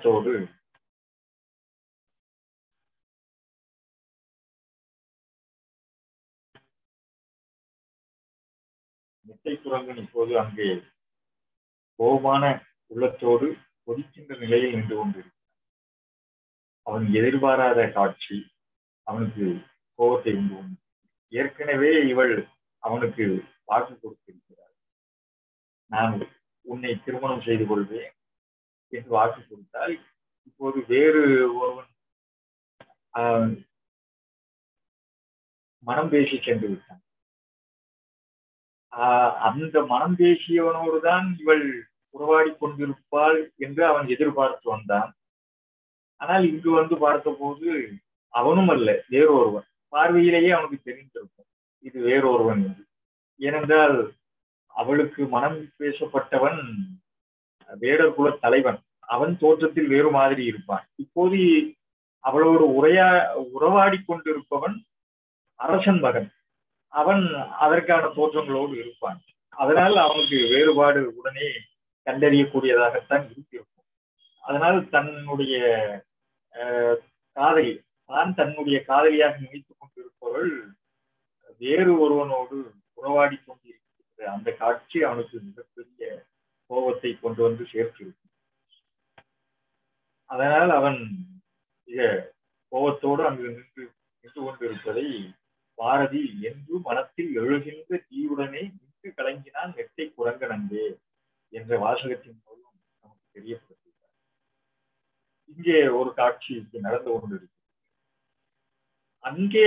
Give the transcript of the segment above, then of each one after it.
உள்ளத்தோடு நெட்டை குரங்கன் இப்போது அங்கே கோபமான உள்ளத்தோடு கொதிக்கின்ற நிலையில் நின்று கொண்டிருக்கிறான். அவன் எதிர்பாராத காட்சி அவனுக்கு கோபத்தை உண்டு. ஏற்கனவே இவள் அவனுக்கு வாக்கு கொடுத்திருக்கிறாள். நான் உன்னை திருமணம் செய்து கொள்வேன் என்று வாக்கு கொடுத்தால் இப்போது வேறு ஒருவன் மனம் பேசி சென்று விட்டான். அந்த மனம் பேசியவனோடு தான் இவள் உறவாடி கொண்டிருப்பாள் என்று அவன் எதிர்பார்த்து வந்தான். ஆனால் இங்கு வந்து பார்த்த போது அவனும் அல்ல, வேறொருவன். பார்வையிலேயே அவனுக்கு தெரிந்திருக்கும் இது வேறொருவன் என்று. ஏனென்றால் அவளுக்கு மனம் பேசப்பட்டவன் வேடர் குல தலைவன். அவன் தோற்றத்தில் வேறு மாதிரி இருப்பான். இப்போது அவளோடு உறவாடி கொண்டிருப்பவன் அரசன் மகன். அவன் அதற்கான தோற்றங்களோடு இருப்பான். அதனால் அவனுக்கு வேறுபாடு உடனே கண்டறியக்கூடியதாகத்தான் இருக்கும். அதனால் தன்னுடைய காதலி தான் தன்னுடைய காதலியாக நினைத்துக் கொண்டிருப்பவள் வேறு ஒருவனோடு உறவாடி கொண்டிருக்கிற அந்த காட்சி அவனுக்கு மிகப்பெரிய கோபத்தை கொண்டு வந்து சேர்த்திருக்கும். அதனால் அவன் மிக கோபத்தோடு அங்கு நின்று கொண்டிருப்பதை பாரதி என்று மனத்தில் எழுகின்ற தீவுடனே நின்று கலங்கினான் நெட்டை குரங்கன் அங்கே என்ற வாசகத்தின் மூலம் நமக்கு தெரியப்படுத்தினார். இங்கே ஒரு காட்சி நடந்து கொண்டிருக்கிறது. அங்கே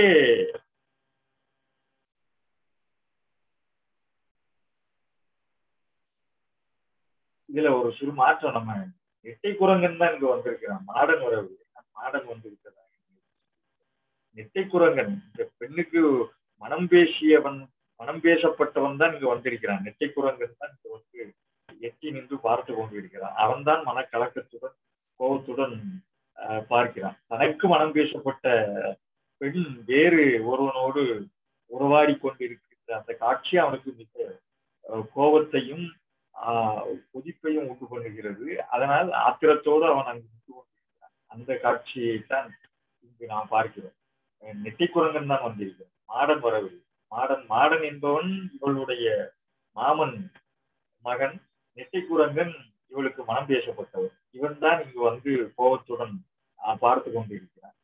இதுல ஒரு சிறு மாற்றம். நம்ம நெட்டை குரங்கன் தான் இங்க வந்திருக்கிறான், மாடன் வரவில்லை. மாடன் வந்திருக்கிறதா? நெட்டை குரங்கன் இந்த பெண்ணுக்கு மனம் பேசப்பட்டவன் தான் இங்க வந்திருக்கிறான். நெட்டை குரங்கன் தான் இங்க வந்து எட்டி நின்று பார்த்து கொண்டிருக்கிறான். அவன் தான் மனக்கலக்கத்துடன் கோபத்துடன் பார்க்கிறான். தனக்கு மனம் பேசப்பட்ட பெண் வேறு ஒருவனோடு உறவாடி கொண்டிருக்கின்ற அந்த காட்சி அவனுக்கு மிக கோபத்தையும் கொதிப்பையும் உண்டு பண்ணுகிறது. அதனால் ஆத்திரத்தோடு அவன் அங்கு நின்று கொண்டிருக்கிறான். அந்த காட்சியை தான் இங்கு நாம் பார்க்கிறோம். நெட்டை குரங்கன் தான் வந்திருக்கிறான், மாடன் வரவில்லை. மாடன் என்பவன் இவளுடைய மாமன் மகன். நெட்டை குரங்கன் இவளுக்கு மனம் பேசப்பட்டவர். இவன் தான் இங்கு வந்து கோபத்துடன் பார்த்து கொண்டிருக்கிறான்.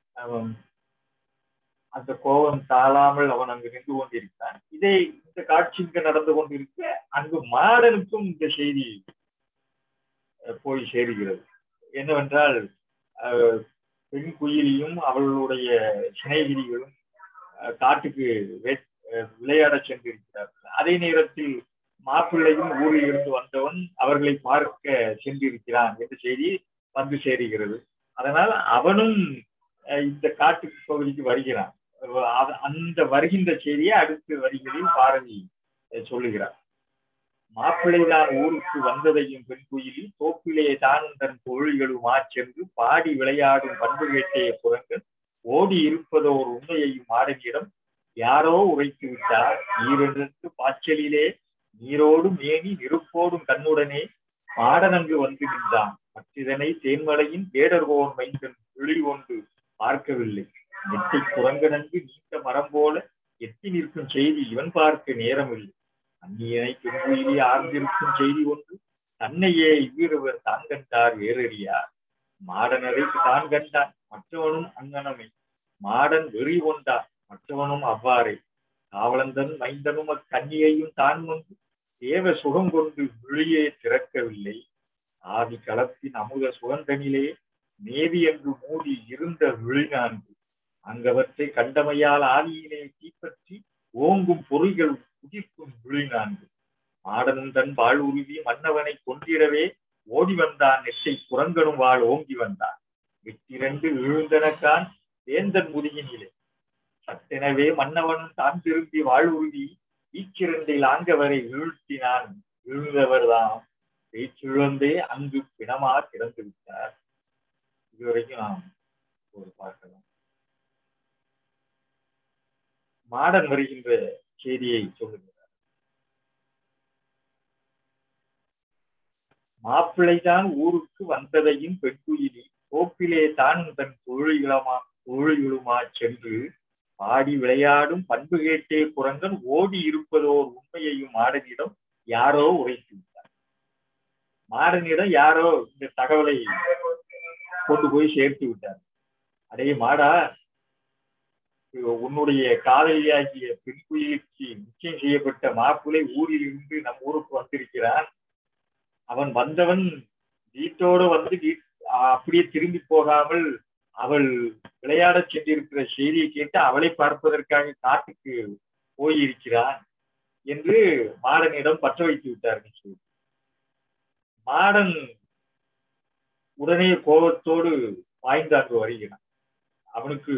அந்த கோபம் தாழாமல் அவன் அங்கு நின்று கொண்டிருக்கிறான். இந்த காட்சி இங்கு நடந்து கொண்டிருக்க அங்கு மாடனுக்கும் இந்த செய்தி போய் சேருகிறது. என்னவென்றால் பெண் குயிலியும் அவர்களுடைய சிநேகிதிகளும் காட்டுக்கு விளையாட சென்றிருக்கிறார்கள். அதே நேரத்தில் மாப்பிள்ளையும் ஊரில் இருந்து வந்தவன் அவர்களை பார்க்க சென்றிருக்கிறான் என்ற செய்தி வந்து சேருகிறது. அதனால் அவனும் இந்த காட்டு பகுதிக்கு வருகிறான். அந்த வருகின்ற செய்தியை அடுத்த வரிகளில் பாரதி சொல்லுகிறார். மாப்பிள்ளை தான் ஊருக்கு வந்ததையும் பெண் குயிலி தோப்பிலே தான் தன் தோழிகளுமா சென்று பாடி விளையாடும் பண்பு வேட்டைய குரங்கன் ஓடி இருப்பதோர் உண்மையையும் மாடனிடம் யாரோ உரைத்து விட்டார். நீரென்று பாய்ச்சலிலே நீரோடு மேனி நெருப்போடும் கண்ணுடனே மாடன் அங்கு வந்து நின்றான். மற்றிதனை தேன்மலையின் வேடர்கோன் மைந்தன் விழி ஒன்று பார்க்கவில்லை. நெட்டை குரங்கனங்கு நீண்ட மரம் போல எட்டி நிற்கும் செய்தி இவன் பார்க்க நேரமில்லை. அந்நியனை பெண்குயிலி ஆர்ந்திருக்கும் செய்தி ஒன்று தன்னையே இவ்விருவர் தான் கண்டார் வேறறியார். மாடனரை தான் கண்டான் மற்றவனும் அங்கனமே. மாடன் வெறி கொண்டான் மற்றவனும் அவ்வாறே. காவலந்தன் மைந்தனும் அக்கன்னியையும் தான் வந்து தேவ சுகம் கொண்டு விழியே திறக்கவில்லை. ஆதி களத்தின் அமுத சுகந்தனிலே மேவி என்று மூடி இருந்த விழிநான்கு அங்கவற்றை கண்டமையால் ஆதியிலே தீப்பற்றி ஓங்கும் பொருள்கள் புதிர்க்கும் விழிநான்கு. மாடனும் தன் வாழ் உருவி மன்னவனை கொண்டிடவே ஓடி வந்தான். நெட்டை குரங்கனும் வாழ் ஓங்கி வந்தான். வெற்றிரண்டு விழுந்தனக்கான் வேந்தன் முதுகினிலே. சட்டெனவே மன்னவனும் தான் திரும்பி வாழ் உருவி ஈச்சிரண்டில் ஆங்கவரை வீழ்த்தினான். விழுந்தவர் தான் பேச்சிழந்தே அங்கு பிணமா கிடந்து விட்டார். இதுவரைக்கும் நாம் ஒரு பார்க்கலாம். மாடன் வருகின்ற செய்தியை சொல்லுகிறார். மாப்பிள்ளைதான் ஊருக்கு வந்ததையும் பெண்குயிலி தோப்பிலே தான் தன் தொழிலுமா சென்று ஆடி விளையாடும் பண்பு கேட்டே குரங்கன் ஓடி இருப்பதோர் உண்மையையும் மாடனிடம் யாரோ உரைத்து விட்டார். மாடனிடம் யாரோ இந்த தகவலை கொண்டு போய் சேர்த்து விட்டார். அடே மாடா, உன்னுடைய காதலியாகிய பெண்குயிலுக்கு நிச்சயம் செய்யப்பட்ட மாப்பிள்ளை ஊரில் இருந்து நம் ஊருக்கு வந்திருக்கிறான். அவன் வந்தவன் வீட்டோடு வந்து அப்படியே திரும்பி போகாமல் அவள் விளையாடச் சென்றிருக்கிற செய்தியை கேட்டு அவளை பார்ப்பதற்காக காட்டுக்கு போயிருக்கிறான் என்று மாடனிடம் பற்ற வைத்து விட்டார்கள். மாடன் உடனே கோபத்தோடு பாய்ந்தாண்டு வருகிறான். அவனுக்கு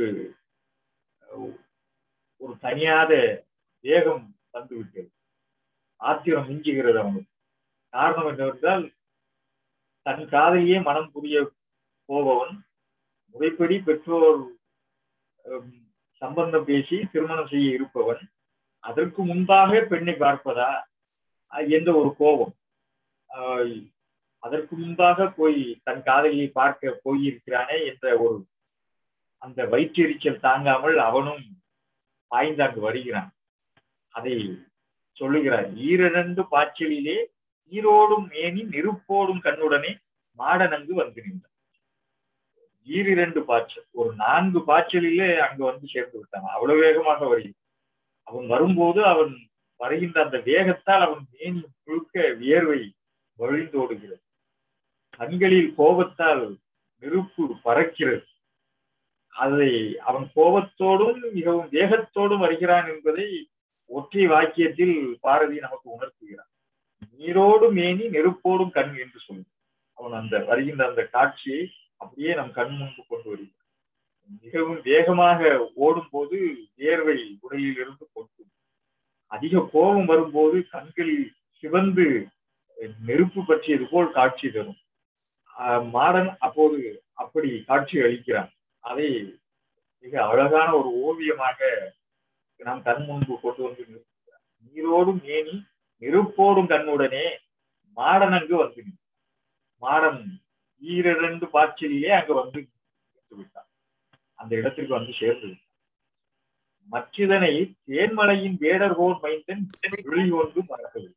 ஒரு தனியாத வேகம் வந்துவிட்டது. ஆத்திரம் மிஞ்சுகிறது அவனுக்கு. காரணம் என்னவென்றால், தன் காதலியே மனம் புரிய போபவன், முறைப்படி பெற்றோர் சம்பந்தம் பேசி திருமணம் செய்ய இருப்பவன், அதற்கு முன்பாக பெண்ணை பார்ப்பதா என்ற ஒரு கோபம். அதற்கு முன்பாக போய் தன் காதலியை பார்க்க போயிருக்கிறானே என்ற ஒரு அந்த வயிற்றெரிச்சல் தாங்காமல் அவனும் பாய்ந்தாண்டு வருகிறான். அதை சொல்லுகிறார். ஈரிரண்டு பாய்ச்சலிலே ஈரோடும் மேனி நெருப்போடும் கண்ணுடனே மாடன் அங்கு வந்து நின்றான். ஈரிரண்டு பாய்ச்சல், ஒரு 4 பாய்ச்சலிலே அங்கு வந்து சேர்ந்து விட்டான். அவ்வளவு வேகமாக வருகிறான். அவன் வரும்போது அவன் வருகின்ற அந்த வேகத்தால் அவன் மேனி முழுக்க வியர்வை வழிந்தோடுகிறது. கண்களில் கோபத்தால் நெருப்பு பறக்கிறது. அதை அவன் கோபத்தோடும் மிகவும் வேகத்தோடும் வருகிறான் என்பதை ஒற்றை வாக்கியத்தில் பாரதி நமக்கு உணர்த்துகிறான். நீரோடு மேனி நெருப்போடும் கண் என்று சொல்லி அவன் அந்த வருகின்ற அந்த காட்சியை அப்படியே நம் கண் முன்பு கொண்டு வருகிறான். மிகவும் வேகமாக ஓடும் போது வேர்வை உடலில் இருந்து கொட்டும். அதிக கோபம் வரும்போது கண்களில் சிவந்து நெருப்பு பற்றியது போல் காட்சி தரும். மாடன் அப்போது அப்படி காட்சி அளிக்கிறான். அதை மிக அழகான ஒரு ஓவியமாக நாம் கண் முன்பு கொண்டு வந்து நிறுத்துகிறார். நீரோடும் மேனி நெருப்போடும் கண்ணுடனே மாடன் அங்கு வந்து மாடன் ஈரிரண்டு பாய்ச்சலிலே அங்கு வந்து விட்டான். அந்த இடத்திற்கு வந்து சேர்ந்து விட்டான். மற்றிதனை தேன்மலையின் வேடர்கோன் மைந்தன் விழி ஒன்று மறக்கவில்லை.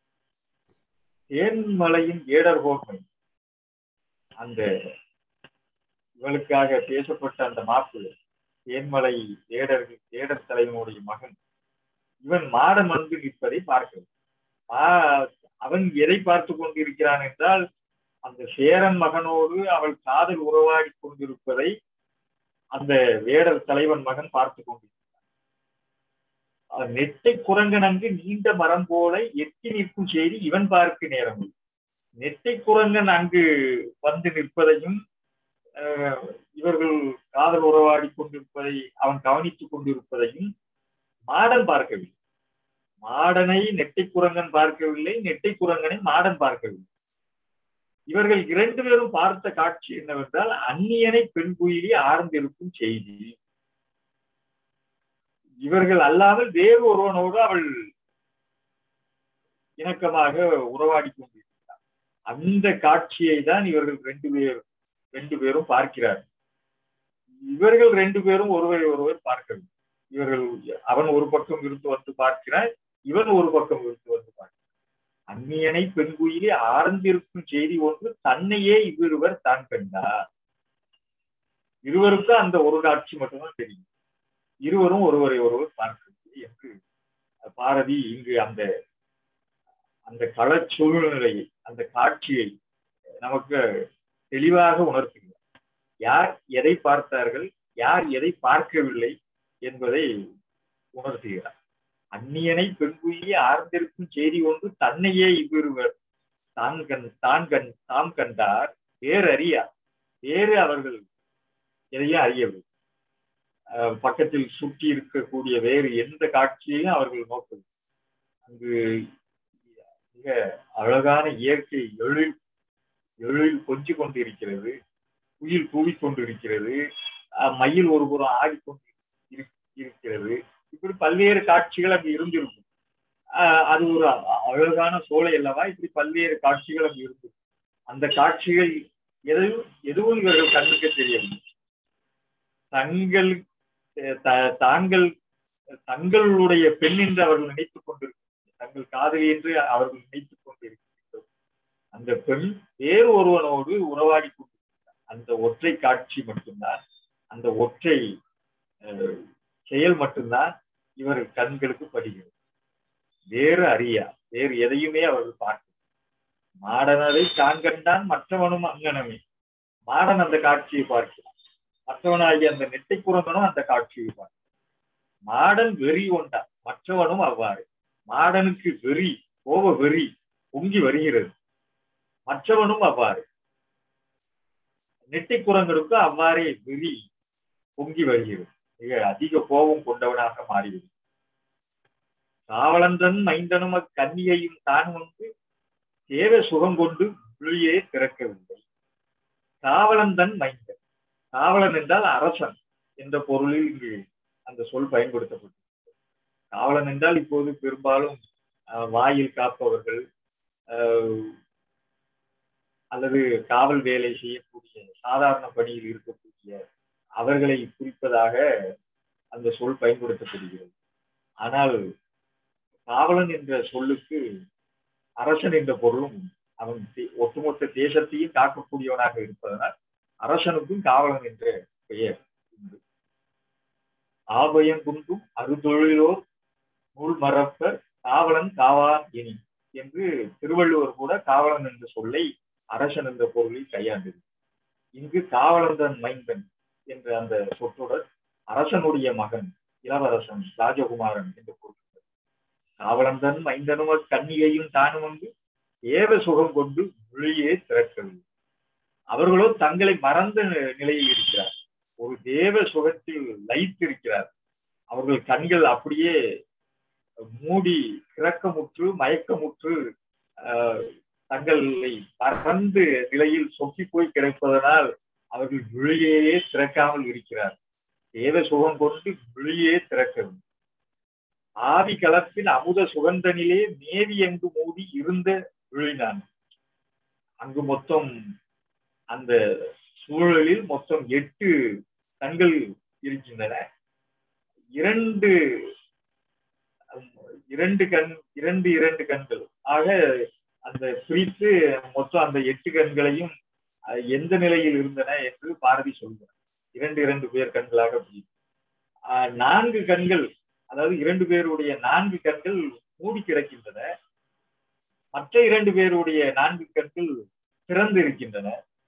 தேன்மலையின் வேடர்கோன் மைந்தன், அந்த இவளுக்காக பேசப்பட்ட அந்த மாப்பிள்ளை தேன்மலை வேடர் தலைவனுடைய மகன், இவன் மாடன் வந்து நிற்பதை பார்க்கிறான். அவன் எதை பார்த்து கொண்டிருக்கிறான் என்றால், அந்த சேரன் மகனோடு அவள் காதல் உறவாடி கொண்டிருப்பதை அந்த வேடர் தலைவன் மகன் பார்த்து கொண்டிருக்கிறான். நெட்டை குரங்கன் அங்கு நீண்ட மரம் போல எட்டி நிற்கும் செய்தி இவன் பார்க்க நேரம். நெட்டை குரங்கன் அங்கு வந்து நிற்பதையும் இவர்கள் காதல் உறவாடி கொண்டிருப்பதை அவன் கவனித்துக் கொண்டிருப்பதையும் மாடன் பார்க்கவில்லை. மாடனை நெட்டை குரங்கன் பார்க்கவில்லை, நெட்டை குரங்கனை மாடன் பார்க்கவில்லை. இவர்கள் 2 பேரும் பார்த்த காட்சி என்னவென்றால், அந்நியனை பெண் குயிலி ஆர்ந்திருக்கும் செய்தி. இவர்கள் அல்லாமல் வேறு ஒருவனோடு அவள் இணக்கமாக உறவாடி கொண்டிருக்கிறார். அந்த காட்சியை தான் இவர்கள் 2 பேரும் பார்க்கிறார்கள். இவர்கள் 2 பேரும் ஒருவர் பார்க்கவில்லை. இவர்கள் அவன் ஒரு பக்கம் இருந்து வந்து பார்க்கிறார், இவன் ஒரு பக்கம் இருந்து வந்து பார்க்கிறார். அந்நியனை பெண் குயிலி ஆர்ந்திருக்கும் செய்தி ஒன்று தன்னையே இவ்விருவர் தான் கண்டார். இருவருக்கும் அந்த ஒரு காட்சி மட்டும்தான் தெரியும். இருவரும் ஒருவரை ஒருவர் பார்க்கவில்லை என்று பாரதி இங்கு அந்த அந்த கள சூழ்நிலையை, அந்த காட்சியை நமக்கு தெளிவாக உணர்த்துகிறார். யார் எதை பார்த்தார்கள், யார் எதை பார்க்கவில்லை என்பதை உணர்த்துகிறார். அந்நியனை பெண் குயிலி ஆர்ந்திருக்கும் செய்தி ஒன்று தன்னையே இவ்விருவர் தாம் கண்டார், வேறு அறியார். வேறு அவர்கள் எதையும் அறியவில்லை. பக்கத்தில் சுற்றி இருக்கக்கூடிய வேறு எந்த காட்சியையும் அவர்கள் நோக்கவில்லை. அங்கு மிக அழகான இயற்கை எழில் கொஞ்சி கொண்டிருக்கிறது, குயில் கூவிக்கொண்டிருக்கிறது, மயில் ஒருபுறம் ஆடிக்கொண்டு இருக்கிறது. இப்படி பல்வேறு காட்சிகள் அங்கு இருந்திருக்கும். அது ஒரு அழகான சோலை அல்லவா, இப்படி பல்வேறு காட்சிகள் அங்கு இருக்கும். அந்த காட்சிகள் எதுவும் இவர்கள் கண்ணுக்கு தெரியவில்லை. தங்கள் தாங்கள் தங்களுடைய பெண் என்று அவர்கள் நினைத்துக் கொண்டிருக்கிறார்கள், தங்கள் காதலி என்று அவர்கள் நினைத்துக் கொண்டிருக்கிறார்கள். அந்த பெண் வேறு ஒருவனோடு உறவாடி கொண்டிருக்கிறார். அந்த ஒற்றை காட்சி மட்டும்தான், அந்த ஒற்றை செயல் மட்டும்தான் இவர்கள் கண்களுக்கு படுகிறது. வேறு அறியா, வேறு எதையுமே அவர்கள் பார்க்க. மாடனதை காண்கண்டான் மற்றவனும் அங்கனமே. மாடன் அந்த காட்சியை பார்க்கிறான், மற்றவனாகிய அந்த நெட்டை குரங்கனும் அந்த காட்சியை பார்க்கிறான். மாடன் வெறி கொண்டான், மற்றவனும் அவ்வாறு. மாடனுக்கு வெறி, கோப வெறி பொங்கி வருகிறது, மற்றவனும் அவ்வாறு. நெட்டை குரங்கனுக்கு அவ்வாறே வெறி பொங்கி வருகிறது, மிக அதிக கோபம் கொண்டவனாக மாறிவிடும். காவலன்றன் மைந்தனும் அக்கன்னியையும் தான் வந்து தேவ சுகம் கொண்டு விழியே திறக்கவில்லை. காவலன் தன் மைந்தன், காவலன் என்றால் அரசன் என்ற பொருளில் இங்கு அந்த சொல் பயன்படுத்தப்பட்டது. காவலன் என்றால் இப்போது பெரும்பாலும் வாயில் காப்பவர்கள் அல்லது காவல் வேலை செய்யக்கூடிய சாதாரண பணியில் இருக்கக்கூடிய அவர்களை குறிப்பதாக அந்த சொல் பயன்படுத்தப்படுகிறது. ஆனால் காவலன் என்ற சொல்லுக்கு அரசன் என்ற பொருளும், அவன் ஒட்டுமொத்த தேசத்தையும் காக்கக்கூடியவனாக இருப்பதனால் அரசனுக்கும் காவலன் என்ற பெயர் உண்டு. ஆபயம் குன்றும் அறுதொழிலோர் நூல் மறப்பர் காவலன் காவான் இனி என்று திருவள்ளுவர் கூட காவலன் என்ற சொல்லை அரசன் என்ற பொருளில் கையாண்டது. இங்கு காவலன் மைந்தன் என்ற அந்த சொற்றொடர் அரசனுடைய மகன் இளவரசன் ராஜகுமாரன் என்ற பொருள். காவலன் மைந்தனும் கன்னியையும் தானும் வந்து ஏவ சுகம் கொண்டு விழியே திறக்கவில்லை. அவர்களோ தங்களை மறந்த நிலையில் இருக்கிறார், ஒரு தேவ சுகத்தில் லயித்திருக்கிறார். அவர்கள் கண்கள் அப்படியே மூடி கிறக்கமுற்று மயக்கமுற்று தங்களை மறந்து நிலையில் சொக்கி போய் கிடைப்பதனால் அவர்கள் விழியே திறக்காமல் இருக்கிறார். தேவ சுகம் கொண்டு விழியே திறக்கவில்லை. ஆவி கலப்பின் அமுத சுகந்தனிலே மேவி எங்கு மூடி இருந்த விழினான். அங்கு மொத்தம் அந்த சூழலில் மொத்தம் 8 கண்கள் இருக்கின்றன. இரண்டு கண்கள் ஆக அந்த பிரித்து மொத்தம் அந்த 8 கண்களையும் எந்த நிலையில் இருந்தன என்று பாரதி சொல்கிறார். 2 பேர் கண்களாக பிரித்து 4 கண்கள், அதாவது 2 பேருடைய 4 கண்கள் மூடி கிடக்கின்றன. மற்ற 2 பேருடைய 4 கண்கள் திறந்து இருக்கின்றன.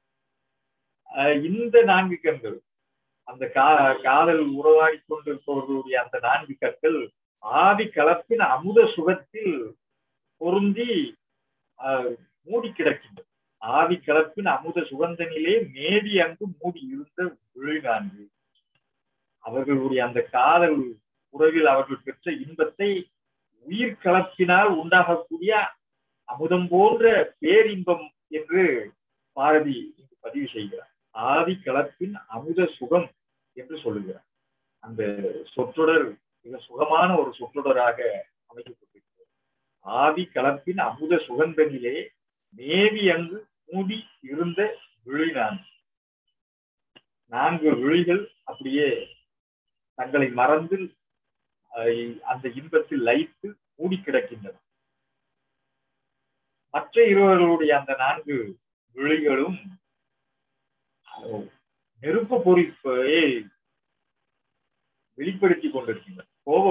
இந்த 4 கண்கள், அந்த காதல் உறவாடி கொண்டிருப்பவர்களுடைய அந்த 4 கண்கள் ஆவி கலப்பின் அமுத சுகத்தில் பொருந்தி மூடி கிடக்கின்றன. ஆவி கலப்பின் அமுத சுகந்தனிலே மேவி அங்கு மூடி இருந்த விழி 4. அவர்களுடைய அந்த காதல் உறவில் அவர்கள் பெற்ற இன்பத்தை உயிர் கலப்பினால் உண்டாகக்கூடிய அமுதம் போன்ற பேரின்பம் என்று பாரதி இங்கு பதிவு செய்கிறார். ஆவி கலப்பின் அமுத சுகம் என்று சொல்லுகிறார். அந்த சொற்றொடர் மிக சுகமான ஒரு சொற்றொடராக அமைக்கப்பட்டிருக்கிறது. ஆவி கலப்பின் அமுத சுகந்தனிலே மேவி அங்கு மூடி இருந்த விழி 4 விழிகள் அப்படியே தங்களை மறந்து அந்த இன்பத்தில் லயித்து மூடி கிடக்கின்றன. மற்ற இருவர்களுடைய அந்த 4 விழிகளும் நெருப்பு பொறிப்பை வெளிப்படுத்தி கொண்டிருக்கின்றன. கோப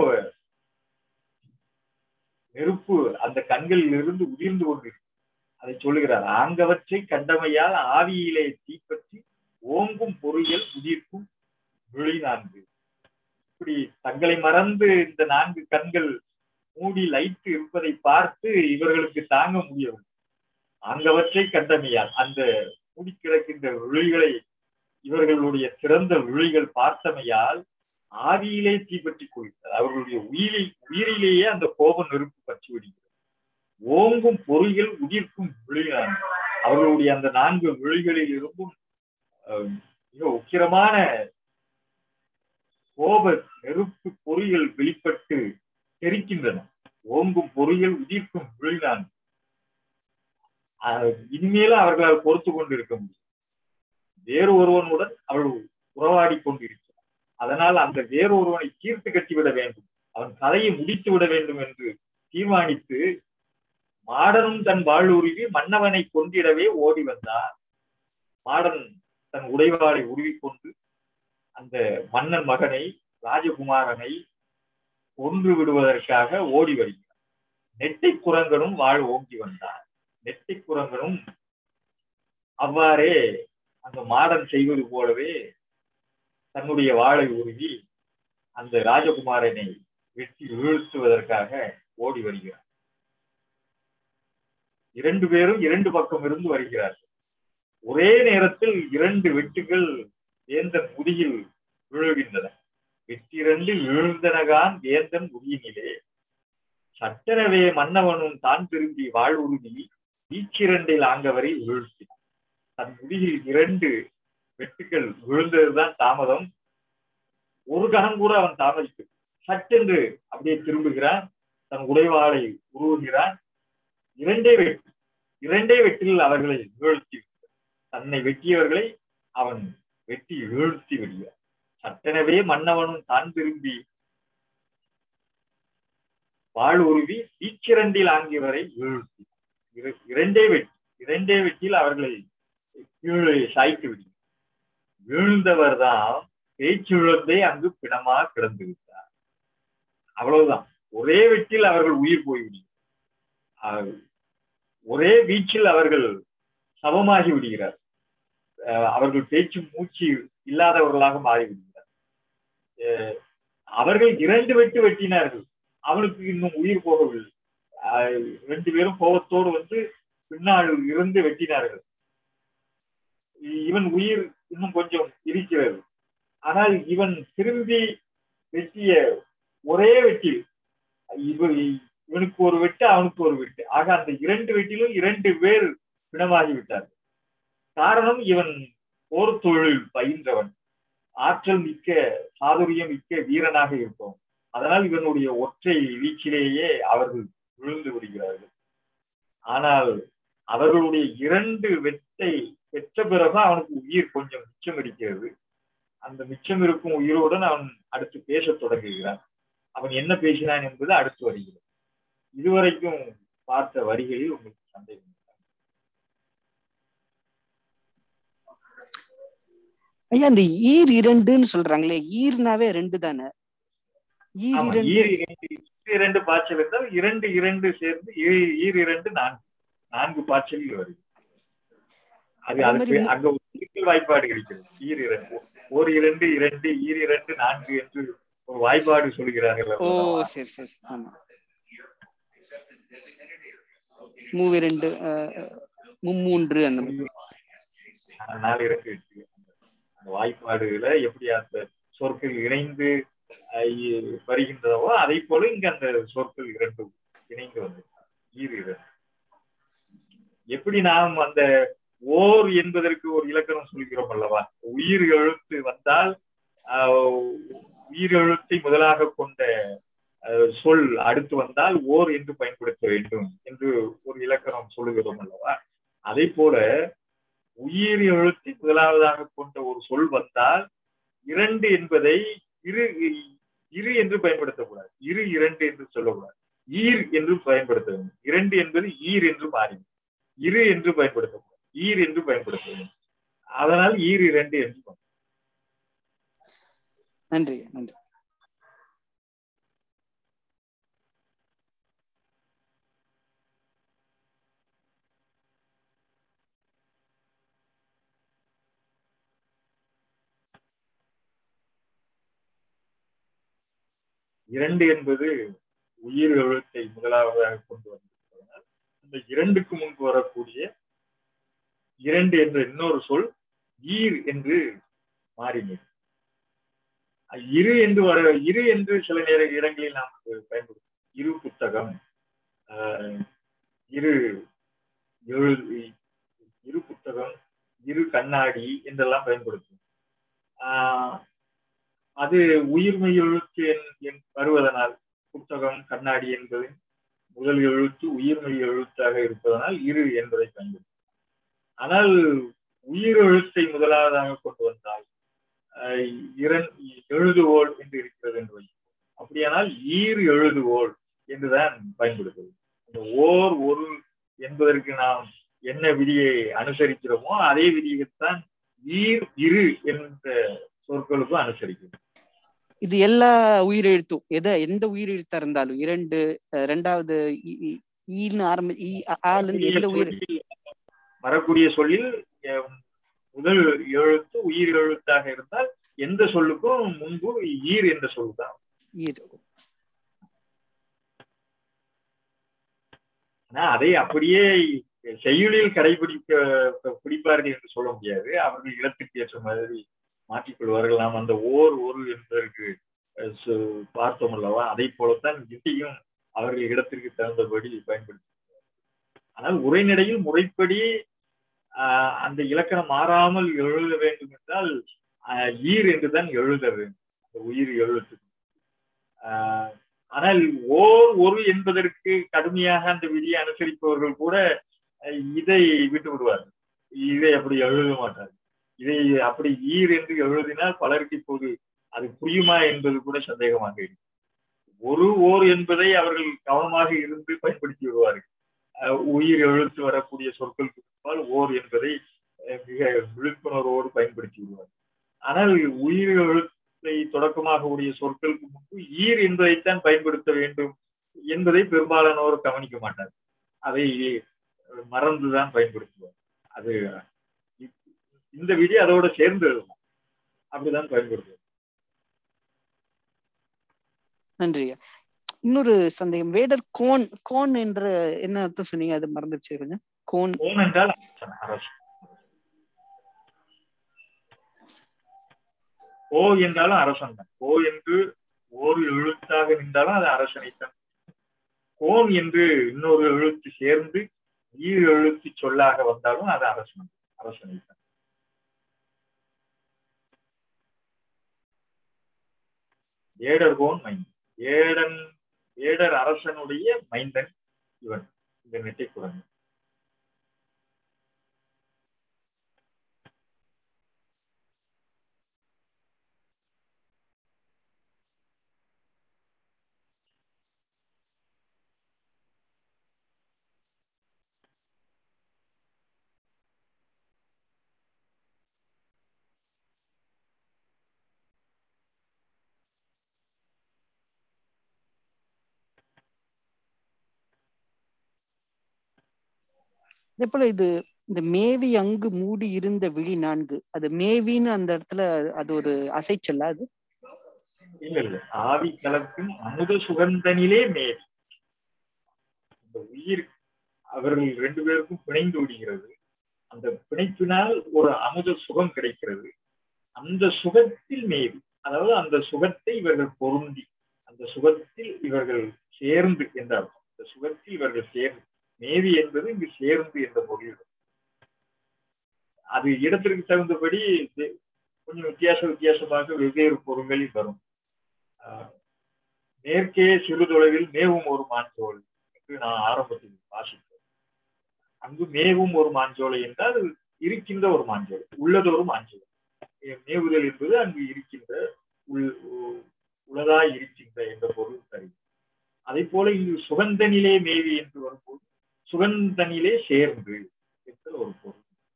நெருப்பு அந்த கண்களில் இருந்து உதிர்ந்து கொண்டிருக்கிறது. அதை சொல்லுகிறார். ஆங்கவற்றை கண்டமையால் ஆவியிலே தீப்பற்றி ஓங்கும் பொறிகள் உதிர்க்கும் விழி 4. இப்படி தங்களை மறந்து இந்த 4 கண்கள் மூடி லைத்து இருப்பதை பார்த்து இவர்களுக்கு தாங்க முடியவில்லை. ஆங்கவற்றை கண்டமையால் அந்த மூடி கிடக்கின்ற விழிகளை இவர்களுடைய திறந்த விழிகள் பார்த்தமையால் ஆவியிலே தீப்பற்றி கொள்கிறார். அவர்களுடைய உயிரிலேயே அந்த கோப நெருப்பு பற்றி விடுகிறது. ஓங்கும் பொறிகள் உதிர்க்கும் விழி 4. அவர்களுடைய அந்த 4 விழிகளில் இருந்தும் மிக உக்கிரமான கோப நெருப்பு பொறிகள் வெளிப்பட்டு தெரிக்கின்றன. ஓங்கும் பொறிகள் உதிர்க்கும் விழி 4. இனிமேலும் அவர்களால் பொறுத்து கொண்டு இருக்க முடியும். வேறு ஒருவனுடன் அவள் உறவாடி கொண்டிருக்கிறார். அதனால் அந்த வேறு ஒருவனை தீர்த்து கட்டிவிட வேண்டும், அவன் கதையை முடித்து விட வேண்டும் என்று தீர்மானித்து மாடனும் தன் வாழ்வுருவி மன்னவனை கொண்டிடவே ஓடி வந்தார். மாடன் தன் உடைவாளை உருவிக்கொண்டு அந்த மன்னன் மகனை ராஜகுமாரனை கொன்று விடுவதற்காக ஓடி வருகிறார். நெட்டை குரங்கனும் வாழ் ஓங்கி வந்தார். நெட்டை குரங்கனும் அவ்வாறே அந்த மாடன் செய்வது போலவே தன்னுடைய வாளை உருவி அந்த ராஜகுமாரனை வெட்டி வீழ்த்துவதற்காக ஓடி வருகிறார். இரண்டு பேரும் இரண்டு பக்கம் இருந்து வருகிறார்கள். ஒரே நேரத்தில் இரண்டு வெட்டுகள் வேந்தன் முதியில் விழுகின்றன. வெற்றிரண்டு விழுந்தனகான் வேந்தன் முதியினிலே சட்டெனவே மன்னவனும் தான் திரும்பி வாழ்வுறுதி வீச்சிரண்டில் ஆங்கவரை வீழ்த்தினான். தன் முதியில் இரண்டு வெட்டுகள் விழுந்ததுதான் தாமதம். ஒரு கணம் கூட அவன் தாமதித்து சட்டென்று அப்படியே திரும்புகிறான். தன் உடைவாளை உருவுகிறான். இரண்டே வெட்டில் அவர்களை வீழ்த்தி, தன்னை வெட்டியவர்களை அவன் வெட்டி வீழ்த்தி விடுகிறார். சட்டெனவே மன்னவனும் தான் திரும்பி வாழ் உருவி வீச்சிரண்டில் ஆங்கியவரை வீழ்த்தி, இரண்டே வெட்டில் அவர்களை கீழே சாய்த்து விடுகிறார். வீழ்ந்தவர் தான் பேச்சுழந்தை அங்கு பிணமா கிடந்து விட்டார். அவ்வளவுதான். ஒரே வெட்டில் அவர்கள் உயிர் போய்விடுகிறார். ஒரே வீச்சில் அவர்கள் சமமாகி விடுகிறார். அவர்கள் பேச்சு மூச்சு இல்லாதவர்களாக மாறிவிடுகிறார். அவர்கள் இரண்டு வெட்டு வெட்டினார்கள், அவனுக்கு இன்னும் உயிர் போகவில்லை. ரெண்டு பேரும் கோபத்தோடு வந்து பின்னால் இருந்து வெட்டினார்கள். இவன் உயிர் இன்னும் கொஞ்சம் இருக்கிறது. ஆனால் இவன் திரும்பி வெட்டிய ஒரே வெட்டில் இவனுக்கு ஒரு வெட்டு, அவனுக்கு ஒரு வெட்டு. ஆக அந்த இரண்டு வெட்டிலும் இரண்டு பேர் பிணமாகிவிட்டார்கள். காரணம், இவன் போர் தொழில் பயின்றவன், ஆற்றல் மிக்க சாதுரியம் மிக்க வீரனாக இருப்பவன். அதனால் இவனுடைய ஒற்றை வீச்சிலேயே அவர்கள் விழுந்து விடுகிறார்கள். ஆனால் அவர்களுடைய இரண்டு வெட்டை பெற்ற பிறகு அவனுக்கு உயிர் கொஞ்சம் மிச்சம் இருக்கிறது. அந்த மிச்சம் இருக்கும் உயிரோடன் அவன் அடுத்து பேசத் தொடங்குகிறான். அவன் என்ன பேசினான் என்பது அடுத்து வருகிறது. இதுவரைக்கும் பார்த்த வரிகளில் உங்களுக்கு சந்தேகம்? ஐயா, இந்த ஈர் இரண்டுன்னு சொல்றாங்களே, ஈர்னாவே ரெண்டு தானே? இரண்டு பாய்ச்சல் இருந்தால் இரண்டு இரண்டு சேர்ந்து ஈர் இரண்டு நான்கு பாய்ச்சலில் வருது. அது அதுக்கு அங்க ஒரு வாய்ப்பாடு இருக்கிறது. ஈர் இரண்டு, ஓர் இரண்டு இரண்டு, ஈர் இரண்டு நான்கு என்று ஒரு வாய்ப்பாடு சொல்கிறார்கள். ஓ சரி சரி, ஆமா. மூவிரண்டு மும்மூன்று அந்த நாலு இரண்டு அந்த வாய்ப்பாடுகளை எப்படி அந்த சொற்கள் இணைந்து வருகின்றதோ அதை போல இங்க அந்த சொற்கள் இரண்டு இணைந்து வந்து ஈர் இரண்டு. எப்படி நாம் அந்த ஓர் என்பதற்கு ஒரு இலக்கணம் சொல்கிறோம் அல்லவா? உயிர் எழுத்து வந்தால் உயிர் எழுத்தை முதலாக கொண்ட சொல் அடுத்து வந்தால் ஓர் என்று பயன்படுத்த வேண்டும் என்று ஒரு இலக்கணம் சொல்லுகிறோம் அல்லவா? அதே போல உயிர் எழுத்தை முதலாவதாக கொண்ட ஒரு சொல் வந்தால் இரண்டு என்பதை இரு என்று பயன்படுத்தக்கூடாது, இரு இரண்டு என்று சொல்லக்கூடாது, ஈர் என்று பயன்படுத்த வேண்டும். இரண்டு என்பது ஈர் என்று மாறி இரு என்று பயன்படுத்தக்கூடாது, ஈர் என்று பயன்படுத்த வேண்டும். அதனால் ஈர் இரண்டு என்று. நன்றி நன்றி. இரண்டு என்பது உயிர் எழுத்தை முதலாவதாக கொண்டு வந்திருப்பதனால் இந்த இரண்டுக்கு முன்பு வரக்கூடிய இரண்டு என்ற இன்னொரு சொல் ஈர் என்று மாறினது. இரு என்று சில நேர இடங்களில் நாம் பயன்படுத்தும். இரு புத்தகம், இரு புத்தகம், இரு கண்ணாடி என்றெல்லாம் பயன்படுத்தும். அது உயிர்மெய் எழுத்து வருவதனால் புத்தகம் கண்ணாடி என்பது முதல் எழுத்து உயிர்மெய் எழுத்தாக இருப்பதனால் இரு என்பதை பயன்படுத்தும். ஆனால் உயிர் எழுத்தை முதலாவதாக கொண்டு வந்தால் எழுதுவோல் என்று இருக்கிறது என்று வைக்கும். அப்படியானால் ஈர் எழுதுவோல் என்றுதான் பயன்படுத்துவது. அந்த ஓர் ஒரு என்பதற்கு நாம் என்ன விதியை அனுசரிக்கிறோமோ அதே விதியைத்தான் ஈர் இரு என்ற சொற்களுக்கும் அனுசரிக்கும். இது எல்லா உயிரெழுத்தும் எந்த உயிரெழுத்தா இருந்தாலும் இரண்டாவது எந்த உயிர் வரக்கூடிய சொல்லில் முதல் எழுத்து உயிர் எழுத்தாக இருந்தால் எந்த சொல்லுக்கும் முன்பு ஈர் என்ற சொல்லுதான். ஆனா அதை அப்படியே செய்யுளில் பிடிப்பார்கள் என்று சொல்ல முடியாது. அவர்கள் இடத்திற்கு ஏற்ற மாதிரி மாற்றிக்கொள்வார்கள். நாம் அந்த ஓர் ஒரு என்பதற்கு பார்த்தோம் அல்லவா, அதை போலத்தான் இதையும் அவர்கள் இடத்திற்கு தகுந்தபடி பயன்படுத்தி. ஆனால் உரைநடையில் முறைப்படி அந்த இலக்கணம் மாறாமல் எழுத வேண்டும் என்றால் ஈர் என்றுதான் எழுத வேண்டும், அந்த உயிர் எழுத்து. ஆனால் ஓர் ஒரு என்பதற்கு கடுமையாக அந்த விதியை அனுசரிப்பவர்கள் கூட இதை விட்டு விடுவார்கள். இதை அப்படி எழுத மாட்டார்கள். இதை அப்படி ஈர் என்று எழுதினால் பலருக்கு இப்போது அது புரியுமா என்பது கூட சந்தேகமாக இருக்கு. ஒரு ஓர் என்பதை அவர்கள் கவனமாக இருந்து பயன்படுத்தி விடுவார்கள். உயிர் எழுத்து வரக்கூடிய சொற்களுக்கு ஓர் என்பதை மிக விழிப்புணர்வோடு பயன்படுத்தி விடுவார்கள். ஆனால் உயிர் எழுத்தை தொடக்கமாக உடைய சொற்களுக்கு முன்பு ஈர் என்பதைத்தான் பயன்படுத்த வேண்டும் என்பதை பெரும்பாலானோர் கவனிக்க மாட்டார். அதை மறந்துதான் பயன்படுத்துவார். அது இந்த விதி அதோட சேர்ந்து எழுதும், அப்படிதான் பயன்படுத்துவோம். நன்றி. இன்னொரு சந்தேகம், வேடர் கோன் கோன் என்ற என்ன அர்த்தம் சொன்னீங்க? அது மறந்துச்சு கொஞ்சம். கோன் என்றால் அரசு. ஓ என்றாலும் அரசன் தான். ஓ என்று ஒரு எழுத்தாக நின்றாலும் அது அரசனைத்தான். கோன் என்று இன்னொரு எழுத்து சேர்ந்து ஈர் எழுத்து சொல்லாக வந்தாலும் அது அரசனைத்தான். வேடர் கோன் மைந்தன். வேடர் அரசனுடைய மைந்தன் இவன், இந்த நெட்டை குரங்கு. அதே போல இந்த மேவி அங்கு மூடி இருந்த விழி 4, அது மேவின்னு அந்த இடத்துல அது ஒரு அசைச்சொல்ல? அது இல்ல, ஆவி கலக்கும் அமுத சுகந்தனிலே மேவி. இந்த உயிர் அவர்கள் 2 பேருக்கும் பிணைந்து விடுகிறது. அந்த பிணைப்பினால் ஒரு அமுத சுகம் கிடைக்கிறது. அந்த சுகத்தில் மேவி, அதாவது அந்த சுகத்தை இவர்கள் பொருந்தி, அந்த சுகத்தில் இவர்கள் சேர்ந்து என்ற அர்த்தம். அந்த சுகத்தில் இவர்கள் சேர்ந்து, மேவி என்பது இங்கு சேர்ந்து என்ற பொருள். அது இடத்திற்கு தகுந்தபடி கொஞ்சம் வித்தியாசமாக வெவ்வேறு பொருள்களில் வரும். மேற்கே சிறு தொலைவில் மேவும் ஒரு மாஞ்சோலை என்று நான் ஆரம்பத்தில் வாசித்தேன். அங்கு மேவும் ஒரு மாஞ்சோலை என்றால் இருக்கின்ற ஒரு மாஞ்சோலை, உள்ளதொரு மாஞ்சோலை. மேவுதல் என்பது அங்கு இருக்கின்ற, உளதாய் இருக்கின்ற என்ற பொருள் தருகிறது. அதை போல இங்கு சுகந்தனிலே மேவி என்று வரும்போது சுகந்தனிலே சேர்ந்து என்பது ஒரு பொருள்.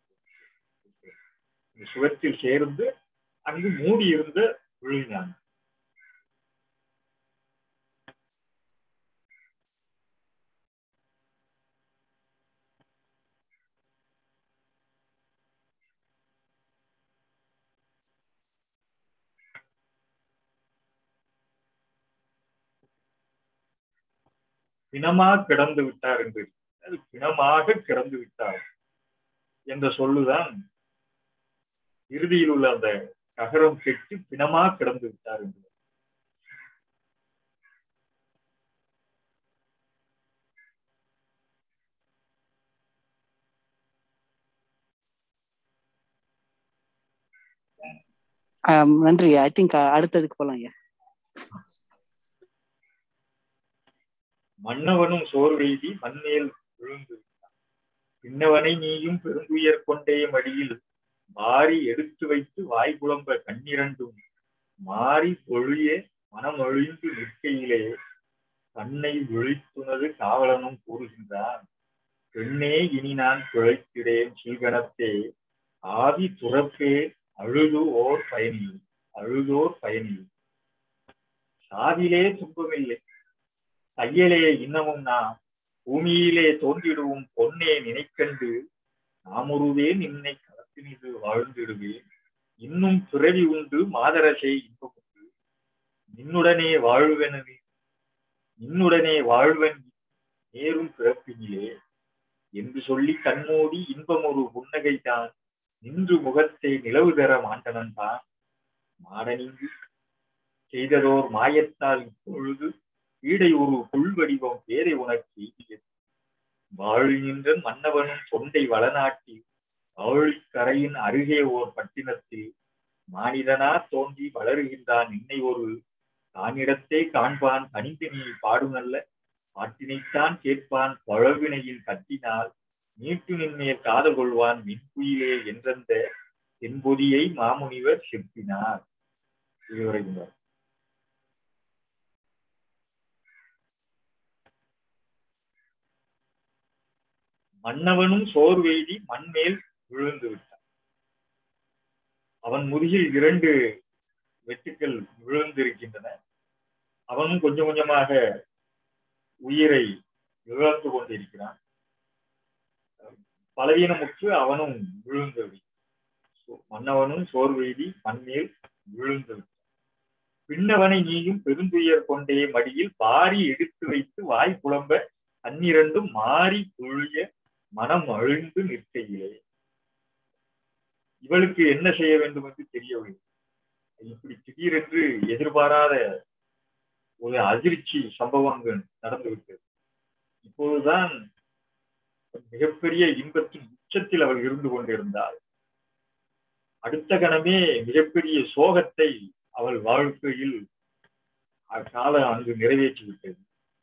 சுகத்தில் சேர்ந்து அங்கு மூடி இருந்த விழிஞான். பிணமாக கிடந்து விட்டார் என்று, பிணமாக கிடந்து விட்டார் என்ற சொல்லுதான் இறுதியில் உள்ள அந்த ககரம் கெட்டு பிணமாக கிடந்து விட்டார் என்று. நன்றி. ஐ திங்க் அடுத்ததுக்கு போலாம் ஐயா. மன்னவனும் சோர்வெய்தி மண்மேல் விழுந்து பின்னவனை நீயும் பெருந்துயர் கொண்டே மடியில் மாறி எடுத்து வைத்து வாய் புலம்ப கண்ணிரண்டும் மாறி பொழிய மனம் ஒழிந்து நிற்கையிலே தன்னை விழித்துனது காவலனும் கூறுகின்றான். பெண்ணே இனி நான் பிழைத்திடேன் சீகணத்தே ஆதி துறப்பே அழுதோர் பயனில் சாதிலே துன்பமில்லை தையலே இன்னமும் நாம் பூமியிலே தோன்றிடுவோம் பொன்னே நினைக்கண்டு நாமுருவே நின்னை களத்தினிது வாழ்ந்திடுவேன் இன்னும் பிறவி உண்டு மாதரசை இன்பம் உண்டு நின்னுடனே வாழ்வன் நேரும் பிறப்பினிலே என்று சொல்லி கண்மூடி இன்பம் ஒரு புன்னகைதான் நின்று முகத்தை நிலவு தர மாண்டனன் தான் மாடனிங்கு செய்ததோர் மாயத்தால் இப்பொழுது பீடை ஒரு புல்வடிவம் பேரை உனக்கு எய்தியது வாழி நின்ற மன்னவனும் தொண்டை வளநாட்டி ஆழிக்கரையின் அருகே ஓர் பட்டினத்தில் மானிடனா தோன்றி வளருகின்றான் இன்னை ஒரு தானிடத்தை காண்பான் கனிந்து நீ பாடுமல்ல பாட்டினைத்தான் கேட்பான் பழவினையின் கட்டினால் நீட்டு நின்மேல் காதல் கொள்வான் மின்குயிலே என்றந்த தென்பொதியை மாமுனிவர் செப்பினார். இதுவரைக்கும் மன்னவனும் சோர்வெய்தி மண்மேல் விழுந்து விட்டான். அவன் முதுகில் 2 வெட்டுக்கள் விழுந்திருக்கின்றன. அவனும் கொஞ்சம் கொஞ்சமாக உயிரை இழந்து கொண்டிருக்கிறான். பலவீனமுற்று அவனும் விழுந்து மன்னவனும் சோர்வெய்தி மண்மேல் விழுந்து விட்டான். பின்னவனை நீயும் பெருந்துயர் கொண்டே மடியில் பாரி எடுத்து வைத்து வாய் புலம்ப கண்ணிரண்டும் மாறி பொழிய மனம் அழிந்து நிற்கையிலே. இவளுக்கு என்ன செய்ய வேண்டும் என்று தெரியவில்லை. இப்படி திடீரென்று எதிர்பாராத ஒரு அதிர்ச்சி சம்பவங்கள் நடந்துவிட்டது. இப்போதுதான் மிகப்பெரிய இன்பத்தின் உச்சத்தில் அவள் இருந்து கொண்டிருந்தாள். அடுத்த கணமே மிகப்பெரிய சோகத்தை அவள் வாழ்க்கையில் காலம் அங்கு நிறைவேற்றிவிட்டது.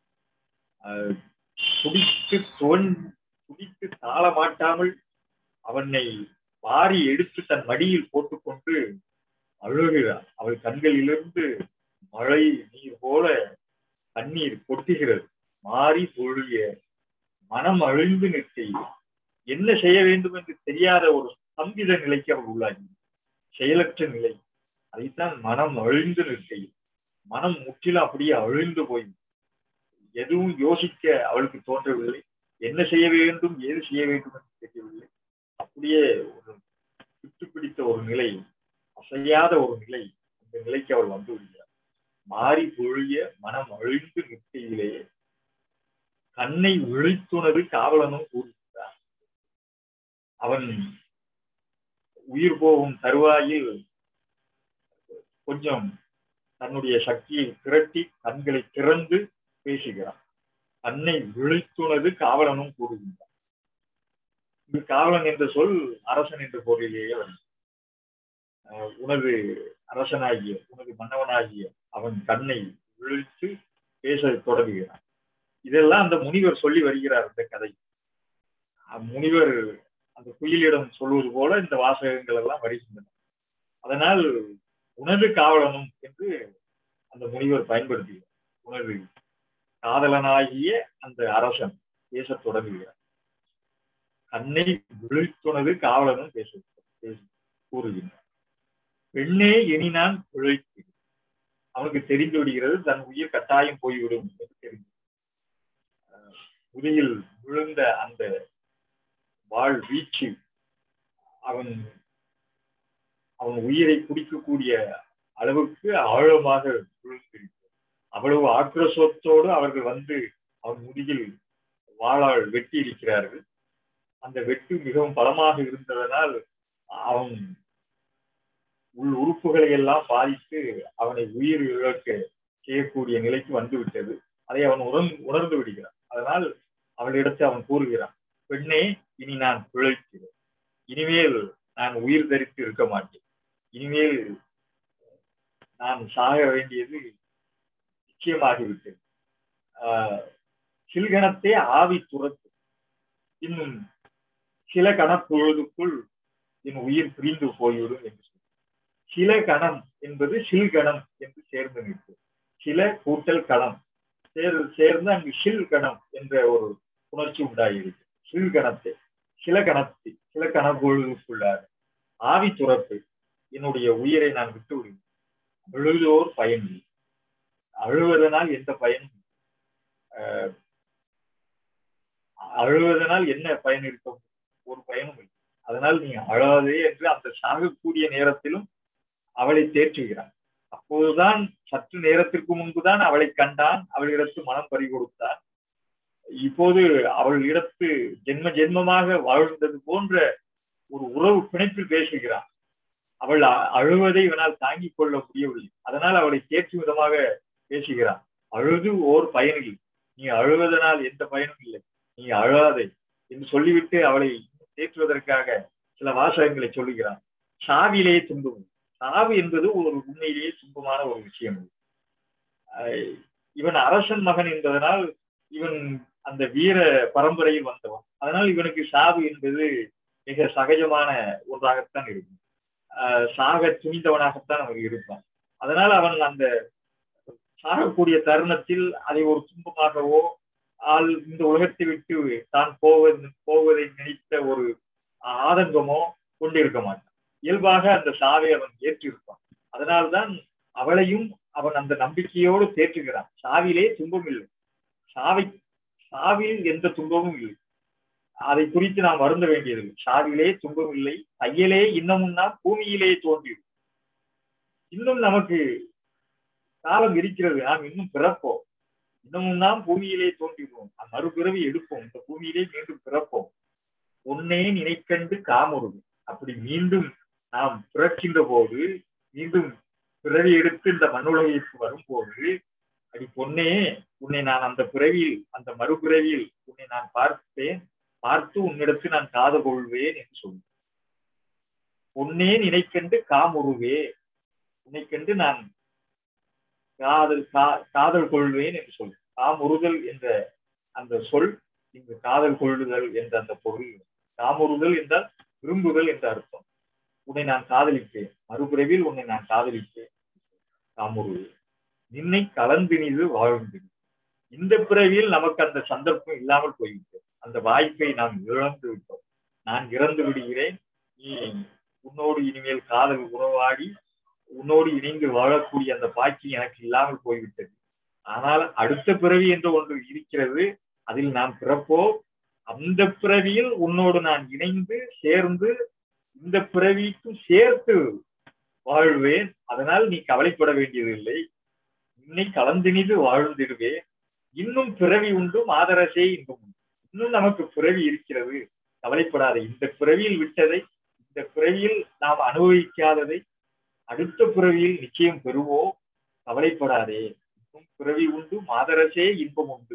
துடித்து தாழ மாட்டாமல் அவனை வாரி எடுத்து தன் மடியில் போட்டுக்கொண்டு அழுகிறாள். அவள் கண்களிலிருந்து மழை நீர் போல தண்ணீர் கொட்டுகிறது. மாறி பொழிய மனம் அழிந்து நிற்கையில் என்ன செய்ய வேண்டும் என்று தெரியாத ஒரு சம்பித நிலைக்கு அவள் உள்ளாகி செயலற்ற நிலை. அதைத்தான் மனம் அழிந்து நிற்கையில். மனம் முற்றிலும் அப்படியே அழிந்து போய் எதுவும் யோசிக்க அவளுக்கு தோன்றவில்லை. என்ன செய்ய வேண்டும் ஏது செய்ய வேண்டும் என்று தெரியவில்லை. அப்படியே ஒரு சுட்டுப்பிடித்த ஒரு நிலை, அசையாத ஒரு நிலை, அந்த நிலைக்கு அவள் வந்து விடுகிறார். மாறி பொழிய மனம் அழிந்து நிற்கையிலே கண்ணை விழித்துணது காவலனும் கூறுகிறார். அவன் உயிர் போகும் தருவாயில் கொஞ்சம் தன்னுடைய சக்தியை திரட்டி கண்களை திறந்து பேசுகிறான். தன்னை விழித்துணது காவலனும் கூறுகின்றான். இந்த காவலன் என்ற சொல் அரசன் என்ற பொருளிலேயே உனது அரசனாகிய உனது மன்னவனாகிய அவன் கண்ணை விழித்து பேச தொடங்குகிறான். இதெல்லாம் அந்த முனிவர் சொல்லி வருகிறார். இந்த கதை முனிவர் அந்த குயிலிடம் சொல்வது போல இந்த வாசகங்கள் எல்லாம் வருகின்றன. அதனால் உனது காவலனும் என்று அந்த முனிவர் பயன்படுத்துகிறார். உனது காதலனாகிய அந்த அரசன் பேசத் தொடங்குகிறார். கண்ணை விழித்துணது காவலனும் பேச கூறுகின்றார். பெண்ணே இனி நான் பிழைக்கிறேன். அவனுக்கு தெரிந்து விடுகிறது தன் உயிர் கட்டாயம் போய்விடும் என்று தெரிந்து முதுகில் விழுந்த அந்த வாழ் வீச்சு அவன் உயிரை குடிக்கக்கூடிய அளவுக்கு ஆழமாக விழுந்திருக்கிறது. அவ்வளவு ஆக்ரோஷத்தோடு அவர்கள் வந்து அவன் முதுகில் வாளால் வெட்டி இருக்கிறார்கள். அந்த வெட்டு மிகவும் பலமாக இருந்ததனால் அவன் உள் உறுப்புகளை எல்லாம் பாதித்து அவனை உயிர் இழக்க செய்யக்கூடிய நிலைக்கு வந்துவிட்டது. அதை அவன் உணர்ந்து விடுகிறான். அதனால் அவளிடத்து அவன் கூறுகிறான், பெண்ணே இனி நான் பிழைக்கிறேன். இனிமேல் நான் உயிர் தரித்து இருக்க மாட்டேன். இனிமேல் நான் சாக வேண்டியது நிச்சயமாகிவிட்டது. சில்கணத்தை ஆவி துரத்து, இன்னும் சில கணப்பொழுதுக்குள் என் உயிர் பிரிந்து போய்விடும் என்று சொல்லி, சில கணம் என்பது சில்கணம் என்று சேர்ந்து நிற்கும். சில கூட்டல் கணம் சேர்ந்து அங்கு ஷில் கணம் என்ற ஒரு உணர்ச்சி உண்டாகியிருக்கு. சில்கணத்தை சில கணப்பொழுதுக்குள்ளாக ஆவி துறப்பு, என்னுடைய உயிரை நான் விட்டு விடுவேன். அழுதோர் பயன் இல்லை. அழுவதனால் எந்த பயனும், அழுவதனால் என்ன பயன் இருக்கும்? ஒரு பயனும் இல்லை. அதனால் நீ அழாதே என்று அந்த சாகக்கூடிய நேரத்திலும் அவளை தேற்றுகிறான். அப்போதுதான் சற்று நேரத்திற்கு முன்புதான் அவளை கண்டான், அவளிடத்து மனம் பறி கொடுத்தான். இப்போது அவளிடத்து ஜென்ம ஜென்மமாக வாழ்ந்தது போன்ற ஒரு உறவு பிணைப்பில் பேசுகிறான். அவள் அழுவதை இவனால் தாங்கிக் கொள்ள முடியவில்லை. அதனால் அவளை தேற்றும் விதமாக பேசுகிறான். அழுது ஓர் பயனில்லை, நீ அழுவதனால் எந்த பயனும் இல்லை, நீ அழாதே என்று சொல்லிவிட்டு அவளை தேற்றுவதற்காக சில வாசகங்களை சொல்லுகிறான். சாவிலே துன்பம். சாவு என்பது ஒரு உண்மையிலேயே துன்பமான ஒரு விஷயம். இவன் அரசன் மகன் என்பதனால் இவன் அந்த வீர பரம்பரையில் வந்தவன். அதனால் இவனுக்கு சாவு என்பது மிக சகஜமான ஒன்றாகத்தான் இருக்கும். சாக துணிந்தவனாகத்தான் அவன் இருப்பான். அதனால் அவன் அந்த சாகக்கூடிய தருணத்தில் அதை ஒரு துன்பமாகவோ இந்த உலகத்தை விட்டு தான் போவதை நினைத்த ஒரு ஆதங்கமோ கொண்டிருக்க மாட்டான். இயல்பாக அந்த சாவை அவன் ஏற்றிருப்பான். அதனால்தான் அவளையும் அவன் அந்த நம்பிக்கையோடு தேற்றுகிறான். சாவிலே துன்பம் இல்லை, சாவில் எந்த துன்பமும் இல்லை, அதை குறித்து நாம் வருந்த வேண்டியதில்லை. சாவிலே துன்பம் இல்லை, தையலே இன்னமும் நாம் பூமியிலே தோன்றிடும். இன்னும் நமக்கு காலம் இருக்கிறது, நாம் இன்னும் பிறப்போம், இன்னமும் நாம் பூமியிலே தோன்றிடுவோம், மறுபிறவி எடுப்போம், இந்த பூமியிலே மீண்டும் பிறப்போம். உன்னே நினைக்கண்டு காமுறுது. அப்படி மீண்டும் நாம் பிறக்கின்ற போது, மீண்டும் பிறவி எடுத்து இந்த மண்ணுலகிற்கு வரும்போது, அடி பொன்னே, உன்னை நான் அந்த பிறவியில், அந்த மறுபிறவியில் உன்னை நான் பார்த்து உன்னிடத்து நான் காதல் கொள்வேன் என்று சொல்லுவேன். உன்னே நினைக்கண்டு காமுறுவே, உன்னை கண்டு நான் காதல் கொள்வேன் என்று சொல். காமுறுதல் என்ற அந்த சொல் இங்கு காதல் கொள்ளுதல் என்ற அந்த பொருள். காமுறுதல் என்றால் விரும்புதல் என்ற அர்த்தம். உன்னை நான் காதலிப்பேன், மறுபிறவில் உன்னை நான் காதலிப்பேன். காமுறுவே நின்னை கலந்தினிது வாழ்ந்து. இந்த பிறவியில் நமக்கு அந்த சந்தர்ப்பம் இல்லாமல் போய்விட்டோம், அந்த வாய்ப்பை நாம் இழந்து விட்டோம். நான் இறந்து விடுகிறேன், நீ உன்னோடு இனிமேல் காதல் உறவாடி உன்னோடு இணைந்து வாழக்கூடிய அந்த பாக்கியம் எனக்கு இல்லாமல் போய்விட்டது. ஆனால் அடுத்த பிறவி என்று ஒன்று இருக்கிறது, அதில் நாம் பிறப்போம். அந்த பிறவியில் உன்னோடு நான் இணைந்து சேர்ந்து இந்த பிறவிக்கும் சேர்த்து வாழ்வேன். அதனால் நீ கவலைப்பட வேண்டியதில்லை, இன்னை கலந்தினிது வாழ்ந்திடுவேன். இன்னும் பிறவி உண்டு மாதரசே இன்பம் உண்டு. இன்னும் நமக்கு பிறவி இருக்கிறது, கவலைப்படாதே. இந்த பிறவியில் விட்டதை, இந்த பிறவியில் நாம் அனுபவிக்காததை அடுத்த பிறவியில் நிச்சயம் பெறுவோம், கவலைப்படாதே. இன்னும் பிறவி உண்டு மாதரசே இன்பம் உண்டு.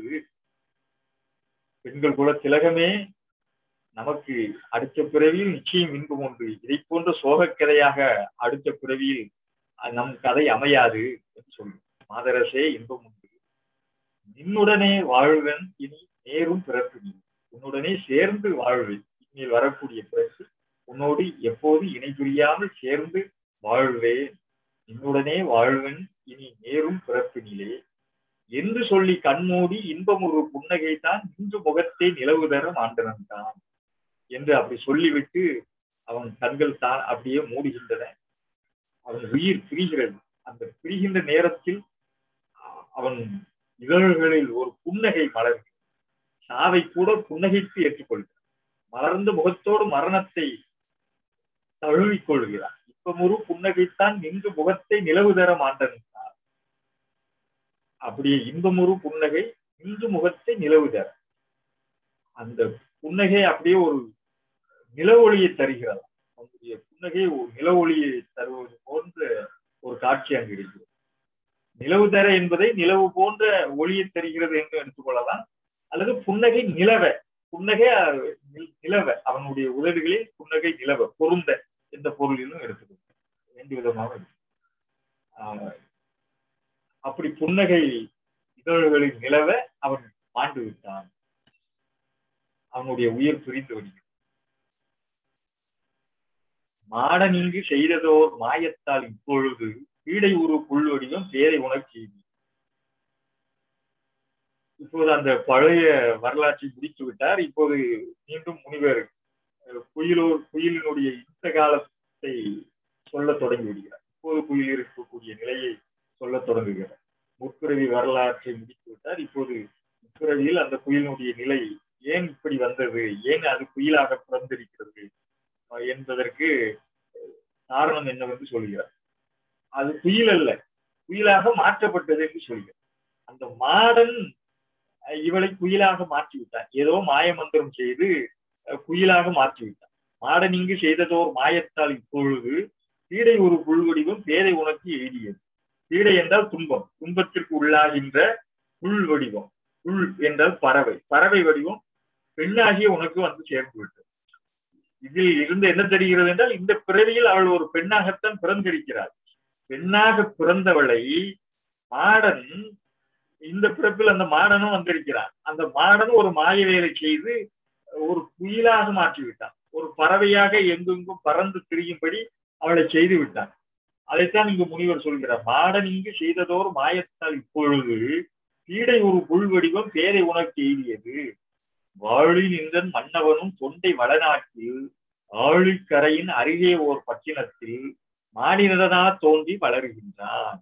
பெண்கள் குல திலகமே, நமக்கு அடுத்த பிறவியில் நிச்சயம் இன்பம் உண்டு. இதை போன்ற சோகக்கதையாக அடுத்த பிறவியில் நம் கதை அமையாது என்று சொல்லு. மாதரசே இன்பம் உண்டு. நின்னுடனே வாழ்வன் இனி நேரும் பிறப்பு நீ. உன்னுடனே சேர்ந்து வாழ்வேன். இனிமேல் வரக்கூடிய பிறப்பு உன்னோடு எப்போது இணை புரியாமல் சேர்ந்து வாழ்வேன். நின்னுடனே வாழ்வன் இனி நேரும் பிறப்பினிலே என்று சொல்லி கண்மூடி இன்பம் ஒரு புன்னகை தான் இன்று முகத்தை நிலவு தரும் ஆண்டவன் தான் என்று அப்படி சொல்லிவிட்டு அவன் கண்கள் தான் அப்படியே மூடுகின்றன. அவன் உயிர் பிரிகிறது. அந்த பிரிகின்ற நேரத்தில் அவன் இதழ்களில் ஒரு புன்னகை மலர்கிறது. சாவை கூட புன்னகைத்து ஏற்றுக்கொள்கிறான். மலர்ந்த முகத்தோடு மரணத்தை தழுவிக் கொள்கிறான். இப்பம் ஒரு புன்னகைத்தான் நின்று முகத்தை நிலவு தர மாட்டான். அப்படியே இன்பமுறு புன்னகை நின்று முகத்தை நிலவு தர. அந்த புன்னகை அப்படியே ஒரு நில ஒளியை தருகிறது. அவனுடைய புன்னகை ஒரு நில ஒளியை தருவது போன்ற ஒரு காட்சி அங்கு இருக்கிறது. நிலவு தர என்பதை நிலவு போன்ற ஒளியை தருகிறது என்று எடுத்துக்கொள்ளலாம். அல்லது புன்னகை நிலவ, புன்னகை நிலவ, அவனுடைய உதடுகளில் புன்னகை நிலவ, பொருந்த என்ற பொருளிலும் எடுத்துக்கொள்ள ரெண்டு விதமாக இருக்கு. அப்படி புன்னகை இதழ்களில் நிலவ அவன் மாண்டு விட்டான். அவனுடைய உயிர் பிரிந்து வருகிறது. மாடன் இங்கு செய்ததோர் மாயத்தால் இப்பொழுது பீடை உரு புல்வடிவம் பேரை உணர்ச்சி. இப்போது அந்த பழைய வரலாற்றை முடித்து விட்டார். இப்போது மீண்டும் முனிவர் குயிலினுடைய இந்த காலத்தை சொல்ல தொடங்கி விடுகிறார். இப்போது குயில் இருக்கக்கூடிய நிலையை சொல்ல தொடங்குகிறார். முற்பிறவி வரலாற்றை முடித்து விட்டார். இப்போது முற்பிறவியில் அந்த குயிலினுடைய நிலை ஏன் இப்படி வந்தது, ஏன் அது குயிலாக பிறந்திருக்கிறது என்பதற்கு காரணம் என்னவென்று சொல்கிறார். அது குயில் அல்ல, குயிலாக மாற்றப்பட்டது என்று சொல்கிறார். அந்த மாடன் இவளை குயிலாக மாற்றிவிட்டான். ஏதோ மாய மந்திரம் செய்து குயிலாக மாற்றிவிட்டான். மாடன் இங்கு செய்ததோர் மாயத்தால் இப்பொழுது பீடை ஒரு புல்வடிவம் பேதை உணர்ச்சி எழுதியது. பீடை என்றால் துன்பம், துன்பத்திற்கு உள்ளாகின்ற புல் வடிவம். புல் என்றால் பறவை, பறவை வடிவம் பெண்ணாகிய உனக்கு வந்து சேர்ந்து விட்டது. இதில் இருந்து என்ன தெரிகிறது என்றால், இந்த பிறவியில் அவள் ஒரு பெண்ணாகத்தான் பிறந்திருக்கிறாள். பெண்ணாக பிறந்தவளை மாடன் இந்த பிறப்பில் அந்த மாடனும் வந்திருக்கிறான். அந்த மாடன் ஒரு மாய வேலை செய்து ஒரு குயிலாக மாற்றிவிட்டான். ஒரு பறவையாக எங்கெங்கும் பறந்து திரியும்படி அவளை செய்து விட்டான். அதைத்தான் இங்கு முனிவர் சொல்கிறார். மாடன் இங்கு செய்ததோர் மாயத்தால் இப்பொழுது பீடை ஒரு புல் வடிவம் பேரை உனக்கு எய்தியது. வாழி நின்றன் மன்னவனும் தொண்டை வடநாட்டில் ஆழிக்கரையின் அருகே ஓர் பட்டினத்தில் மாநிலனா தோன்றி வளருகின்றான்.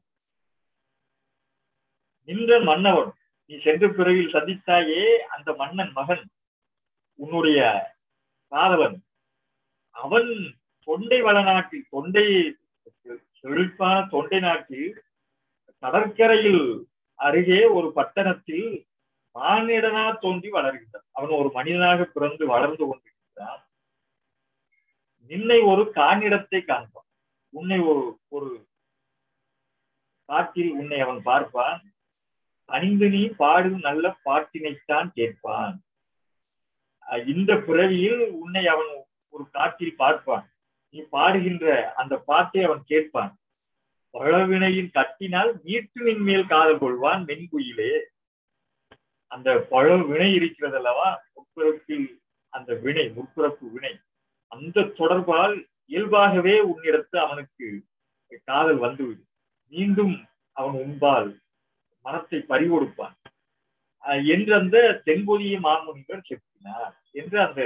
நின்ற மன்னவன், நீ சென்ற பிறவில் சந்தித்தாயே அந்த மன்னன் மகன், உன்னுடைய காதலன், அவன் தொண்டை வளநாட்டில், தொண்டை செழிப்பான தொண்டை நாட்டில் கடற்கரையில் அருகே ஒரு பட்டணத்தில் மானிடனா தோன்றி வளர்கின்றான். அவன் ஒரு மனிதனாக பிறந்து வளர்ந்து கொண்டிருக்கிறான். நின்னை ஒரு காணிடத்தை காண்பான். உன்னை ஒரு காட்டில் உன்னை அவன் பார்ப்பான். அணிந்து நீ பாடும் நல்ல பாட்டினைத்தான் கேட்பான். இந்த பிறவியில் உன்னை அவன் ஒரு காட்டில் பார்ப்பான். நீ பாடுகின்ற அந்த பாட்டை அவன் கேட்பான். பழவினையின் கட்டினால் வீட்டினின் மேல் காதல் கொள்வான் மென்குயிலே. அந்த பழ வினை இருக்கிறது அல்லவா, முற்பிறப்பில் அந்த வினை, முற்பிறப்பு வினை, அந்த தொடர்பால் இயல்பாகவே உன்னிடத்து அவனுக்கு காதல் வந்துவிடும். மீண்டும் அவன் உன்பால் மனத்தை பறிகொடுப்பான் என்று அந்த தென்பொதிய மாமுனிவர் செப்பினார் என்று அந்த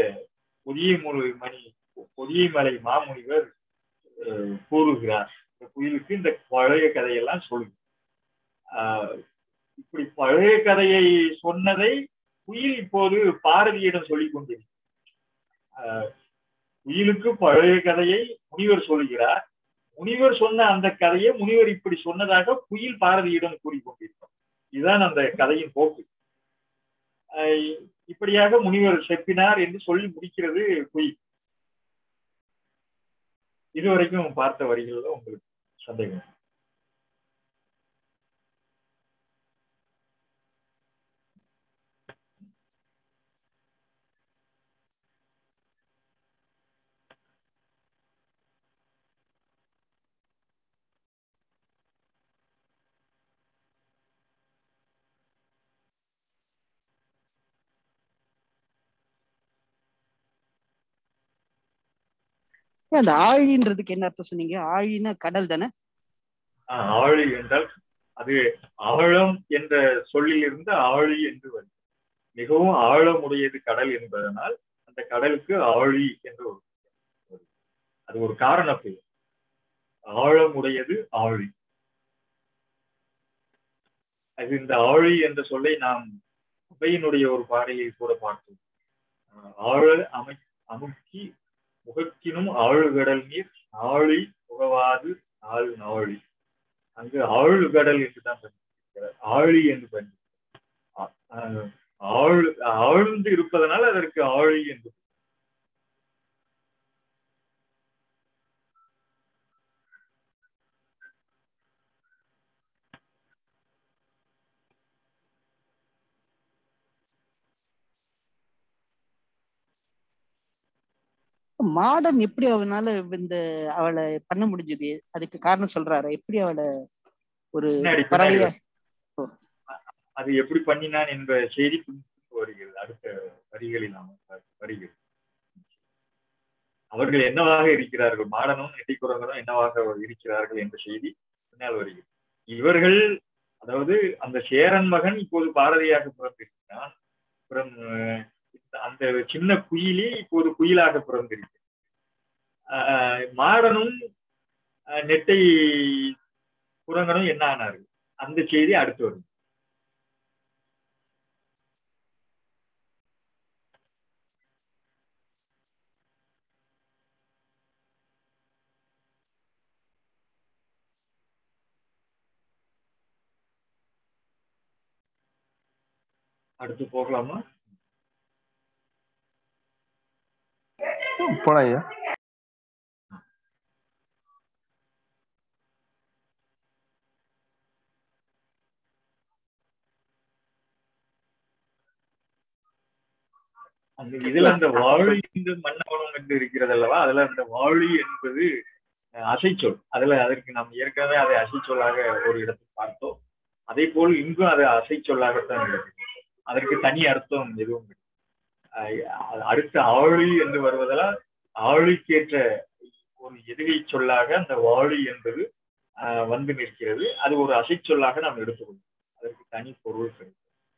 பொதியை மலை மாமுனிவர் கூறுகிறார். இந்த குயிலுக்கு இந்த பழைய கதையெல்லாம் சொல்லு. இப்படி பழைய கதையை சொன்னதை குயில் இப்போது பாரதியிடம் சொல்லிக் கொண்டிருக்கிறார். குயிலுக்கு பழைய கதையை முனிவர் சொல்கிறார். முனிவர் சொன்ன அந்த கதையை முனிவர் இப்படி சொன்னதாக குயில் பாரதியிடம் கூறிக்கொண்டிருக்கிறார். இதுதான் அந்த கதையின் போக்கு. இப்படியாக முனிவர் செப்பினார் என்று சொல்லி முடிக்கிறது குயில். இதுவரைக்கும் பார்த்த வரிகள்ல உங்களுக்கு சந்தேகம்? அந்த ஆழின்றதுக்கு என்ன அர்த்தம் சொன்னீங்க? ஆழினா கடல் தானே? ஆழி என்றால் அது ஆழம் என்ற சொல்லில் இருந்து ஆழி என்று வருது. மிகவும் ஆழமுடையது கடல் என்பதனால் அந்த கடலுக்கு ஆழி என்று ஒரு, அது ஒரு காரண பெயர். ஆழமுடையது ஆழி. அது இந்த ஆழி என்ற சொல்லை நாம் அவையினுடைய ஒரு பாடலில் கூட பார்த்தோம். ஆழல் அமுக்கி முகக்கினும் ஆழுகடல் நீர் ஆழி புகவாது ஆழ் நாழி. அங்கு ஆழுகடல் என்றுதான் பயன்படுத்திருக்கிறார், ஆழி என்று பயன்படுத்த. ஆழ்ந்து இருப்பதனால் அதற்கு ஆழி என்று. மாடன் எப்படி அவனால அவளை பண்ண முடிஞ்சது? அதுக்கு காரணம் சொல்றாரு. எப்படி அவளை ஒரு பறவையா? அது எப்படி பண்ணினான் என்ற செய்தி வருகிறது. அடுத்த வரிகளில் நாம் வருகிறது. அவர்கள் என்னவாக இருக்கிறார்கள், மாடனும் நெட்டிக்குரங்கனும் என்னவாக இருக்கிறார்கள் என்ற செய்தி பின்னால் வருகிறது. இவர்கள், அதாவது அந்த சேரன் மகன் இப்போது பாரதியாக பிறந்திருக்கிறான். அந்த சின்ன குயிலி இப்போது குயிலாக பிறந்திருக்கிறார். மாடனும் நெட்டை குரங்கனும் என்ன ஆனார்கள், அந்த செய்தி அடுத்து வரும். அடுத்து போகலாமா? போலாம். அந்த இதுல அந்த வாழி என்று மன்னவனம் என்று இருக்கிறது அல்லவா, அதுல அந்த வாழி என்பது அசைச்சொல். அதற்கு நாம் ஏற்கனவே அதை அசைச்சொல்லாக ஒரு இடத்தில் பார்த்தோம். அதே போல் இங்கும் அது அசைச்சொல்லாகத்தான் இருக்கிறது. அதற்கு தனி அர்த்தம் எதுவும் இல்லை. அடுத்த ஆழி என்று வருவதால் ஆழிக்கேற்ற ஒரு எதிரை சொல்லாக அந்த வாழி என்பது வந்து நிற்கிறது. அது ஒரு அசைச்சொல்லாக நாம் எடுத்துக்கொள்வோம். அதற்கு தனி பொருள் கிடைக்கும்.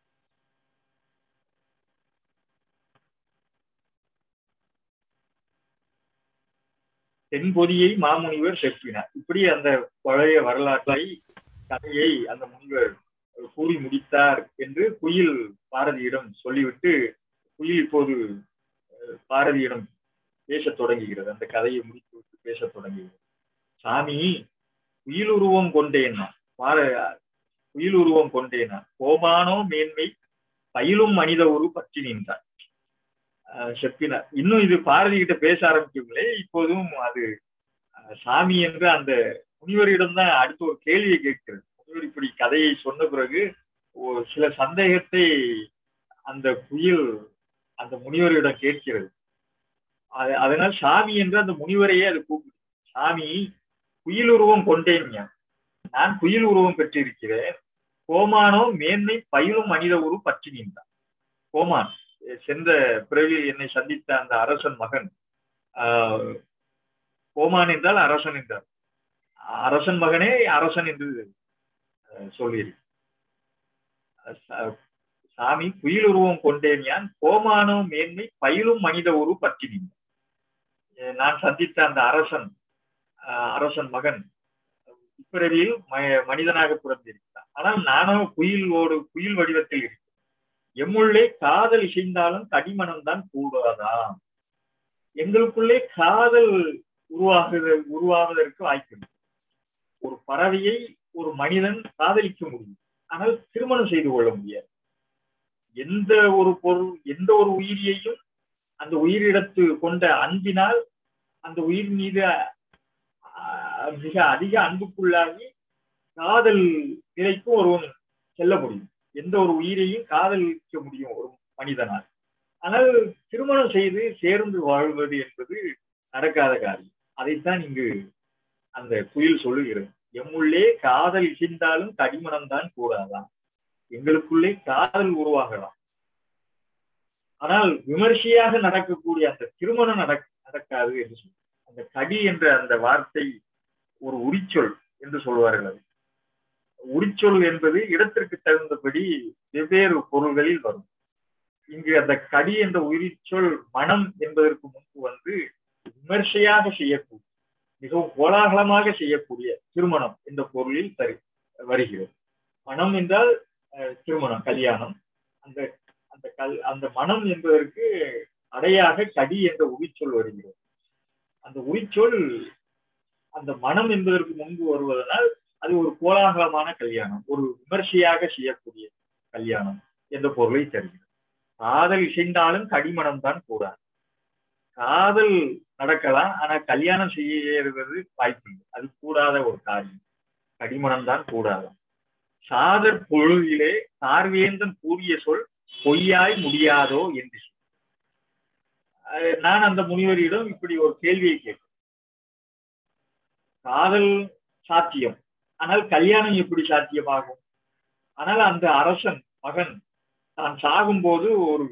தென்பொதியை மாமுனிவர் செப்பினார். இப்படி அந்த பழைய வரலாற்றை, கதையை அந்த முனிவர் கூறி முடித்தார் என்று குயில் பாரதியிடம் சொல்லிவிட்டு, குயில் இப்போது பாரதியிடம் பேசத் தொடங்குகிறது. அந்த கதையை முடித்துவிட்டு பேசத் தொடங்குகிறது. சாமி, குயில் உருவம் கொண்டேனா, குயில் உருவம் கொண்டேனா, கோமானோ மேன்மை பயிலும் மனித உரு பற்றி நின்றார் செப்பினார். இன்னும் இது பாரதி கிட்ட பேச ஆரம்பிக்கவில்லை. இப்போதும் அது சாமி என்ற அந்த முனிவரிடம் தான் அடுத்து ஒரு கேள்வியை கேட்கிறது. முனிவர் இப்படி கதையை சொன்ன பிறகு ஒரு சில சந்தேகத்தை அந்த குயில் அந்த முனிவரிடம் கேட்கிறது. அதனால் சாமி என்று அந்த முனிவரையே அது கூப்பிடு. சாமி, குயில் உருவம் கொண்டேன், நான் குயில் உருவம் பெற்றிருக்கிறேன். கோமானோ மேன்மை பயிலும் மனித உரு பற்றி நின்றான். கோமான் சென்ற பிறவியில் என்னை சந்தித்த அந்த அரசன் மகன். கோமான் என்றால் அரசன் என்றார். அரசன் மகனே அரசன் என்று சொல்லியிரு. சாமி, குயில் உருவம் கொண்டேன் யான், கோமானோ மேன்மை பயிலும் மனித உரு பற்றி நின்றான். நான் சந்தித்த அந்த அரசன் மகன் இப்பிறவியில் மனிதனாக பிறந்திருக்கிறான். ஆனால் நானும் குயில் வடிவத்தில் இருக்கிறேன். எம்முள்ளே காதல் இசைந்தாலும் கடிமணம்தான் கூடாதாம். எங்களுக்குள்ளே காதல் உருவாவதற்கு வாய்ப்பு. ஒரு பறவையை ஒரு மனிதன் காதலிக்க முடியும், ஆனால் திருமணம் செய்து கொள்ள முடியாது. எந்த ஒரு பொருள், எந்த ஒரு உயிரியையும் அந்த உயிரிடத்து கொண்ட அன்பினால் அந்த உயிர் மீது மிக அதிக அன்புக்குள்ளாகி காதல் நிலைக்கு ஒருவன் செல்ல முடியும். எந்த ஒரு உயிரையும் காதலிக்க முடியும் ஒரு மனிதனால். ஆனால் திருமணம் செய்து சேர்ந்து வாழ்வது என்பது நடக்காத காரியம். அதைத்தான் இங்கு அந்த குயில் சொல்லுகிறது. எம்முள்ளே காதல் இசைந்தாலும் கடிமணம் தான் கூடாதான். எங்களுக்குள்ளே காதல் உருவாகலாம், ஆனால் விமர்சையாக நடக்கக்கூடிய அந்த திருமணம் நடக்காது என்று சொல்லி, அந்த கடி என்ற அந்த வார்த்தை ஒரு உரிச்சொல் என்று சொல்வார்கள். அது உரிச்சொல் என்பது இடத்திற்கு தகுந்தபடி வெவ்வேறு பொருள்களில் வரும். இங்கு அந்த கடி என்ற உரிச்சொல் மனம் என்பதற்கு முன்பு வந்து விமர்சையாக செய்யக்கூடிய, மிகவும் கோலாகலமாக செய்யக்கூடிய திருமணம் என்ற பொருளில் வருகிறது. மனம் என்றால் திருமணம், கல்யாணம். அந்த மனம் என்பதற்கு அடையாக கடி என்ற உரிச்சொல் வருகிறது. அந்த உரிச்சொல் அந்த மனம் என்பதற்கு முன்பு வருவதனால் அது ஒரு கோலாகலமான கல்யாணம், ஒரு விமர்சையாக செய்யக்கூடிய கல்யாணம் என்ற பொருளை தருகிறது. காதல் இசைந்தாலும் கடிமணம் தான் கூடாது. காதல் நடக்கலாம், ஆனா கல்யாணம் செய்யறது வாய்ப்பில்லை. அது கூடாத ஒரு காரியம். கடிமணம் தான் கூடாதான். சாதர் பொழுதிலே சார்வேந்தன் கூறிய சொல் பொய்யாய் முடியாதோ என்று நான் அந்த முனிவரிடம் இப்படி ஒரு கேள்வியை கேட்டேன். காதல் சாத்தியம், ஆனால் கல்யாணம் எப்படி சாத்தியமாகும்? ஆனால் அந்த அரசன் மகன் தான் சாகும்போது ஒரு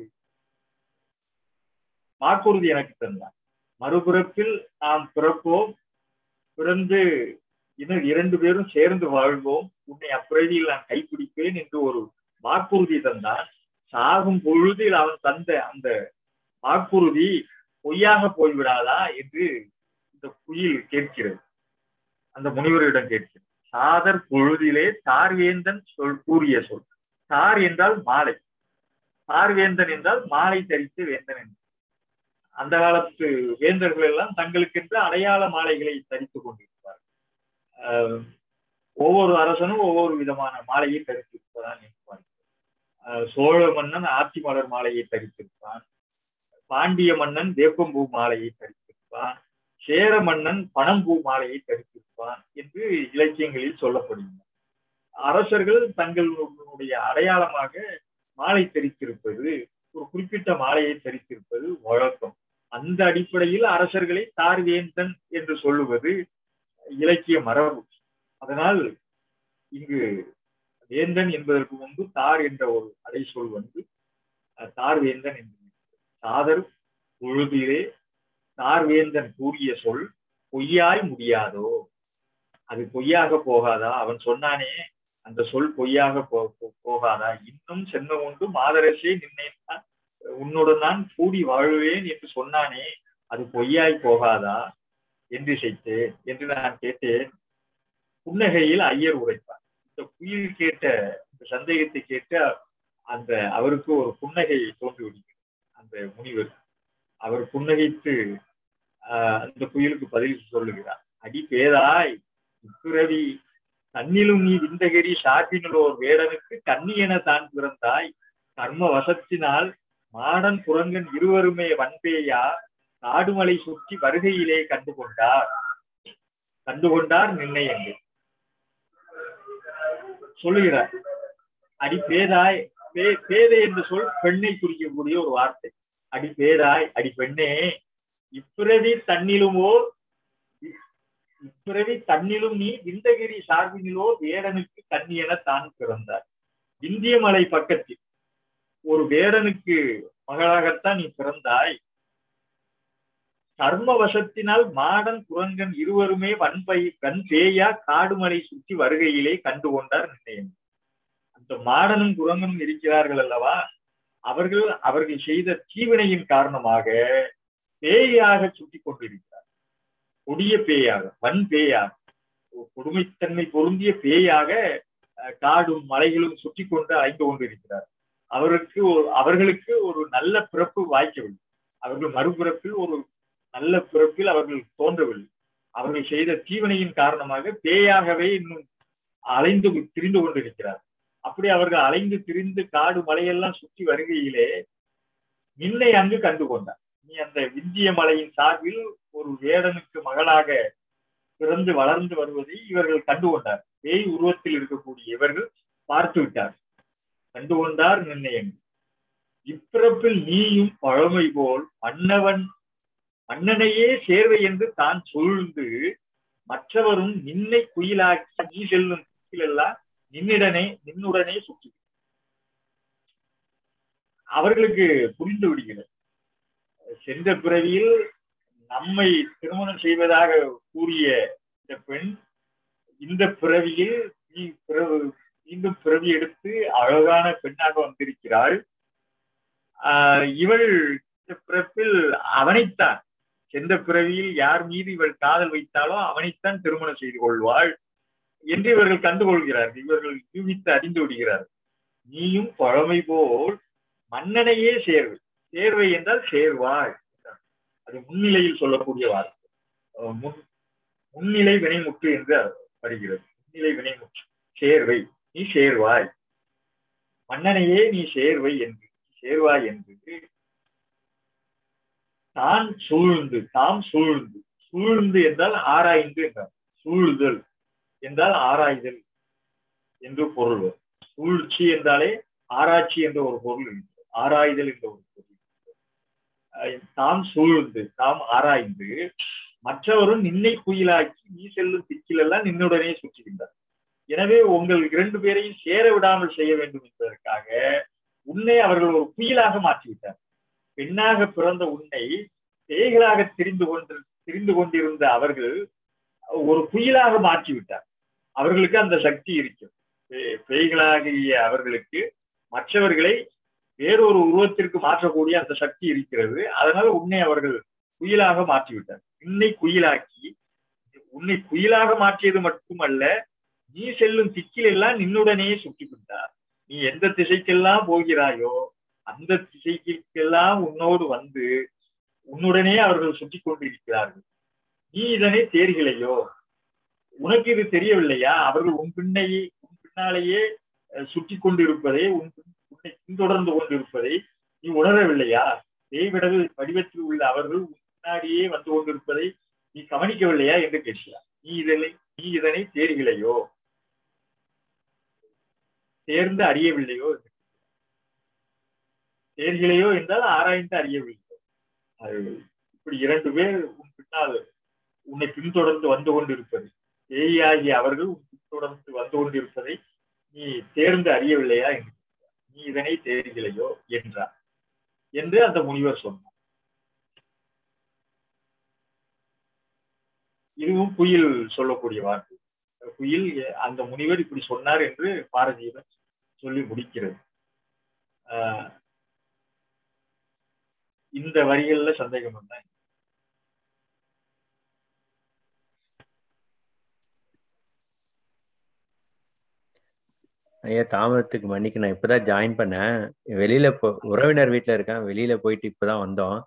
வாக்குறுதி எனக்கு தந்தான். மறுபிறப்பில் நாம் பிறப்போம், பிறந்து இன்னும் 2 பேரும் சேர்ந்து வாழ்வோம், உன்னை அப்பிறவியில் நான் கைப்பிடிப்பேன் என்று ஒரு வாக்குறுதி தந்தான். சாகும் பொழுதில் அவன் தந்த அந்த வாக்குறுதி பொய்யாக போய்விடாதா என்று இந்த குயில் கேட்கிறது, அந்த முனிவரிடம் கேட்கிறது. சாதர் பொழுதிலே தார்வேந்தன் கூறிய சொல். தார் என்றால் மாலை, தார்வேந்தன் என்றால் மாலை தரித்த வேந்தன் என்று. அந்த காலத்து வேந்தர்கள் எல்லாம் தங்களுக்கென்று அடையாள மாலைகளை தரித்துக் கொண்டிருப்பார்கள். ஒவ்வொரு அரசனும் ஒவ்வொரு விதமான மாலையை தரித்திருப்பதான் நினைப்பார்கள். சோழ மன்னன் ஆத்தி மலர் மாலையை தரித்திருப்பான், பாண்டிய மன்னன் வேப்பம்பூ மாலையை தரித்திருப்பான், சேர மன்னன் பனம்பூ மாலையை தரித்திருப்பான் என்று இலக்கியங்களில் சொல்லப்படுகின்றன. அரசர்கள் தங்களுடைய அடையாளமாக மாலை தரித்திருப்பது, ஒரு குறிப்பிட்ட மாலையை தரித்திருப்பது வழக்கம். அந்த அடிப்படையில் அரசர்களை தார்வேந்தன் என்று சொல்லுவது இலக்கிய மரபு. அதனால் இங்கு வேந்தன் என்பதற்கு முன்பு தார் என்ற ஒரு அடை சொல் வந்து தார்வேந்தன் என்று. சாதர் பொழுதிலே தார்வேந்தன் கூறிய சொல் பொய்யாய் முடியாதோ, அது பொய்யாக போகாதா? அவன் சொன்னானே அந்த சொல் பொய்யாக போகாதா? இன்னும் சென்மம் உண்டு மாதரசே நின்னேன் உன்னுடன் நான் கூடி வாழ்வேன் என்று சொன்னானே, அது பொய்யாய் போகாதா என்று செய்தேன் என்று நான் கேட்டேன். புன்னகையில் ஐயர் உரைப்பார். இந்த குயில் கேட்ட இந்த சந்தேகத்தை கேட்ட அந்த அவருக்கு ஒரு புன்னகை தோன்றிவிடுகிறது. அந்த முனிவர் அவர் புன்னகைத்து அந்த குயிலுக்கு பதில் சொல்லுகிறார். அடி பேதாய், இப்பிறவி தன்னிலும் நீ விந்தகிரி சாற்றினோர் வேடனுக்கு கன்னி என தான் பிறந்தாய். கர்ம வசத்தினால் மாடன் குரங்கன் இருவருமே வன்பேயா காடுமலை சுற்றி வருகையிலே கண்டுகொண்டார் நிர்ணயங்கள் சொல்லுகிறார். அடி பேதாய், பேதை என்று சொல் பெண்ணை குறிக்கக்கூடிய ஒரு வார்த்தை. அடி பேதாய், அடி பெண்ணே, இப்பிறவி தன்னிலும் நீ விந்தகிரி சார்பினிலோ வேடனுக்கு கன்னி என தான் பிறந்தார். விந்திய மலை பக்கத்தில் ஒரு வேடனுக்கு மகளாகத்தான் நீ பிறந்தாய். கர்ம வசத்தினால் மாடன் குரங்கன் இருவருமே வன்பேயா காடுமலை சுற்றி வருகையிலே கண்டுகொண்டார் நிர்ணயம். அந்த மாடனும் குரங்கனும் இருக்கிறார்கள் அல்லவா, அவர்கள் செய்த தீவினையின் காரணமாக பேயாக சுற்றி கொண்டிருக்கிறார். கொடிய பேயாக, வன் பேயாக, கொடுமைத்தன்மை பொருந்திய பேயாக காடும் மலைகளும் சுற்றி கொண்டு அலைந்து கொண்டிருக்கிறார். அவர்களுக்கு ஒரு நல்ல பிறப்பு வாய்க்கவில்லை. அவர்கள் மறுபிறப்பில் ஒரு நல்ல பிறப்பில் அவர்கள் தோன்றவில்லை. அவர்கள் செய்த தீவினையின் காரணமாக பேயாகவே இன்னும் அலைந்து திரிந்து கொண்டிருக்கிறார். அப்படி அவர்கள் அலைந்து திரிந்து காடு மலையெல்லாம் சுற்றி வருகையிலே நின்னை அங்கு கண்டு கொண்டார். நீ அந்த விந்திய மலையின் சார்பில் ஒரு வேடனுக்கு மகளாக பிறந்து வளர்ந்து வருவதை இவர்கள் கண்டுகொண்டார். பேய் உருவத்தில் இருக்கக்கூடிய இவர்கள் பார்த்து விட்டார், கண்டுகொண்டார் நிர்ணயம். இப்பிறப்பில் நீயும் பழமை போல் மன்னனையே சேர்வை என்று தான் சூழ்ந்து மற்றவரும் நின்னை குயிலாக்கி நீ செல்லும் எல்லாம் நின்னுடனே சுற்றி. அவர்களுக்கு புரிந்து விடுகிறது, சென்ற பிறவியில் நம்மை திருமணம் செய்வதாக கூறிய இந்த பெண் இந்த பிறவியில் மீண்டும் பிறவி எடுத்து அழகான பெண்ணாக வந்திருக்கிறாள். இவள் இந்த பிறப்பில் அவனைத்தான், சென்ற பிறவியில் யார் மீது இவள் காதல் வைத்தாலோ அவனைத்தான் திருமணம் செய்து கொள்வாள் என்று இவர்கள் கண்டுகொள்கிறார்கள். இவர்கள் யூகித்து அறிந்து விடுகிறார்கள். நீயும் பழமை போல் மன்னனையே சேர்வை என்றால் சேர்வாய், அது முன்னிலையில் சொல்லக்கூடிய வார்த்தை. முன்னிலை வினைமுற்று என்று வருகிறது. முன்னிலை வினைமுற்று, சேர்வை, நீ சேர்வாய், மன்னனையே நீ சேர்வாய் என்று தாம் சூழ்ந்து என்றால் ஆராய்ந்து என்றார். சூழ்தல் என்றால் ஆராய்தல் என்று பொருள். சூழ்ச்சி என்றாலே ஆராய்ச்சி என்ற ஒரு பொருள் இருக்கிறது, ஆராய்தல் என்ற ஒரு பொருள். தாம் சூழ்ந்து, தாம் ஆராய்ந்து மற்றவரும் நின்னை குயிலாக்கி நீ செல்லும் திக்கிலெல்லாம் நின்னுடனே சுற்றுகின்றார். எனவே உங்கள் 2 பேரையும் சேர விடாமல் செய்ய வேண்டும் என்பதற்காக உன்னை அவர்கள் ஒரு புயலாக மாற்றிவிட்டார். பெண்ணாக பிறந்த உன்னை பேய்களாக திரிந்து கொண்டிருந்த அவர்கள் ஒரு புயலாக மாற்றிவிட்டார். அவர்களுக்கு அந்த சக்தி இருக்கும். பேய்களாகிய அவர்களுக்கு மற்றவர்களை வேறொரு உருவத்திற்கு மாற்றக்கூடிய அந்த சக்தி இருக்கிறது. அதனால உன்னை அவர்கள் குயிலாக மாற்றிவிட்டார். உன்னை குயிலாக மாற்றியது மட்டுமல்ல, நீ செல்லும் திக்கில் எல்லாம் நின்னுடனே சுற்றி விட்டார். நீ எந்த திசைக்கெல்லாம் போகிறாயோ அந்த திசைக்கெல்லாம் உன்னோடு வந்து உன்னுடனே அவர்கள் சுற்றி கொண்டிருக்கிறார்கள். நீ இதனை தேர்கிலையோ? உனக்கு இது தெரியவில்லையா? அவர்கள் உன் பின்னாலேயே சுற்றி கொண்டிருப்பதை, உன்னை பின்தொடர்ந்து கொண்டிருப்பதை நீ உணரவில்லையா? தேய்விடவு வடிவத்தில் உள்ள அவர்கள் உன் பின்னாடியே வந்து கொண்டிருப்பதை நீ கவனிக்கவில்லையா என்று கேட்கிறார். நீ இதனை தேர்கிலையோ? தேர்ந்து அறியவில்லையோ? தேர்கிலையோ என்றால் ஆராய்ந்து அறியவில்லையோ? இப்படி 2 பேர் உன் பின்னால் உன்னை பின்தொடர்ந்து வந்து கொண்டிருப்பது, பேயாகிய அவர்கள் உன் பின்தொடர்ந்து வந்து கொண்டிருப்பதை நீ தேர்ந்து அறியவில்லையா என்று, நீ இதனை தேர்கிலையோ என்றார் என்று அந்த முனிவர் சொன்னார். இதுவும் குயில் சொல்லக்கூடிய வார்த்தை. குயில் அந்த முனிவர் இப்படி சொன்னார் என்று பாரதியிடம் சொல்லி முடிக்கிறது. இந்த வரிகள்ல சந்தேகம் என்ன? ஐயா, தாமதத்துக்கு மன்னிக்கு. நான் இப்பதான் ஜாயின் பண்ணேன். வெளியில உறவினர் வீட்டுல இருக்கேன். வெளியில போயிட்டு இப்பதான் வந்தோம்.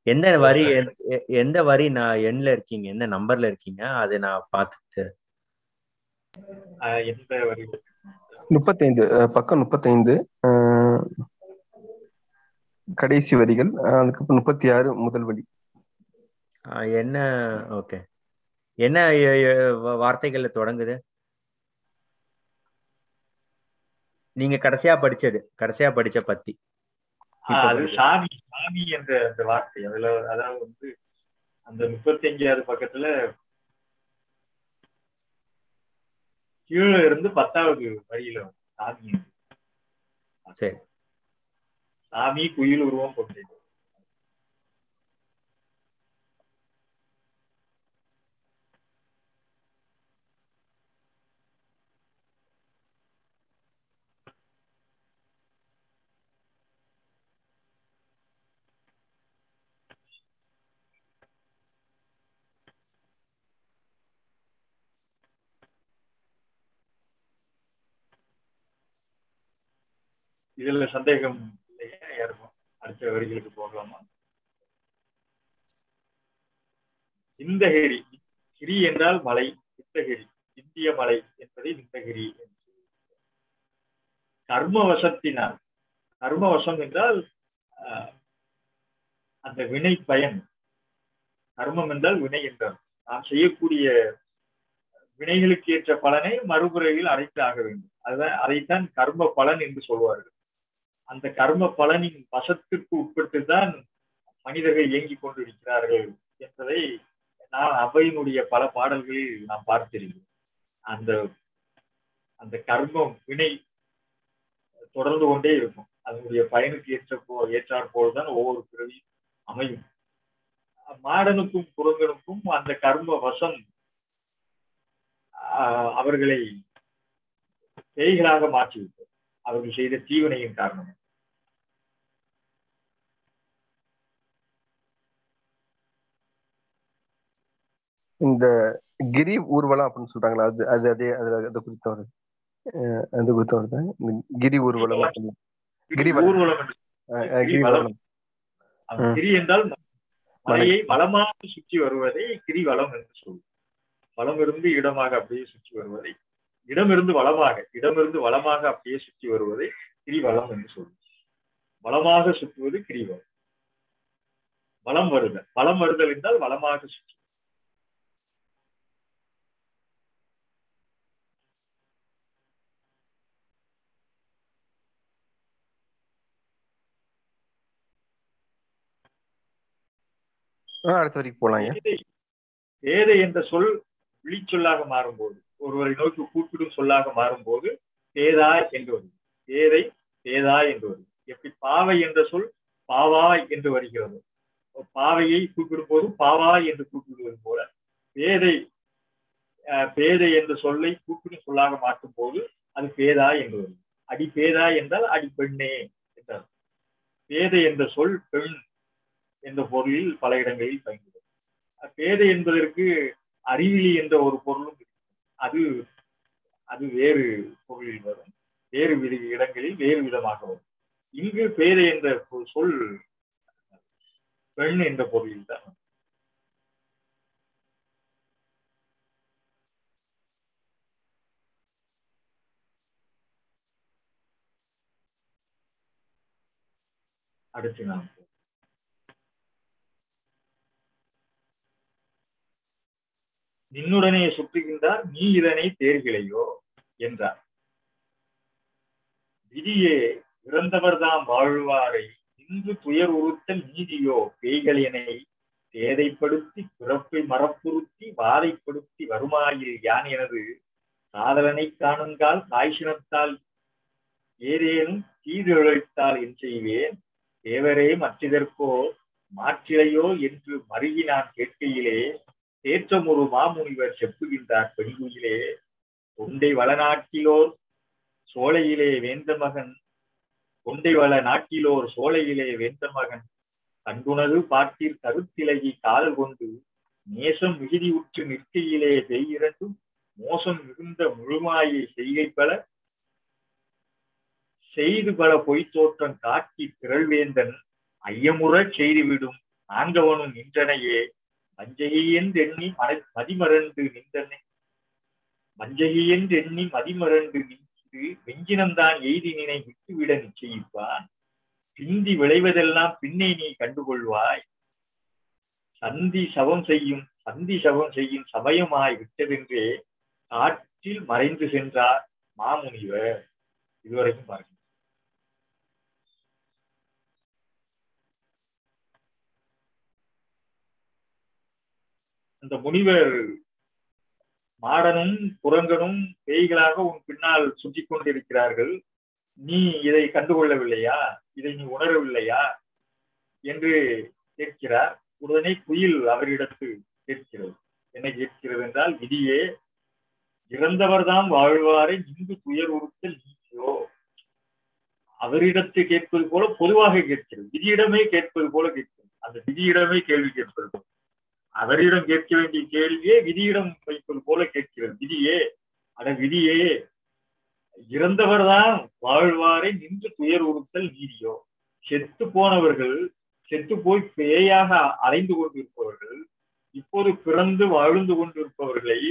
எந்த வரி நான் எண்ல இருக்கீங்க, எந்த நம்பர்ல இருக்கீங்க, அதை நான் பார்த்துட்டு. எந்த வரி? 35, பக்கம் 35, கடைசி வரிகள். அதுக்கப்புறம் 36 முதல் வரி. என்ன? ஓகே. என்ன வார்த்தைகள்ல தொடங்குது? நீங்க கடைசியா படிச்ச பத்தி. அது சாமி என்ற அந்த வார்த்தை. அதுல அதாவது வந்து அந்த 35வது பக்கத்துல கீழே இருந்து 10வது வரியில சாமி. சரி. சாமி குயில் உருவம் கொண்டது. இதுல சந்தேகம் இல்லையா யாருக்கும்? அடுத்த வரிகளுக்கு போகலாமா? இந்தகிரி. கிரி என்றால் மலை. இந்தகிரி இந்திய மலை என்பதை இந்தகிரி என்று. கர்மவசத்தினால், கர்மவசம் என்றால் அந்த வினை பயன். கர்மம் என்றால் வினை என்றால் நாம் செய்யக்கூடிய வினைகளுக்கு ஏற்ற பலனை மறுபுறையில் அடைத்து ஆக வேண்டும். அதைத்தான் கர்ம பலன் என்று சொல்வார்கள். அந்த கர்ம பலனின் வசத்துக்கு உட்பட்டுதான் மனிதர்கள் இயங்கிக் கொண்டிருக்கிறார்கள் என்பதை நான் அவையினுடைய பல பாடல்களில் நாம் பார்த்திருக்கிறோம். அந்த கர்மம் வினை தொடர்ந்து கொண்டே இருக்கும். அதனுடைய பயனுக்கு ஏற்றாற் போல்தான் ஒவ்வொரு பிறவியும் அமையும். மாடனுக்கும் குரங்கனுக்கும் அந்த கர்ம வசம் அவர்களை பேய்களாக மாற்றிவிட்டது, அவர்கள் செய்த தீவினையின் காரணம். இந்த கிரி ஊர்வலம் அப்படின்னு சொல்றாங்களா, அது குறித்த வருது. அது குறித்த வருது. கிரி ஊர்வலம், கிரிவலம். கிரி என்றால் மலையை வளமாக சுற்றி வருவதை கிரிவலம் என்று சொல்லும். வளமிருந்து இடமாக அப்படியே சுற்றி வருவதை, இடமிருந்து வளமாக அப்படியே சுற்றி வருவதை கிரிவலம் என்று சொல்லும். வளமாக சுற்றுவது கிரிவலம். வலம் வருதல் என்றால் வளமாக சுற்றி. அடுத்த வரைக்கும் போலாம். பேதை என்ற சொல் விழிச்சொல்லாக மாறும்போது, ஒருவரை நோக்கி கூப்பிடும் சொல்லாக மாறும்போது பேதா என்று வருகிறது. பேதை பேதா என்று வருகிறது. எப்படி பாவை என்ற சொல் பாவாய் என்று வருகிறது, பாவையை கூப்பிடும் போது பாவாய் என்று கூப்பிடுவது போல பேதை பேதை என்ற சொல்லை கூப்பிடும் சொல்லாக மாற்றும் போது அது பேதா என்று வருகிறது. அடி பேதா என்றால் அடி பெண்ணே என்றார். பேதை என்ற சொல் பெண் என்ற பொருளில் பல இடங்களில் பயன்படுகிறது. பேதை என்பதற்கு அறிவிலி என்ற ஒரு பொருளும் அது அது வேறு பொருளில் வரும், வேறு இடங்களில் வேறு விதமாக வரும். இங்கு பேதை என்ற சொல் பெண் என்ற பொருளில் தான். அடுத்து நாம் நின்னுடனே சுற்றுகின்றார் நீ இதனை தேர்கிலையோ என்றார். விதியே இறந்தவர்தாம் வாழ்வாரை இன்று துயர் உறுத்தல் நீதியோ பேய்களினை தேதைப்படுத்தி பிறப்பை மரப்புறுத்தி வாதைப்படுத்தி வருமாயில் யான் எனது காதலனை காணுங்கால் காய்ச்சினத்தால் ஏதேனும் தீது இழைத்தால் என் செய்வேன் தேவரே மற்றிதற்கோ மாற்றிலையோ என்று மருகி நான் கேட்கையிலே தேற்றம் ஒரு மாமுனிவர் செப்புகின்றார் பெண்குயிலே தொண்டை வளநாட்டிலோர் சோலையிலே வேந்த மகன் தொண்டை வள நாட்டிலோர் சோலையிலே வேந்த மகன் கண்டுணது பாட்டில் கருத்திலகி காதல் கொண்டு நேசம் மிகுதி உற்று நிற்கையிலே பெய்யிரண்டும் மோசம் மிகுந்த முழுமாயை செய்கை பல செய்து பல பொய்த்தோற்றம் காட்டி திரள்வேந்தன் ஐயமுறச் செய்துவிடும் ஆங்கவனும் நின்றனையே வஞ்சகியென்றெண்ணி மதிமறந்து நின்றனை வஞ்சகியென்றெண்ணி மதிமறந்து நின்று வெஞ்சினம்தான் எய்தினினை விட்டுவிட நிச்சயிப்பான் பிந்தி விளைவதெல்லாம் பின்னை நீ கண்டுகொள்வாய் சந்தி சவம் செய்யும் சமயமாய் விட்டதென்றே காற்றில் மறைந்து சென்றார் மாமுனிவர். இதுவரைக்கும் பாருங்க. அந்த முனிவர் மாடனும் குரங்கனும் பேய்களாக உன் பின்னால் சுற்றி கொண்டிருக்கிறார்கள், நீ இதை கண்டுகொள்ளவில்லையா, இதை நீ உணரவில்லையா என்று கேட்கிறார். உடனே குயில் அவரிடத்து கேட்கிறது. என்ன கேட்கிறது என்றால், விதியே இறந்தவர்தான் வாழ்வாரை இங்கு துயர் உறுத்தல் நீக்கியோ. அவரிடத்து கேட்பது போல பொதுவாக கேட்கிறது, விதியிடமே கேட்பது போல கேட்கிறது. அந்த விதியிடமே கேள்வி கேட்பது போல, அவரிடம் கேட்க வேண்டிய கேள்வியே விதியிடம் வைப்பது போல கேட்கிறது. விதியே விதியே இறந்தவர்தான் வாழ்வாரை நின்று துயர் உறுத்தல் நீதியோ. செத்து போனவர்கள், செத்து போய் பேயாக அலைந்து கொண்டிருப்பவர்கள், இப்போது பிறந்து வாழ்ந்து கொண்டிருப்பவர்களை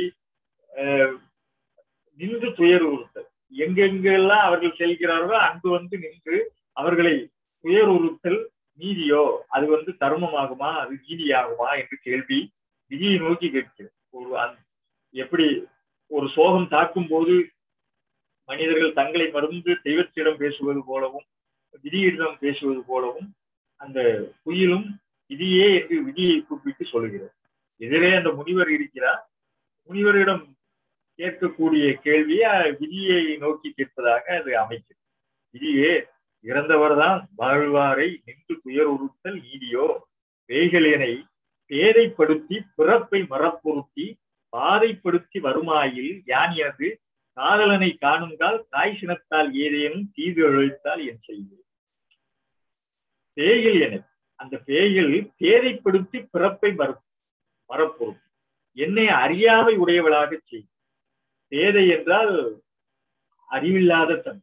நின்று துயர் உறுத்தல், எங்கெங்கெல்லாம் அவர்கள் செல்கிறார்களோ அங்கு வந்து நின்று அவர்களை துயர் உறுத்தல் நீதியோ, அது தர்மமாகுமா, அது நீதியாகுமா என்று கேள்வி விதியை நோக்கி கேட்கிறது. எப்படி ஒரு சோகம் தாக்கும் போது மனிதர்கள் தங்களை மறந்து தெய்வத்திடம் பேசுவது போலவும் விதியிடம் பேசுவது போலவும் அந்த குயிலும் விதியே என்று விதியை கூப்பிட்டு சொல்லுகிறது. எதிரே அந்த முனிவர் இருக்கிறார். முனிவரிடம் கேட்கக்கூடிய கேள்வியை விதியை நோக்கி கேட்பதாக அது அமைக்கிறது. விதியே இறந்தவர்தான் வாழ்வாரை நின்று துயர் உறுத்தல் நீதியோ, பேய்களினை பேதைப்படுத்தி பிறப்பை மரப்பொருத்தி பாதைப்படுத்தி வருமாயில் யான் எனது காதலனை காணுங்கால் தாய் சினத்தால் ஏதேனும் தீது இழைத்தால் என் செய்வேன். பேய்கள் என அந்த பேய்கள் பேதைப்படுத்தி பிறப்பை மரப்பொருத்தி என்னை அறியாமை உடையவளாக செய்யும். பேதை என்றால் அறிவில்லாத தன்மை.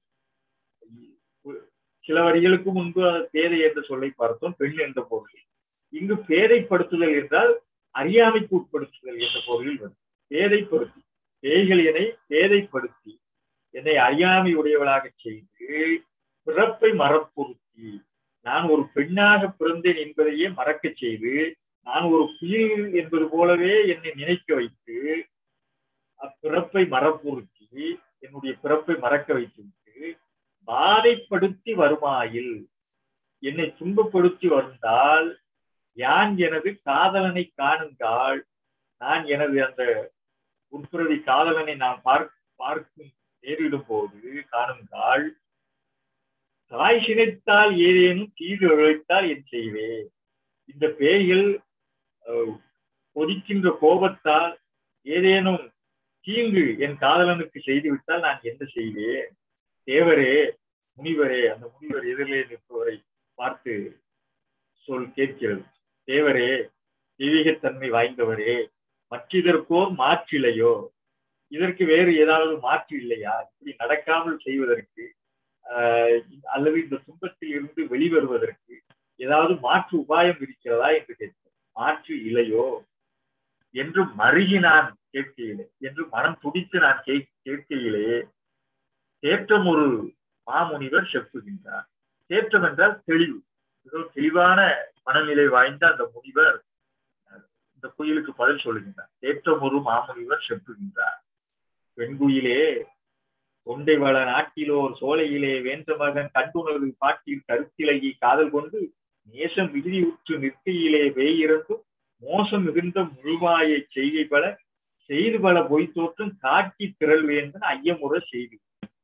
சில வரிகளுக்கு முன்பு பேதை என்ற சொல்லை பார்த்தோம், பெண் என்ற பொருளில். இங்கு பேதைப்படுத்துதல் என்றால் அறியாமைக்கு உட்படுத்துதல் என்ற பொருளில் வரும். பேதைப்படுத்தி பேய்கள் என்னை பேதைப்படுத்தி என்னை அறியாமை உடையவளாக செய்து பிறப்பை மரப்பொருத்தி நான் ஒரு பெண்ணாக பிறந்தேன் என்பதையே மறக்க செய்து, நான் ஒரு குயில் என்பது போலவே என்னை நினைக்க வைத்து, அப்பிறப்பை மரப்பொருத்தி என்னுடைய பிறப்பை மறக்க வைத்துவிட்டு பாதைப்படுத்தி வருமாயில் என்னை துன்பப்படுத்தி வந்தால் யான் எனது காதலனை காணுங்கால் நான் எனது அந்த உட்பிரதி காதலனை நாம் பார்க்கும் நேரிடும் போது காணுங்கால் தாய் சினைத்தால் ஏதேனும் தீது உழைத்தால் என் செய்வேன். இந்த பேய்கள் கொதிக்கின்ற கோபத்தால் ஏதேனும் தீங்கு என் காதலனுக்கு செய்துவிட்டால் நான் என்ன செய்வேன்? தேவரே, முனிவரே, அந்த முனிவர் எதிரிலே நிற்பவரை பார்த்து சொல் கேட்கிறது. தேவரே, தெய்வீகத்தன்மை வாய்ந்தவரே, மற்றதற்கோர் மாற்றில்லையோ? இதற்கு வேறு ஏதாவது மாற்று இல்லையா? இப்படி நடக்காமல் செய்வதற்கு அல்லது இந்த துன்பத்தில் இருந்து வெளிவருவதற்கு ஏதாவது மாற்று உபாயம் இருக்கிறதா என்று கேட்கிறேன். மாற்று இல்லையோ என்று மருகி நான் கேட்கையிலே, என்று மனம் துடித்து நான் கேட்கையிலே தேற்றம் ஒரு மாமுனிவர் செப்புகின்றார். தேற்றம் என்றால் தெளிவு. மிகவும் தெளிவான மனநிலை வாய்ந்த அந்த முனிவர் இந்த குயிலுக்கு பதில் சொல்லுகின்றார். தேற்றம் ஒரு மாமுனிவர் செப்புகின்றார். பெண்குயிலே, தொண்டை வள நாட்டிலோர் சோலையிலே வேந்த மகன் கண்டுணர்வு பாட்டில் கருத்திலகி காதல் கொண்டு நேசம் விகுதி உற்று நிற்கையிலே வேயிறந்தும் மோசம் மிகுந்த முழுமாயை செய்கை பல செய்து பல பொய் தோற்றம் காட்டி திரள் வேந்தன் ஐயமுறை செய்து.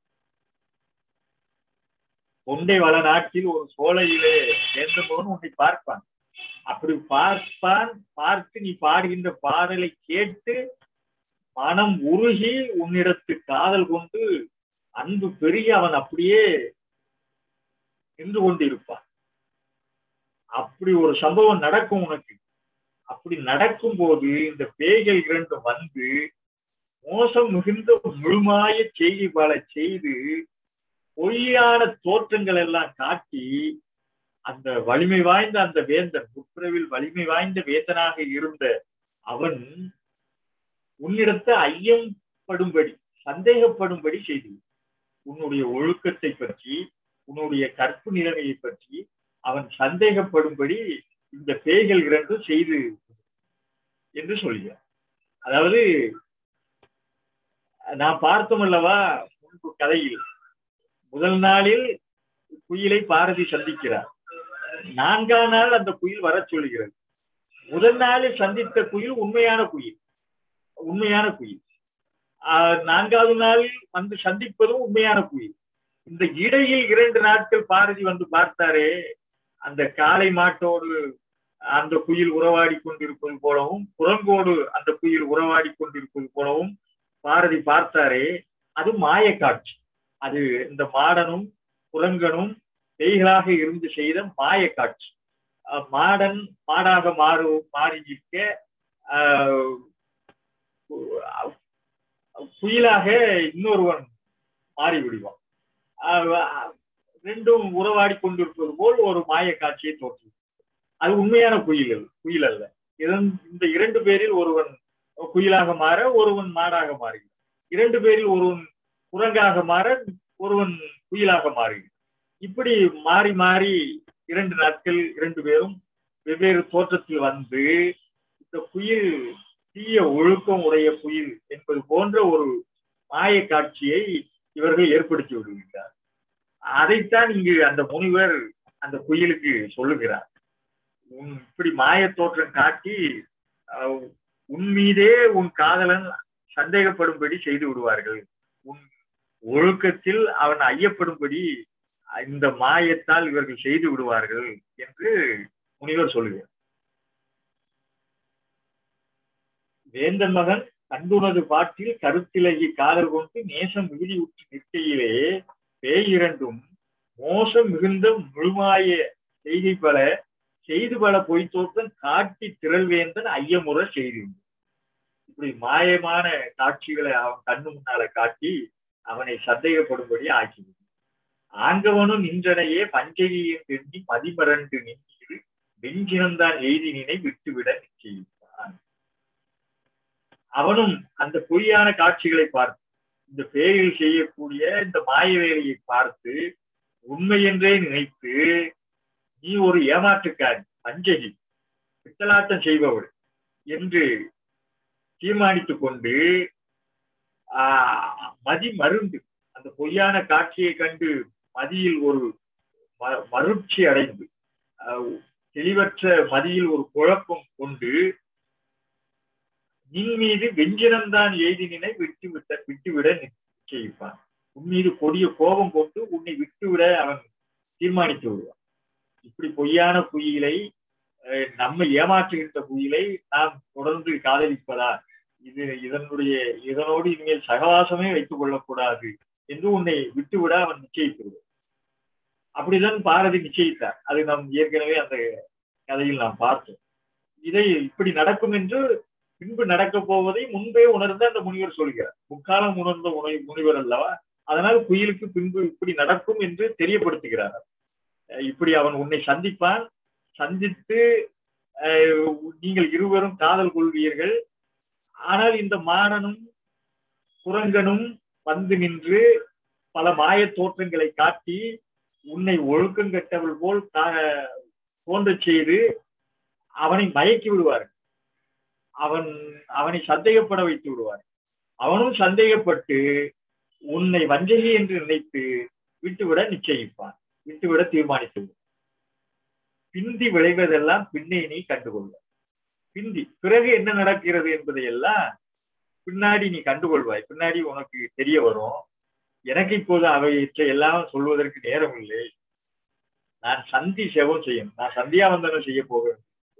தொண்டை வள நாட்டில் ஒரு சோலையிலே வேந்த மகன் உன்னை பார்ப்பான். அப்படி பார்த்து நீ பாடுகின்ற பாடலை கேட்டு மனம் உருகி உன்னிடத்து காதல் கொண்டு அன்பு பெருகி அவன் அப்படியே நின்று கொண்டிருப்பான். அப்படி ஒரு சம்பவம் நடக்கும் உனக்கு. அப்படி நடக்கும் போது இந்த பேய்கள் இரண்டு வந்து மோசம் மிகுந்த முழுமாய செய்தி பல செய்து பொய்யான தோற்றங்கள் எல்லாம் காட்டி அந்த வலிமை வாய்ந்த அந்த வேந்தன், உட்பிரவில் வலிமை வாய்ந்த வேந்தனாக இருந்த அவன் உன்னிடத்தை ஐயப்படும்படி, சந்தேகப்படும்படி செய்து உன்னுடைய ஒழுக்கத்தை பற்றி, உன்னுடைய கற்பு நிலைமையை பற்றி அவன் சந்தேகப்படும்படி இந்த பேய்கள் இரண்டு செய்து என்று சொல்கிறார். அதாவது நாம் பார்த்தோம் அல்லவா முன்பு கதையில், முதல் நாளில் குயிலை பாரதி சந்திக்கிறார். 4ஆம் நாள் அந்த குயில் வர சொல்கிறது. முதல் நாளில் சந்தித்த குயில் உண்மையான குயில். 4வது நாளில் வந்து சந்திப்பதும் உண்மையான குயில். இந்த இடையில் 2 நாட்கள் பாரதி வந்து பார்த்தாரே, அந்த காளை மாட்டோடு அந்த குயில் உறவாடி கொண்டிருப்பது போலவும் குரங்கோடு அந்த குயில் உறவாடி கொண்டிருப்பது போலவும் பாரதி பார்த்தாரே, அது மாய காட்சி. அது இந்த மாடனும் குரங்கனும் பேய்களாக இருந்து செய்த மாய காட்சி. மாடன் மாடாக மாறியிருக்க குயிலாக இன்னொருவன் மாறிவிடுவான். ரெண்டும் உறவாடி கொண்டிருப்பது போல் ஒரு மாய காட்சியை தோற்று. அது உண்மையான குயில் அல்ல. இந்த 2 பேரில் ஒருவன் குயிலாக மாற, ஒருவன் மாடாக மாறுகிறான். 2 பேரில் ஒருவன் குரங்காக மாற, ஒருவன் குயிலாக மாறுகிறான். இப்படி மாறி மாறி 2 நாட்கள் 2 பேரும் வெவ்வேறு தோற்றத்தில் வந்து இந்த குயில் தீய ஒழுக்கம் உடைய குயில் என்பது போன்ற ஒரு மாய காட்சியை இவர்கள் ஏற்படுத்தி விடுகிறார். அதைத்தான் இங்கு அந்த முனிவர் அந்த குயிலுக்கு சொல்லுகிறார். இப்படி மாய தோற்றம் காட்டி உன் மீதே உன் காதலன் சந்தேகப்படும்படி செய்து விடுவார்கள். உன் ஒழுக்கத்தில் அவன் ஐயப்படும்படி இந்த மாயத்தால் இவர்கள் செய்து விடுவார்கள் என்று முனிவர் சொல்லுகிறார். வேந்தன் மகன் கண்டுனது பாட்டில் கருத்திலகி காதல் கொண்டு நேசம் மிகுதி உற்று நிற்கையிலே பேய் இரண்டும் மோசம் மிகுந்த முழுமாய செய்கை பல செய்து பல பொய் தோற்றம் காட்டி திரள்வேந்தன் ஐயமுறை செய்து. இப்படி மாயமான காட்சிகளை அவன் கண்ணு முன்னால காட்டி அவனை சந்தேகப்படும்படி ஆக்கிவிடும். ஆங்கவனும் நின்றனையே பஞ்சகியின் எண்ணி மதிமரண்டு நின்று வெஞ்சினந்தான் எய்தினை விட்டுவிட நிச்சயித்தான். அவனும் அந்த பொய்யான காட்சிகளை பார்த்து, இந்த பேய்கள் செய்யக்கூடிய இந்த மாய வேலையை பார்த்து உண்மை என்றே நினைத்து, நீ ஒரு ஏமாற்றுக்காரி, பஞ்சகி, பித்தலாட்டம் செய்பவள் என்று தீர்மானித்துக் கொண்டு மதி மருந்து அந்த பொய்யான காட்சியை கண்டு மதியில் ஒரு மருட்சி அடைந்து, தெளிவற்ற மதியில் ஒரு குழப்பம் கொண்டு நின் மீது வெஞ்சினம்தான் எய்தினை விட்டுவிட நிச்சயிப்பான். உன் மீது கொடிய கோபம் கொண்டு உன்னை விட்டுவிட அவன் தீர்மானித்து விடுவான். இப்படி பொய்யான குயிலை, நம்மை ஏமாற்றுகின்ற குயிலை நாம் தொடர்ந்து காதலிப்பதா, இதனோடு இனிமேல் சகவாசமே வைத்துக் கொள்ளக்கூடாது என்று உன்னை விட்டுவிட அவன் நிச்சயித்து விடுவான். அப்படிதான் பாரதி நிச்சயித்தார். அது நாம் ஏற்கனவே அந்த கதையில் நாம் பார்த்தோம். இதை இப்படி நடக்கும் என்று பின்பு நடக்கப் போவதை முன்பே உணர்ந்த அந்த முனிவர் சொல்கிறார். முக்காலம் உணர்ந்த முனிவர் அல்லவா, அதனால் குயிலுக்கு பின்பு இப்படி நடக்கும் என்று தெரியப்படுத்துகிறார். இப்படி அவன் உன்னை சந்திப்பான், சந்தித்து நீங்கள் இருவரும் காதல் கொள்வீர்கள். ஆனால் இந்த மாடனும் குரங்கனும் வந்து நின்று பல மாய தோற்றங்களை காட்டி உன்னை ஒழுக்கம் கெட்டவள் போல் தோன்றச் செய்து அவனை மயக்கி விடுவார்கள். அவனை சந்தேகப்பட வைத்து விடுவார். அவனும் சந்தேகப்பட்டு உன்னை வஞ்சகி என்று நினைத்து விட்டுவிட நிச்சயிப்பான், விட்டுவிட தீர்மானித்து விடுவான். பிந்தி விளைவதெல்லாம் பின்னே நீ கண்டுகொள்வாய். பிந்தி பிறகு என்ன நடக்கிறது என்பதையெல்லாம் பின்னாடி நீ கண்டுகொள்வாய். பின்னாடி உனக்கு தெரிய வரும். எனக்கு இப்போது அவையற்ற எல்லாம் சொல்வதற்கு நேரம் இல்லை. நான் சந்தி செவம் செய்யணும். நான் சந்தியாவந்தனம் செய்ய போக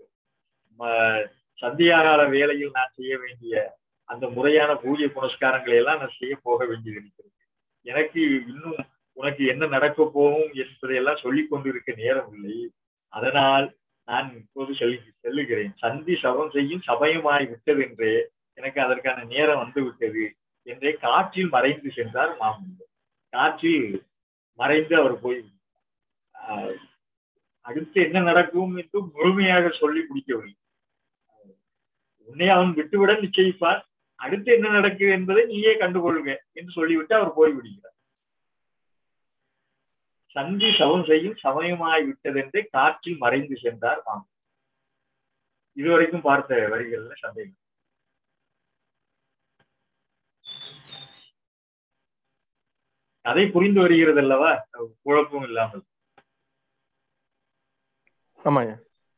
சந்தியாகால வேளையில் நான் செய்ய வேண்டிய அந்த முறையான பூஜை புனஸ்காரங்களை எல்லாம் நான் செய்ய போக வேண்டியது இருக்கிறது. எனக்கு இன்னும் உனக்கு என்ன நடக்க போகும் என்பதையெல்லாம் சொல்லிக் கொண்டிருக்க நேரம் இல்லை. அதனால் நான் இப்போது செல்லுகிறேன். சந்தி சபம் செய்யும் சபயமாய் விட்டது என்றே எனக்கு அதற்கான நேரம் வந்து விட்டது என்றே காற்றில் மறைந்து சென்றார் மாமனிதர். காற்றில் மறைந்து அவர் போய் அடுத்து என்ன நடக்கும் என்று முழுமையாக சொல்லி முடிக்கவில்லை. உன்னை அவன் விட்டுவிட நிச்சயிப்பார், அடுத்து என்ன நடக்குது என்பதை நீயே கண்டுகொள்க என்று சொல்லிவிட்டு அவர் போய்விடுகிறார். சந்தி சவம் செய்யும் சமயமாய் விட்டதென்றே காற்றில் மறைந்து சென்றார் மாமன். இதுவரைக்கும் பார்த்த வரிகள்ல சந்தேகம். கதை புரிந்து வருகிறது அல்லவா, குழப்பம் இல்லாமல்? ஆமாங்க.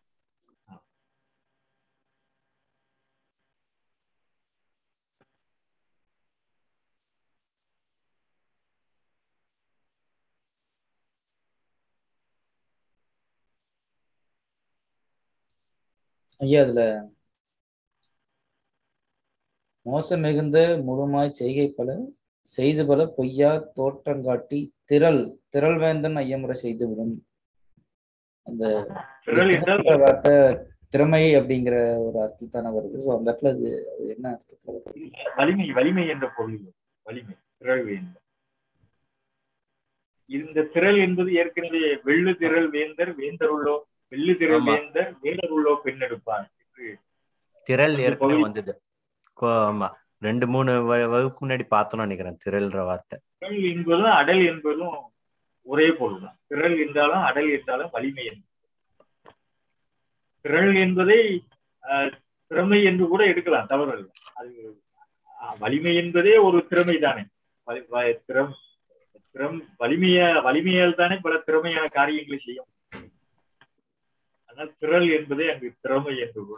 ஐயா, அதுல மோசம் மிகுந்த முழுமாய் செய்கை பல செய்து பல பொய்யா தோற்றங்காட்டி திரள் வேந்தன் ஐயமுறை செய்துவிடும். அந்த வார்த்தை திறமை அப்படிங்கிற ஒரு அர்த்தத்தான வருது. அந்த இடத்துல அது என்ன அர்த்தம்? வலிமை என்ற பொருள். வலிமை, திரள் வேந்தர். இந்த திரள் என்பது ஏற்கனவே வெள்ளு திரள் வேந்தர் வேந்தருள்ளோ, வெள்ளு திரள் வேந்தர் வேந்தருள்ளோ பெண்ணெடுப்பார் என்று திரள் ஏற்கனவே வந்தது. ஆமா, 2-3 வகுப்பு முன்னாடி பார்த்தோம்னு நினைக்கிறேன் திரள்ன்ற வார்த்தை. திரள் என்பதும் அடல் என்பதும் ஒரே பொருள் தான். திரள் என்றாலும் அடல் என்றாலும் வலிமை என்பது. திரள் என்பதை திறமை என்று கூட எடுக்கலாம், தவறல்ல. அது வலிமை என்பதே ஒரு திறமை தானே. வலிமையால் தானே பல திறமையான காரியங்களை செய்ய முடியும். ஆனால் திரள் என்பதே அங்கு திறமை என்று கூட.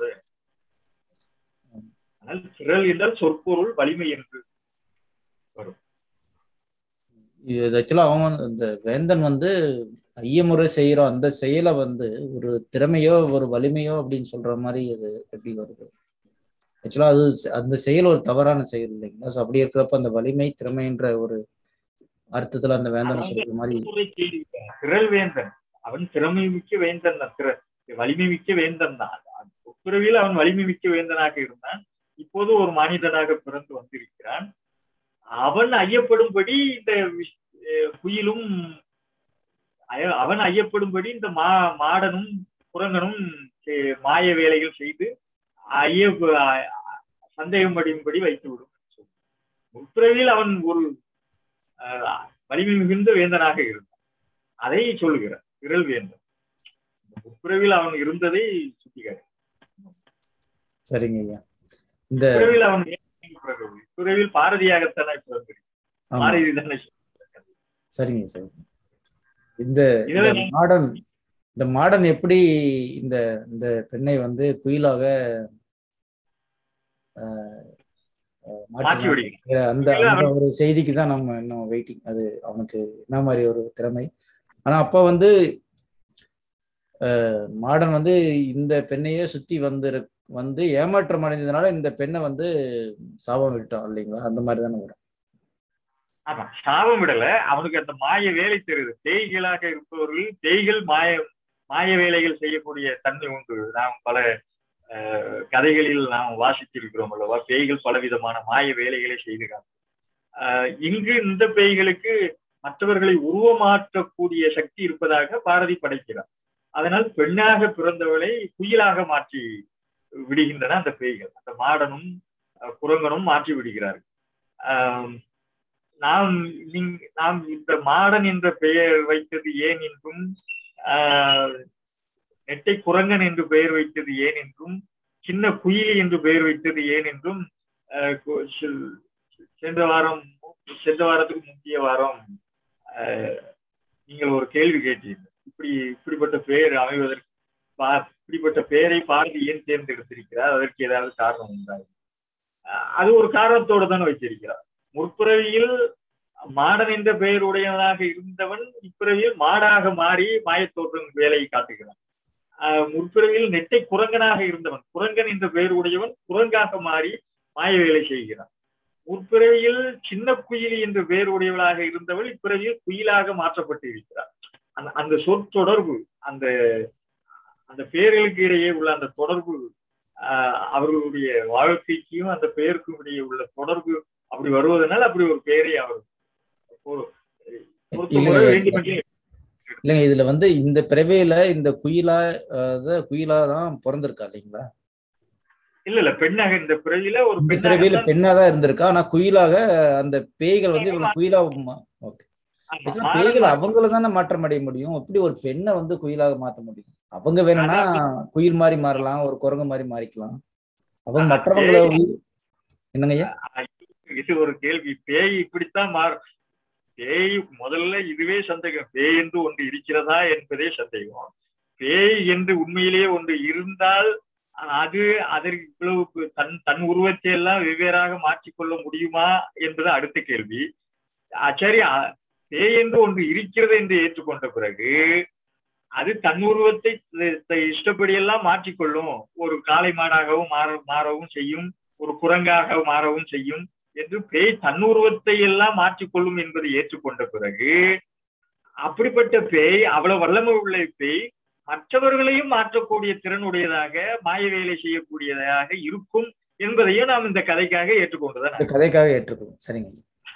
ஆனால் திரள் என்றால் சொற்பொருள், வலிமை என்று வரும். ஆக்சுவலா அவன் இந்த வேந்தன் ஐயமுறை செய்யறோம், அந்த செயலை ஒரு திறமையோ ஒரு வலிமையோ அப்படின்னு சொல்ற மாதிரி அது எப்படி வருது? ஆக்சுவலா அது அந்த செயல் ஒரு தவறான செயல் இல்லைங்களா? ஸோ அப்படி இருக்கிறப்ப அந்த வலிமை திறமைன்ற ஒரு அர்த்தத்துல அந்த வேந்தன் சொல்ற மாதிரி. திரள் வேந்தன் அவன் திறமை மிக்க வேந்தன் தான், வலிமை மிக்க வேந்தன் தான். பிறவியில் அவன் வலிமை மிக்க வேந்தனாக இருந்தான். இப்போது ஒரு மனிதனாக பிறந்து வந்திருக்கிறான். அவன் ஐயப்படும்படி இந்த குயிலும், அவன் ஐயப்படும்படி இந்த மாடனும் குரங்கனும் மாய வேலைகள் செய்து சந்தேகம் படியும்படி வைத்துவிடும். முற்பிறவியில் அவன் ஒரு வலிமை மிகுந்த வேந்தனாக இருந்தான். அதை சொல்லுகிறார் திரள் வேந்தன். முற்பிறவியில் அவன் இருந்ததை சுட்டிக்காரு. சரிங்க ஐயா. இந்த பிறவியில் பாரதியாகத்தானே பாரதி தானே. சரிங்க சார். இந்த மாடன் எப்படி இந்த பெண்ணை குயிலாக மாற்றி விடுகிறார். அந்த அந்த ஒரு செய்திக்கு தான் நம்ம இன்னும் வெயிட்டிங். அது அவனுக்கு என்ன மாதிரி ஒரு திறமை. ஆனா அப்ப வந்து மாடன் வந்து இந்த பெண்ணையே சுத்தி வந்து ஏமாற்றம் அடைந்ததுனால இந்த பெண்ணை வந்து சாபம் விட்டான் இல்லைங்களா? அந்த மாதிரி தானே வரும். ஆமா, சாபம் விடல, அவனுக்கு அந்த மாய வேலை தெரியுது. பேய்களாக இருப்பவர்கள் பேய்கள் மாய வேலைகள் செய்யக்கூடிய தன்மை உண்டு. நாம் பல கதைகளில் நாம் வாசித்திருக்கிறோம் அல்லவா, பேய்கள் பலவிதமான மாய வேலைகளை செய்கிறாங்க. இங்கு இந்த பேய்களுக்கு மற்றவர்களை உருவமாற்றக்கூடிய சக்தி இருப்பதாக பாரதி படைக்கிறார். அதனால் பெண்ணாக பிறந்தவளை குயிலாக மாற்றி விடுகின்றன அந்த பேய்கள். அந்த மாடனும் குரங்கனும் மாற்றி விடுகிறார்கள். நாம் இந்த மாடன் என்ற பெயர் வைத்தது ஏன் என்றும் நெட்டை குரங்கன் என்று பெயர் வைத்தது ஏன் என்றும் சின்ன குயிலி என்று பெயர் வைத்தது ஏன் என்றும் சென்ற வாரத்துக்கு முந்தைய வாரம் நீங்கள் ஒரு கேள்வி கேட்டீர்கள். இப்படிப்பட்ட பெயர் அமைவதற்கு இப்படிப்பட்ட பெயரை பாரதி ஏன் தேர்ந்தெடுத்திருக்கிறார், அதற்கு ஏதாவது காரணம் உண்டாகும்? அது ஒரு காரணத்தோடு தான் வைத்திருக்கிறார். முற்பிறவியில் மாடன் என்ற பெயருடையவனாக இருந்தவன் இப்பிறவியில் மாடாக மாறி மாயத்தோற்றம் வேலையை காட்டுகிறான். முற்பிறவியில் நெட்டை குரங்கனாக இருந்தவன் குரங்கன் என்ற பெயர் உடையவன் குரங்காக மாறி மாய வேலை செய்கிறான். முற்பிறவியில் சின்ன குயிலி என்ற பெயர் உடையவளாக இருந்தவள் இப்பிறவியில் குயிலாக மாற்றப்பட்டு இருக்கிறார். அந்த சொற்றொடர்பு, அந்த அந்த பெயர்களுக்கு இடையே உள்ள அந்த தொடர்பு, அவர்களுடைய வாழ்க்கைக்கும் அந்த பெயருக்கும் இடையே உள்ள தொடர்பு அப்படி வருவதனால் அப்படி ஒரு பெயரை அவர் இல்லைங்க. இதுல வந்து இந்த பிறவியில இந்த குயிலா தான் பிறந்திருக்கா இல்லைங்களா? இல்ல பெண்ணாக இந்த பிறவியில ஒரு பிறவியில பெண்ணாதான் இருந்திருக்கா. ஆனா குயிலாக அந்த பேய்கள் வந்து இவங்க குயிலா பேய்கள் அவங்கள தானே மாற்றம் அடைய முடியும். எப்படி ஒரு பெண்ணை வந்து குயிலாக மாற்ற முடியும்? அவங்க வேணும்னா குயில் மாதிரி மாறலாம், ஒரு குரங்கு மாதிரி மாறிக்கலாம். அவங்க மற்றவங்களை என்னங்கய்யா? இது ஒரு கேள்வி. பேய் இப்படித்தான் பேய் முதல்ல இதுவே சந்தேகம். பேய் என்று ஒன்று இருக்கிறதா என்பதே சந்தேகம். பேய் என்று உண்மையிலேயே ஒன்று இருந்தால் அது அதற்கு இவ்வளவு தன் உருவத்தை எல்லாம் வெவ்வேறாக மாற்றிக்கொள்ள முடியுமா என்பது அடுத்த கேள்வி. சரி, பேய் என்று ஒன்று இருக்கிறது என்று ஏற்றுக்கொண்ட பிறகு அது தன் உருவத்தை இஷ்டப்படியெல்லாம் மாற்றிக்கொள்ளும். ஒரு காளை மாடாகவும் மாறவும் செய்யும், ஒரு குரங்காக மாறவும் செய்யும் என்று பேய் தன் உருவத்தை எல்லாம் மாற்றிக்கொள்ளும் என்பதை ஏற்றுக்கொண்ட பிறகு அப்படிப்பட்ட பேய், அவ்வளவு வல்லமை உள்ள பேய் மற்றவர்களையும் மாற்றக்கூடிய திறனுடையதாக மாய வேலை செய்யக்கூடியதாக இருக்கும் என்பதையும் நாம் இந்த கதைக்காக ஏற்றுக்கொண்டுதான் கதைக்காக ஏற்றுக்கொள்ளும். சரிங்க.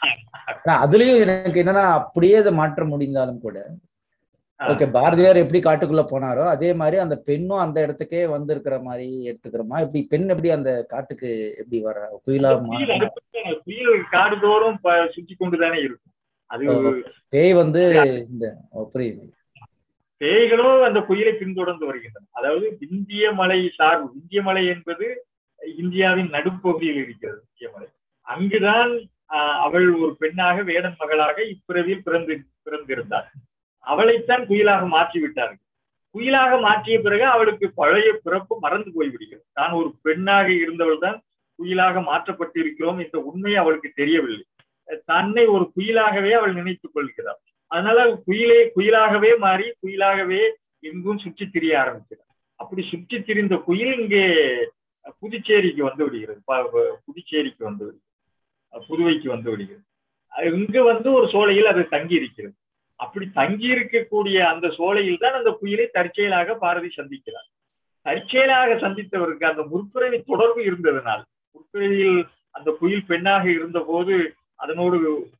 அதுலயும் எனக்கு என்னன்னா, அப்படியே அதை மாற்ற முடிந்தாலும் கூட ஓகே, பாரதியார் எப்படி காட்டுக்குள்ள போனாரோ அதே மாதிரி அந்த பெண்ணும் அந்த இடத்துக்கே வந்திருக்கிற மாதிரி எடுத்துக்கிறோமா? இப்படி பெண் எப்படி அந்த காட்டுக்கு எப்படி வர்ற குயிலா? குயில் காடுதோறும் சுற்றி கொண்டுதானே இருக்கும். அது பேய் வந்து இந்த புரியுது. பேய்களும் அந்த குயிலை பின்தொடர்ந்து வருகின்றன. அதாவது விந்திய மலை சார்பு, விந்திய மலை என்பது இந்தியாவின் நடுப்பகுதியில் இருக்கிறது. விந்திய மலை, அங்குதான் அவள் ஒரு பெண்ணாக வேடன் மகளாக இப்பிறவியில் பிறந்திருந்தார். அவளைத்தான் குயிலாக மாற்றி விட்டார்கள். குயிலாக மாற்றிய பிறகு அவளுக்கு பழைய பிறப்பு மறந்து போய்விடுகிறது. தான் ஒரு பெண்ணாக இருந்தவள் தான் குயிலாக மாற்றப்பட்டு இருக்கிறோம் என்ற உண்மை அவளுக்கு தெரியவில்லை. தன்னை ஒரு குயிலாகவே அவள் நினைத்துக் கொள்கிறாள். அதனால குயிலாகவே மாறி குயிலாகவே எங்கும் சுற்றி திரிய ஆரம்பிக்கிறார். அப்படி சுற்றி திரிந்த குயில் இங்கே புதுச்சேரிக்கு வந்து விடுகிறது. புதுச்சேரிக்கு வந்து விடுகிறது, புதுவைக்கு வந்து விடுகிறது. இங்கு வந்து ஒரு சோலையில் அது தங்கி இருக்கிறது. அப்படி தங்கி இருக்கக்கூடிய அந்த சோலையில் தான் அந்த குயிலை தற்செயலாக பாரதி சந்திக்கிறார். தற்செயலாக சந்தித்தவருக்கு அந்த முற்பிறவி தொடர்பு இருந்ததனால், முற்பிறவியில் அந்த குயில் பெண்ணாக இருந்த போது அதனோடு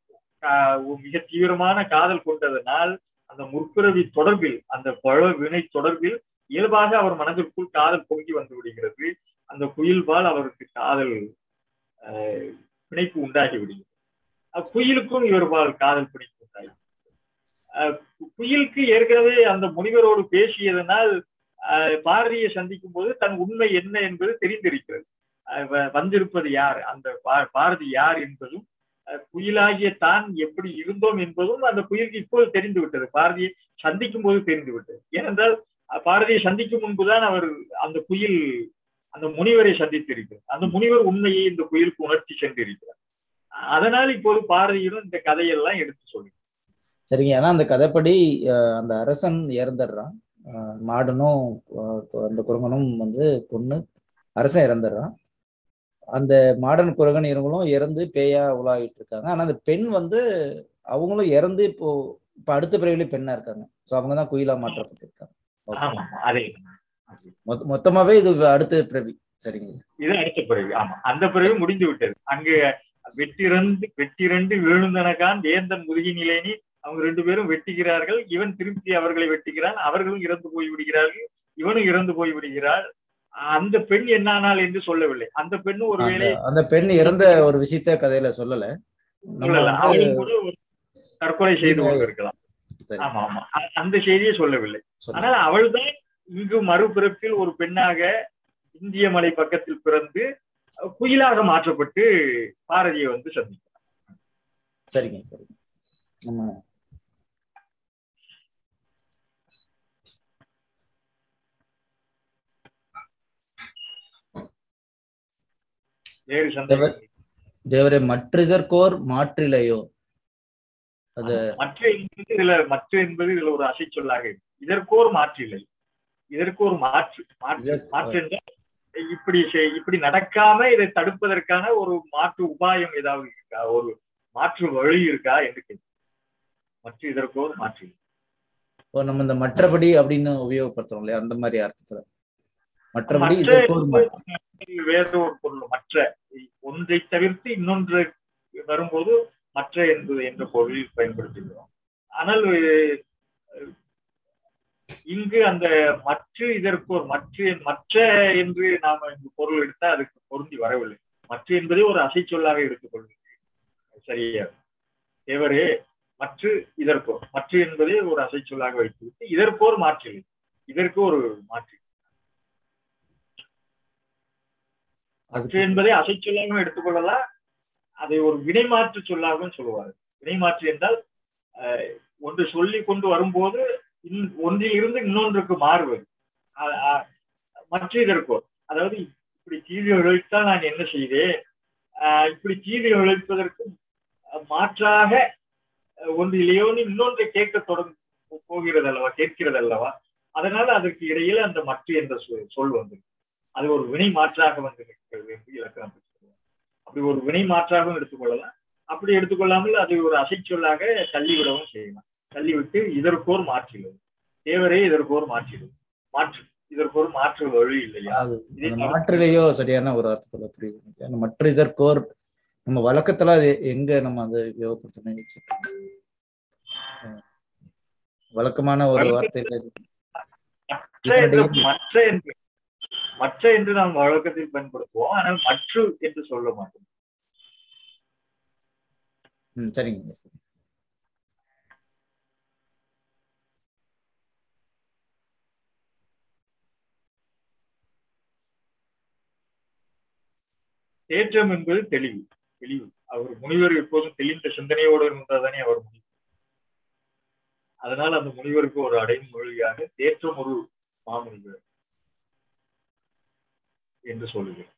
மிக தீவிரமான காதல் கொண்டதனால் அந்த முற்பிறவி தொடர்பில், அந்த பழ வினை தொடர்பில் இயல்பாக அவர் மனதிற்குள் காதல் பொங்கி வந்து விடுகிறது. அந்த குயில்பால் அவருக்கு காதல் பிணைப்பு உண்டாகி விடுகிறது. குயிலுக்கும் இவர்பால் காதல் பிணைப்பு உண்டாகி, குயிலுக்கு ஏற்கனவே அந்த முனிவரோடு பேசியதனால் பாரதியை சந்திக்கும் போது தன் உண்மை என்ன என்பது தெரிந்திருக்கிறது. வந்திருப்பது யார், அந்த பாரதி யார் என்பதும் குயிலாகிய தான் எப்படி இருந்தோம் என்பதும் அந்த குயிலுக்கு இப்போது தெரிந்து விட்டது. பாரதியை சந்திக்கும் போது தெரிந்து விட்டது. ஏனென்றால் பாரதியை சந்திக்கும் முன்புதான் அவர் அந்த குயில் அந்த முனிவரை சந்தித்து இருக்கிறார். அந்த முனிவர் உண்மையை இந்த குயிலுக்கு உணர்த்தி சென்று இருக்கிறார். அதனால் இப்போது பாரதியிடம் இந்த கதையெல்லாம் எடுத்து சொல்லு. சரிங்க. ஏன்னா அந்த கதைப்படி அந்த அரசன் இறந்துடுறான், மாடனும் அந்த குரங்கனும் வந்து கொன்னு அரசன் இறந்துடுறான். அந்த மாடன் குரங்கன் இவங்களும் இறந்து பேயா உலாவிட்டு இருக்காங்க. ஆனா அந்த பெண் வந்து அவங்களும் இறந்து இப்போ அடுத்த பிறவிலே பெண்ணா இருக்காங்க. ஸோ அவங்க தான் குயிலா மாற்றப்பட்டிருக்காங்க. மொத்தமாவே இது அடுத்த பிறவி. சரிங்க, இது அடுத்த பிறவி. ஆமா, அந்த பிறவி முடிந்து விட்டது. அங்கு வெட்டிரண்டு விழுந்தனகான் வேந்தன் முதுகினிலேனி அவங்க 2 பேரும் வெட்டுகிறார்கள். இவன் திருப்பி அவர்களை வெட்டுகிறான். அவர்களும் இறந்து போய் விடுகிறார்கள். இவனும் இறந்து போய் விடுகிறாள். அந்த பெண் என்னானால் என்று சொல்லவில்லை. அந்த பெண்ணும் ஒருவேளை அந்த பெண் இறந்த ஒரு விஷயத்த கதையில சொல்லல. அவளும் கூட ஒரு தற்கொலை செய்து கொண்டிருக்கலாம். ஆமா ஆமா, அந்த செய்தியை சொல்லவில்லை. ஆனால் அவள்தான் இங்கு மறுபிறப்பில் ஒரு பெண்ணாக இந்திய மலை பக்கத்தில் பிறந்து குயிலாக மாற்றப்பட்டு பாரதியை வந்து சந்திக்கிறார். சரிங்க சரிங்க. தேவரே மற்றதற்கோர் மாற்றிலையோ? அது மற்ற என்பது இதுல ஒரு அசை சொல்லாக இருக்கு. இதற்கோர் மாற்றில்லை, இதற்கு ஒரு மாற்று என்றால் இப்படி நடக்காம இதை தடுப்பதற்கான ஒரு மாற்று உபாயம் ஏதாவது இருக்கா, ஒரு மாற்று வழி இருக்கா என்று கேட்க. மற்ற இதற்கோர் மாற்று. நம்ம இந்த மற்றபடி அப்படின்னு உபயோகப்படுத்துறோம் இல்லையா, அந்த மாதிரி அர்த்தத்துல மற்றபடி வேற ஒரு பொருள். மற்ற ஒன்றை தவிர்த்து இன்னொன்று வரும்போது மற்ற என்பது என்ற பொருளில் பயன்படுத்துகிறோம். ஆனால் இங்கு அந்த மற்ற இதற்கோர் மற்ற என்று நாம இந்த பொருள் எடுத்தா அதுக்கு பொருந்தி வரவில்லை. மற்ற என்பதே ஒரு அசை சொல்லாக எடுத்துக்கொள்வது சரியா? தேவரே மற்ற இதற்கோர், மற்ற என்பதே ஒரு அசை சொல்லாக வைத்துவிட்டு இதற்கோர் மாற்றில்லை, இதற்கு ஒரு மாற்று. மற்ற என்பதை அசை சொல்லாகவும் எடுத்துக்கொள்ளலாம், அதை ஒரு வினைமாற்று சொல்லாகவும் சொல்லுவார்கள். வினைமாற்று என்றால் ஒன்று சொல்லி கொண்டு வரும்போது ஒன்றில் இருந்து இன்னொன்றுக்கு மாறுவது. மற்ற இதற்கோர், அதாவது இப்படி தீவி உழைத்தால் நான் என்ன செய்தேன், இப்படி தீவி உழைப்பதற்கு மாற்றாக ஒன்றிலேயோன்னு இன்னொன்றை கேட்க போகிறது அல்லவா, கேட்கிறது அல்லவா. அதனால அதற்கு இடையில அந்த மற்ற என்ற சொல் வந்து அது ஒரு வினை மாற்றாக வந்து நிற்கிறது என்று இலக்கணம் சொல்லுவாங்க. அப்படி ஒரு வினை மாற்றாகவும் எடுத்துக்கொள்ளலாம், அப்படி எடுத்துக்கொள்ளாமல் அதை ஒரு அசை சொல்லாக தள்ளிவிடவும் செய்யலாம். தள்ளிவிட்டு இதற்கோர் மாற்றிடுவது. தேவரே இதற்கோர் மாற்றிடுவது, மாற்று இதற்கோர் மாற்று வழி இல்லையா? மாற்றிலேயோ சரியான ஒரு அர்த்தத்துல புரியுது. மற்ற இதற்கோர் நம்ம வழக்கத்துல அது எங்க நம்ம அதை உபயோகப்படுத்தணும் வழக்கமான ஒரு வார்த்தை மற்ற என்று நாம் வழக்கத்தில் பயன்படுத்துவோம். ஆனால் மற்ற என்று சொல்ல மாட்டோம். சரிங்க. தேற்றம் என்பது தெளிவு. அவர் முனிவர் எப்போதும் தெளிந்த சிந்தனையோடு இருந்தால்தானே அவர் முனிவர். அதனால் அந்த முனிவருக்கு ஒரு அடைமொழியாக தேற்றம் ஒரு மாமுனிவர் என்று சொல்லுகிறேன்.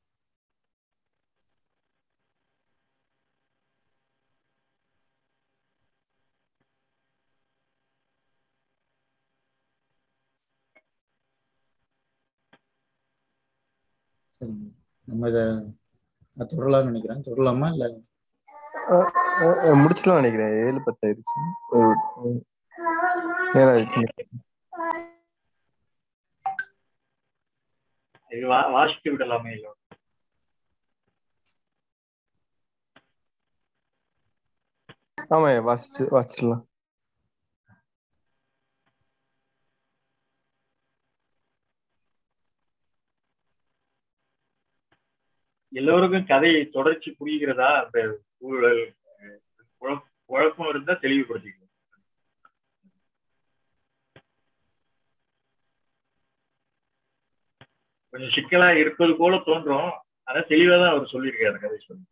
நம்ம இதை தொடரலாம்னு நினைக்கிறேன். தொடரலாமா இல்ல முடிச்சலாம் நினைக்கிறேன். 7:10 ஆயிடுச்சு. வாசித்து விடலாமே? ஆமா, வாசிச்சிடலாம். எல்லோருக்கும் கதை தொடர்ச்சி புரிகிறதா? அந்த சூழல் குழப்பம் இருந்தா தெளிவுபடுத்திக்கணும். கொஞ்சம் சிக்கலா இருப்பது போல தோன்றும், ஆனா தெளிவாதான் அவர் சொல்லியிருக்காரு. கதை சொல்லி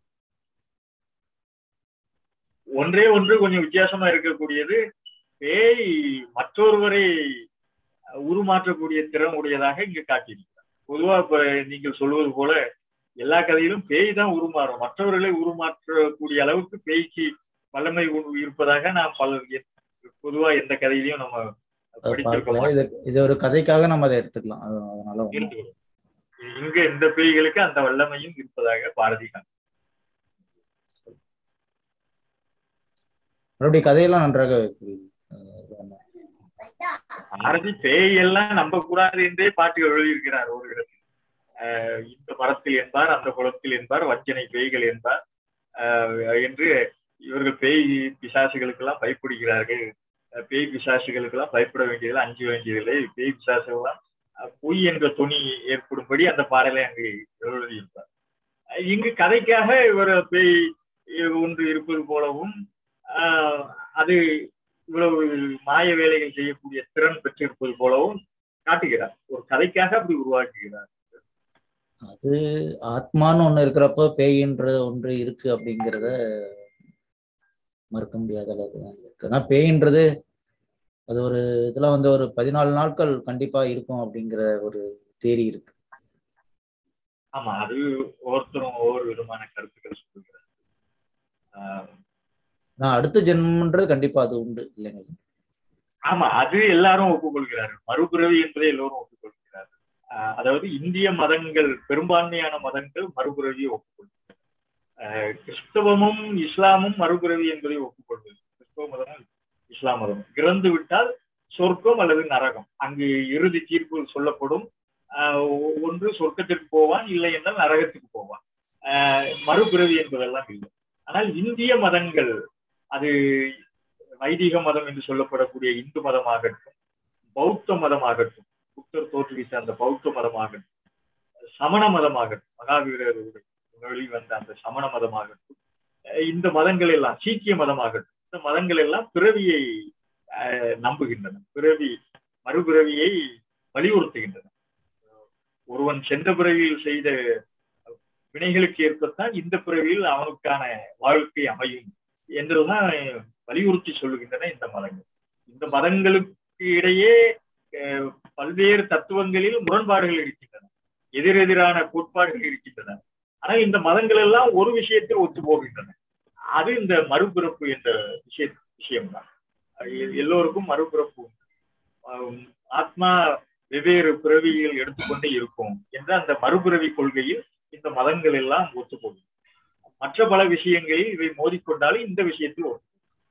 ஒன்றே ஒன்று கொஞ்சம் வித்தியாசமா இருக்கக்கூடியது, பேய் மற்றொருவரை உருமாற்றக்கூடிய திறன் உடையதாக இங்கு காட்டியிருக்கிறார். பொதுவா இப்ப நீங்கள் சொல்வது போல எல்லா கதையிலும் பேய் தான் உருமாறும். மற்றவர்களை உருமாற்றக்கூடிய அளவுக்கு பேய்க்கு வல்லமை இருப்பதாக நாம் பொதுவா எந்த கதையிலையும் நம்ம படிச்சிருக்க மாட்டோம். இது ஒரு கதைக்காக நம்ம அதை எடுத்துக்கலாம். அதனால இங்க இந்த பேய்களுக்கு அந்த வல்லமையும் இருப்பதாக பாரதி மறுபடியும் கதையெல்லாம் நன்றாக பாரதி பேய் எல்லாம் நம்ப கூடாது என்றே பாட்டுகள் எழுதியிருக்கிறார் ஒரு இடத்தில். இந்த மரத்தில் என்பார், அந்த குளத்தில் என்பார், வஞ்சனை பேய்கள் என்பார் என்று இவர்கள் பேய் பிசாசுகளுக்கெல்லாம் பயப்படுகிறார்கள். பேய் பிசாசுகளுக்கெல்லாம் பயப்பட வேண்டியதில்லை, அஞ்ச வேண்டியதில்லை. பேய் பிசாசுகள்லாம் பொய் என்ற துணி ஏற்படும்படி அந்த பாடலை அங்கு எழுதியிருப்பார். இங்கு கதைக்காக இவர் பேய் ஒன்று இருப்பது போலவும் அது இவ்வளவு மாய வேலைகள் செய்யக்கூடிய திறன் பெற்றிருப்பது போலவும் காட்டுகிறார். ஒரு கதைக்காக அப்படி உருவாக்குகிறார். அது ஆத்மான்னு ஒண்ணு இருக்கிறப்போ பேயின்ற ஒன்று இருக்கு அப்படிங்கிறத மறுக்க முடியாத அளவுக்கு தான் இருக்கு. ஆனா பேயின்றது அது ஒரு இதுல வந்து ஒரு 14 நாட்கள் கண்டிப்பா இருக்கும் அப்படிங்கிற ஒரு தேரி இருக்கு. ஆமா, அது ஒவ்வொருத்தரும் ஒவ்வொரு விதமான கருத்துக்கள் சொல்லுகிறார். அடுத்த ஜென்மன்றது கண்டிப்பா அது உண்டு இல்லைங்க? ஆமா, அது எல்லாரும் ஒப்புக்கொள்கிறார்கள். மறுபிறவி என்பதை எல்லோரும் ஒப்புக்கொள்கிறார்கள். அதாவது இந்திய மதங்கள், பெரும்பான்மையான மதங்கள் மறுபிறவியை ஒப்புக்கொள்கிறார்கள். கிறிஸ்தவமும் இஸ்லாமும் மறுபிறவி என்பதை ஒப்புக்கொள்கிறது. கிறிஸ்தவ மதமும் இஸ்லாம் மதம் இறந்து விட்டால் சொர்க்கம் அல்லது நரகம், அங்கு இறுதி தீர்ப்பு சொல்லப்படும். ஒன்று சொர்க்கத்திற்கு போவான், இல்லை என்றால் நரகத்துக்கு போவான். மறுபிறவி என்பதெல்லாம் இல்லை. ஆனால் இந்திய மதங்கள், அது வைதிக மதம் என்று சொல்லப்படக்கூடிய இந்து மதமாகட்டும், பௌத்த மதமாகட்டும், புத்தர் தோற்றுவித்த அந்த பௌத்த மதமாகட்டும், சமண மதமாகட்டும், மகாவீரருடைய வந்த அந்த சமண மதமாகட்டும், இந்த மதங்கள் எல்லாம், சீக்கிய மதமாகட்டும், இந்த மதங்கள் எல்லாம் பிறவியை நம்புகின்றன, மறுபிறவியை வலியுறுத்துகின்றன. ஒருவன் சென்ற பிறவியில் செய்த வினைகளுக்கு ஏற்பத்தான் இந்த பிறவியில் அவனுக்கான வாழ்க்கை அமையும் என்றுதான் வலியுறுத்தி சொல்லுகின்றன இந்த மதங்கள். இந்த மதங்களுக்கு இடையே பல்வேறு தத்துவங்களில் முரண்பாடுகள் இருக்கின்றன, எதிரெதிரான கோட்பாடுகள் இருக்கின்றன. ஆனால் இந்த மதங்கள் எல்லாம் ஒரு விஷயத்தில் ஒத்து போகின்றன. அது இந்த மறுபிறப்பு என்ற விஷயம்தான். எல்லோருக்கும் மறுபிறப்பு, ஆத்மா வெவ்வேறு பிறவிகள் எடுத்துக்கொண்டே இருக்கும் என்ற அந்த மறுபிறவி கொள்கையில் இந்த மதங்கள் எல்லாம் ஒத்துப்போகும். மற்ற பல விஷயங்களில் இவை மோதிக்கொண்டாலும் இந்த விஷயத்தில் ஒத்து.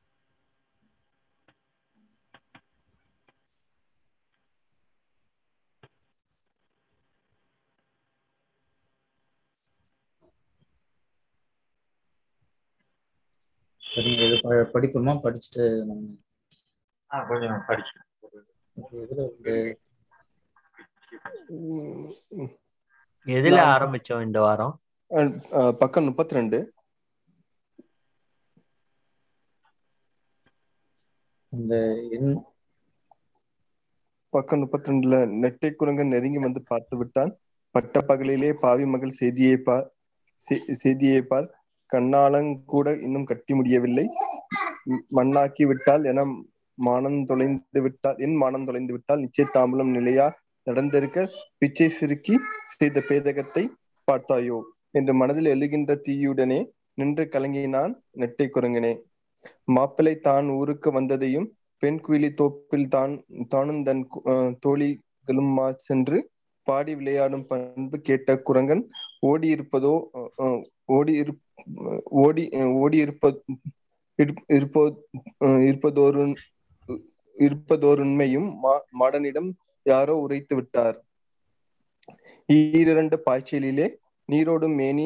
சரி, படிப்போமா? படிச்சுட்டு கொஞ்சம் படிச்சு எதுல ஆரம்பிச்சோம் இந்த வாரம்? பக்கம் 32. பக்கம் 32ல நெட்டை குரங்கன் நெருங்கி வந்து பார்த்து விட்டான். பட்ட பகலிலே பாவி மகள் செய்தியை பார், கண்ணாலங்கூட இன்னும் கட்டி முடியவில்லை, மண்ணாக்கி விட்டால் என மானம் தொலைந்து விட்டால் நிச்சயத்தாம்பலம் நிலையா நடந்திருக்க பிச்சை சிறுக்கி செய்த பேதகத்தை பார்த்தாயோ என்று மனதில் எழுகின்ற தீயுடனே நின்று கலங்கினான் நெட்டை குரங்கனே. மாப்பிள்ளை தான் ஊருக்கு வந்ததையும் பெண் குயிலி தோப்பில் தானும் தன் தோழிகளும் சென்று பாடி விளையாடும் பண்பு கேட்ட குரங்கன் இருப்பதோருண்மையும் மாடனிடம் யாரோ உரைத்து விட்டார். ஈரிரண்டு பாய்ச்சலிலே நீரோடும் மேனி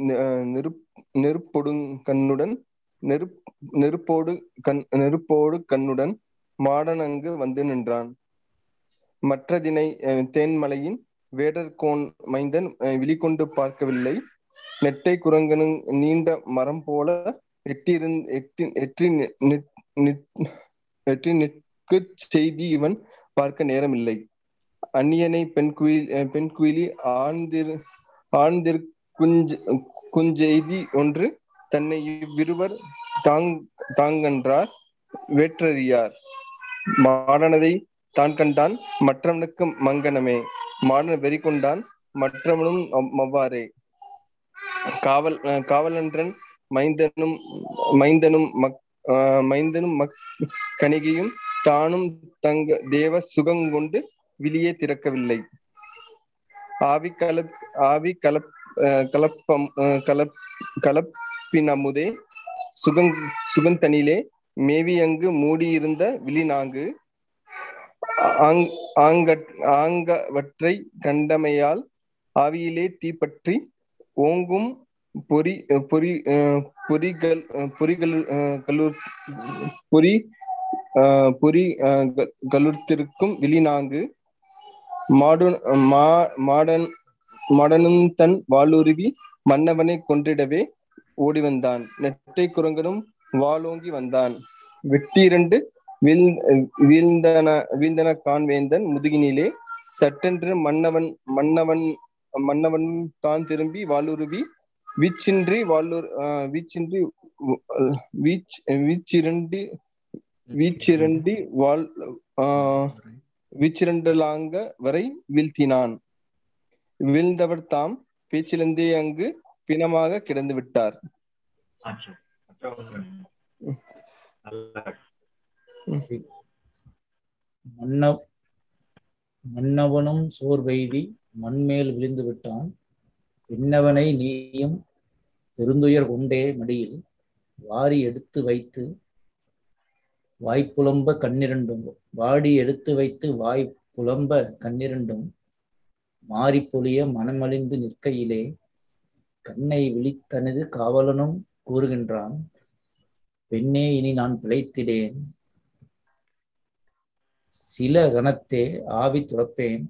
நெருப்போடு கண்ணுடன் மாடன் அங்கு வந்து நின்றான். மற்றதினை தேன்மலையின் வேடர்கோன் மைந்தன் விழிகொண்டு பார்க்கவில்லை. நெட்டை குரங்கனும் நீண்ட மரம் போல எட்டி செய்தி இவன் பார்க்க நேரமில்லை. அந்நியனை பெண் குயிலி குஞ்செய்தி ஒன்று தன்னை இவ்விருவர் தாங்கன்றார் வேற்றறியார். மாடனதை தான் கண்டான் மற்றவனுக்கு மங்கனமே. மாடன் வெறி கொண்டான் மற்றவனும் அவ்வாறே. காவலன்றன் மைந்தனும் மைந்தனும் மைந்தனும் கணிகையும் தானும் தங்க தேவ சுகங்கொண்டு விழியே திறக்கவில்லை. ஆவி கலப்பினமுதே சுகந்தனிலே மேவி அங்கு மூடியிருந்த விழிநான்கு ஆங்கவற்றை கண்டமையால் ஆவியிலே தீப்பற்றி ஓங்கும் பொறிகளுத்திருக்கும் விழிநான்கு மாடனுந்தன் வாளுருவி மன்னவனை கொன்றிடவே ஓடி வந்தான். நெட்டை குரங்கனும் வாளோங்கி வந்தான். வெட்டிரண்டு வீழ்ந்தன காண்வேந்தன் முதுகினிலே. சட்டென்று மன்னவன் தான் திரும்பி வாளுருவி வீச்சிரண்டலாங்க வரை வீழ்த்தினான். வீழ்ந்தவர் தாம் பேச்சிலந்தே அங்கு பிணமாக கிடந்து விட்டார். மன்னவனும் சோர்வெய்தி மண்மேல் விழுந்து விட்டான். பின்னவனை நீயும் பெருந்துயர் கொண்டே மடியில் வாரி எடுத்து வைத்து வாய்ப்புலம்ப கண்ணிரண்டும் வாடி எடுத்து வைத்து வாய்ப்புலம்ப கண்ணிரண்டும் மாறி பொழிய மனமழிந்து நிற்கையிலே கண்ணை விழித்தனது காவலனும் கூறுகின்றான். பெண்ணே, இனி நான் பிழைத்திடேன். சில கணத்தே ஆவி துறப்பேன்.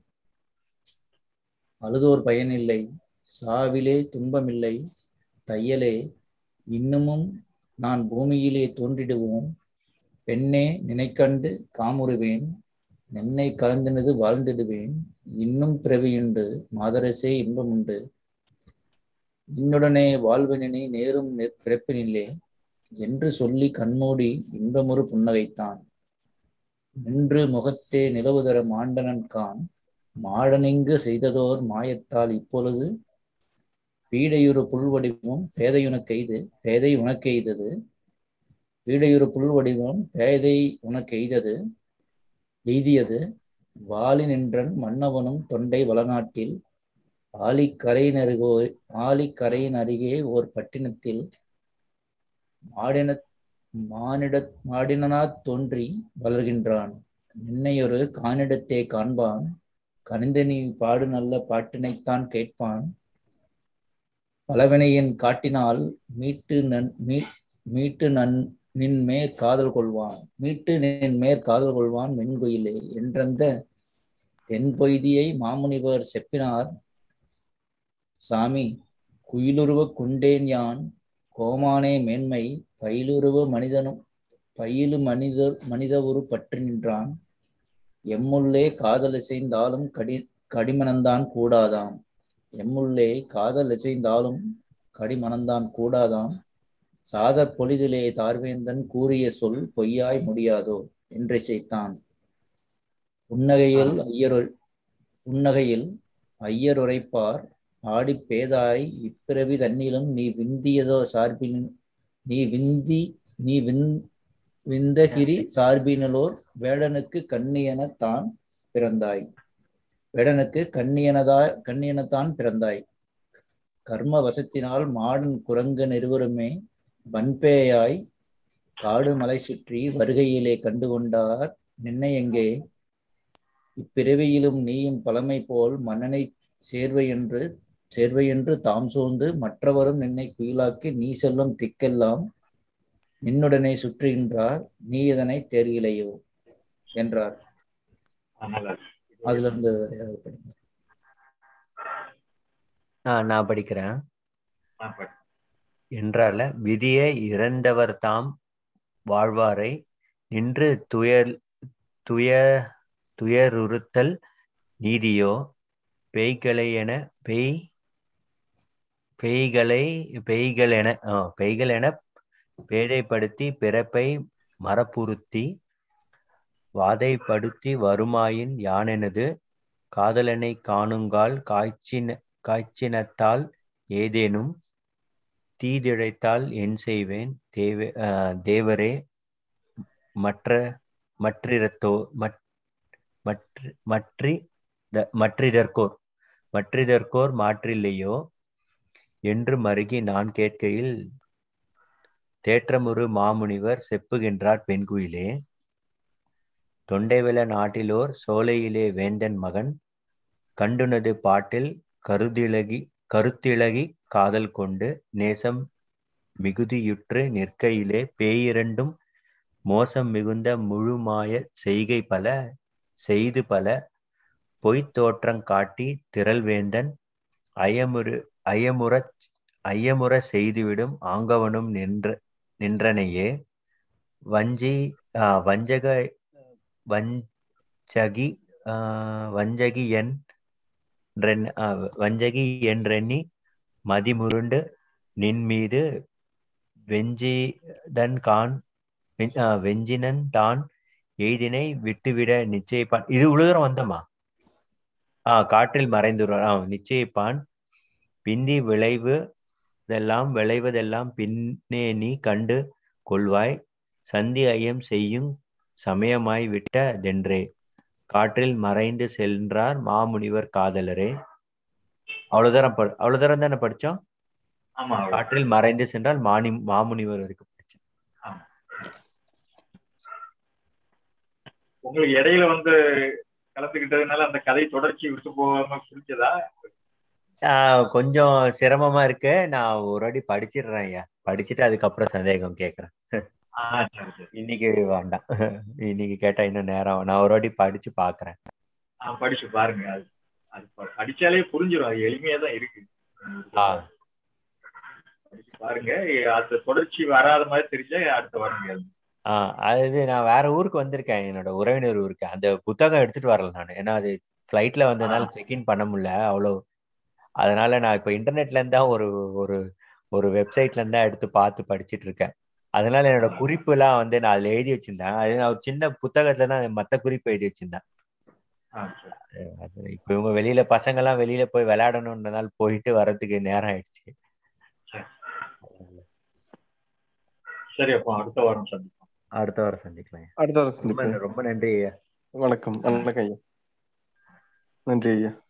அழுதோர் பயனில்லை. சாவிலே துன்பமில்லை. தையலே, இன்னமும் நான் பூமியிலே தோன்றிடுவோம். பெண்ணே, நினைக்கண்டு காமுறுவேன். நென்னை கலந்தினது வாழ்ந்திடுவேன். இன்னும் பிறவியுண்டு மாதரசே இன்பமுண்டு. இன்னுடனே வாழ்வெனினே நேரும் பிறப்பினில்லே என்று சொல்லி கண்மூடி இன்பமுறு புன்னகைத்தான். நின்று முகத்தே நிலவுதர மாண்டனன் கான். மாடனிங்கு செய்ததோர் மாயத்தால் இப்பொழுது பீடையுறு புல்வடிவம் பேதை உனக்கெய்தது. பீடையுறு புல்வடிவம் பேதை உனக்கெய்தது எய்தியது. வாலி நின்றன் மன்னவனும் தொண்டை வளநாட்டில் ஆலிக்கரையின் அருகே ஓர் பட்டினத்தில் மாடினாத் தோன்றி வளர்கின்றான். நின்னையொரு காணிடத்தே காண்பான். கனிந்த நீ பாடு நல்ல பாட்டினைத்தான் கேட்பான். பலவினையின் காட்டினால் மீட்டு நின் மேற் காதல் கொள்வான் மென்குயிலே என்றந்த தென்பொய்தியை மாமுனிவர் செப்பினார். சாமி, குயிலுருவ குண்டேன் யான் கோமானே மேன்மை மனிதவுரு பற்றி நின்றான். எம்முள்ளே காதல் இசைந்தாலும் கடிமனந்தான் கூடாதாம். எம்முள்ளே காதல் இசைந்தாலும் கடிமனந்தான் கூடாதாம். சாதற் பொழிதிலே தார்வேந்தன் கூறிய சொல் பொய்யாய் முடியாதோ என்றிசைத்தான். புன்னகையில் ஐயர் உரைப்பார் ஆடிப் பேதாய் இப்பிறவி தன்னிலும் நீ விந்தியதோ சார்பின் நீ விந்தகிரி சார்பினலோர் வேடனுக்கு கண்ணியனத்தான் பிறந்தாய். கர்ம வசத்தினால் மாடன் குரங்கு நிறுவருமே வன்பேயாய் காடு மலை சுற்றி வருகையிலே கண்டுகொண்டார் நின்னை எங்கே. இப்பிறவியிலும் நீயும் பழமை போல் மன்னனை சேர்வையென்று தாம் சூழ்ந்து மற்றவரும் நின்னை குயிலாக்கி நீ செல்லும் திக்கெல்லாம் நின்னுடனே சுற்றுகின்றார். நீ இதனை தேர்கிலையோ என்றார். அதுல இருந்து நான் படிக்கிறேன். என்றால விதியை இறந்தவர் தாம் வாழ்வாரை நின்று துயருறுத்தல் நீதியோ. பெய்களென பேதைப்படுத்தி பிறப்பை மரப்புறுத்தி வாதைப்படுத்தி வருமாயின் யானெனது காதலனை காணுங்கால் காய்ச்சினத்தால் ஏதேனும் தீதிழைத்தால் என் செய்வேன் தேவரே மற்றிதற்கோர் மாற்றில்லையோ என்று மருகி நான் கேட்கையில் தேற்றமுறு மாமுனிவர் செப்புகின்றார் பெண்குயிலே. தொண்டைவெள நாட்டிலோர் சோலையிலே வேந்தன் மகன் கண்டுனது பாட்டில் கருத்திளகி காதல் கொண்டு நேசம் மிகுதியுற்று நிற்கையிலே பேயிரண்டும் மோசம் மிகுந்த முழுமாய செய்கை பல செய்து பல பொய்த்தோற்றங் காட்டி திரள்வேந்தன் ஐயமுற செய்துவிடும் ஆங்கவனும் நின்றனையே. வஞ்சகி என்றெண்ணி மதிமுருண்டு நின்மீது வெஞ்சினன் தான் எய்தினை விட்டுவிட நிச்சயிப்பான். இது உழுதுறம் வந்தமா காற்றில் மறைந்துள்ளான் நிச்சயிப்பான். பிந்தி விளைவதெல்லாம் பின்னே நீ கண்டு கொள்வாய் சந்தி ஐயம் செய்யும் சமயமாய் விட்ட தென்றே. காற்றில் மறைந்து சென்றார் மாமுனிவர் காதலரே. அவ்வளவு தானே படிச்சோம். காற்றில் மறைந்து சென்றால் மாமுனிவர் வரைக்கும் படிச்சோம். உங்களுக்கு இடையில வந்து கலந்துக்கிட்டதுனால அந்த கதை தொடர்ச்சி விட்டு போகாம புரிஞ்சதா? கொஞ்சம் சிரமமா இருக்கு. நான் ஒரு அடி படிச்சிடுறேன் ஐயா. படிச்சுட்டு அதுக்கப்புறம் சந்தேகம் கேட்கறேன். இன்னைக்கு வேண்டாம், இன்னைக்கு கேட்டா இன்னும் நேரம். நான் ஒரு வாட்டி படிச்சு பாக்குறேன். படிச்சு பாருங்க. அது படிச்சாலே புரிஞ்சிடும். அது எளிமையா தான் இருக்கு. படிச்சு பாருங்க. அது தொடர்ச்சி வராத மாதிரி தெரிஞ்சா அடுத்த வாரம். அது நான் வேற ஊருக்கு வந்திருக்கேன், என்னோட உறவினர் ஊருக்கு. அந்த புத்தகம் எடுத்துட்டு வரல நான். ஏன்னா அது ஃபிளைட்ல வந்ததுனால செக்இன் பண்ண முடியல அவ்வளவு. அதனால நான் இப்ப இன்டர்நெட்ல இருந்தா ஒரு வெப்சைட்ல இருந்தா எடுத்து பார்த்து படிச்சுட்டு இருக்கேன். அதனால என்னோட குறிப்பு எல்லாம் வந்து நான் அதுல எழுதி வச்சிருந்தேன். அது நான் ஒரு சின்ன புத்தகத்துல தான் மத்த குறிப்பு எழுதி வச்சிருந்தேன். இப்ப இவங்க பசங்க எல்லாம் வெளியில போய் விளையாடணும்ன்றனால போயிட்டு வர்றதுக்கு நேரம் ஆயிடுச்சு. சரி, அப்போ அடுத்த வாரம் சந்திக்கலாம். அடுத்த வாரம் சந்திக்கலாம். ரொம்ப நன்றி ஐயா. வணக்கம் ஐயா. நன்றி ஐயா.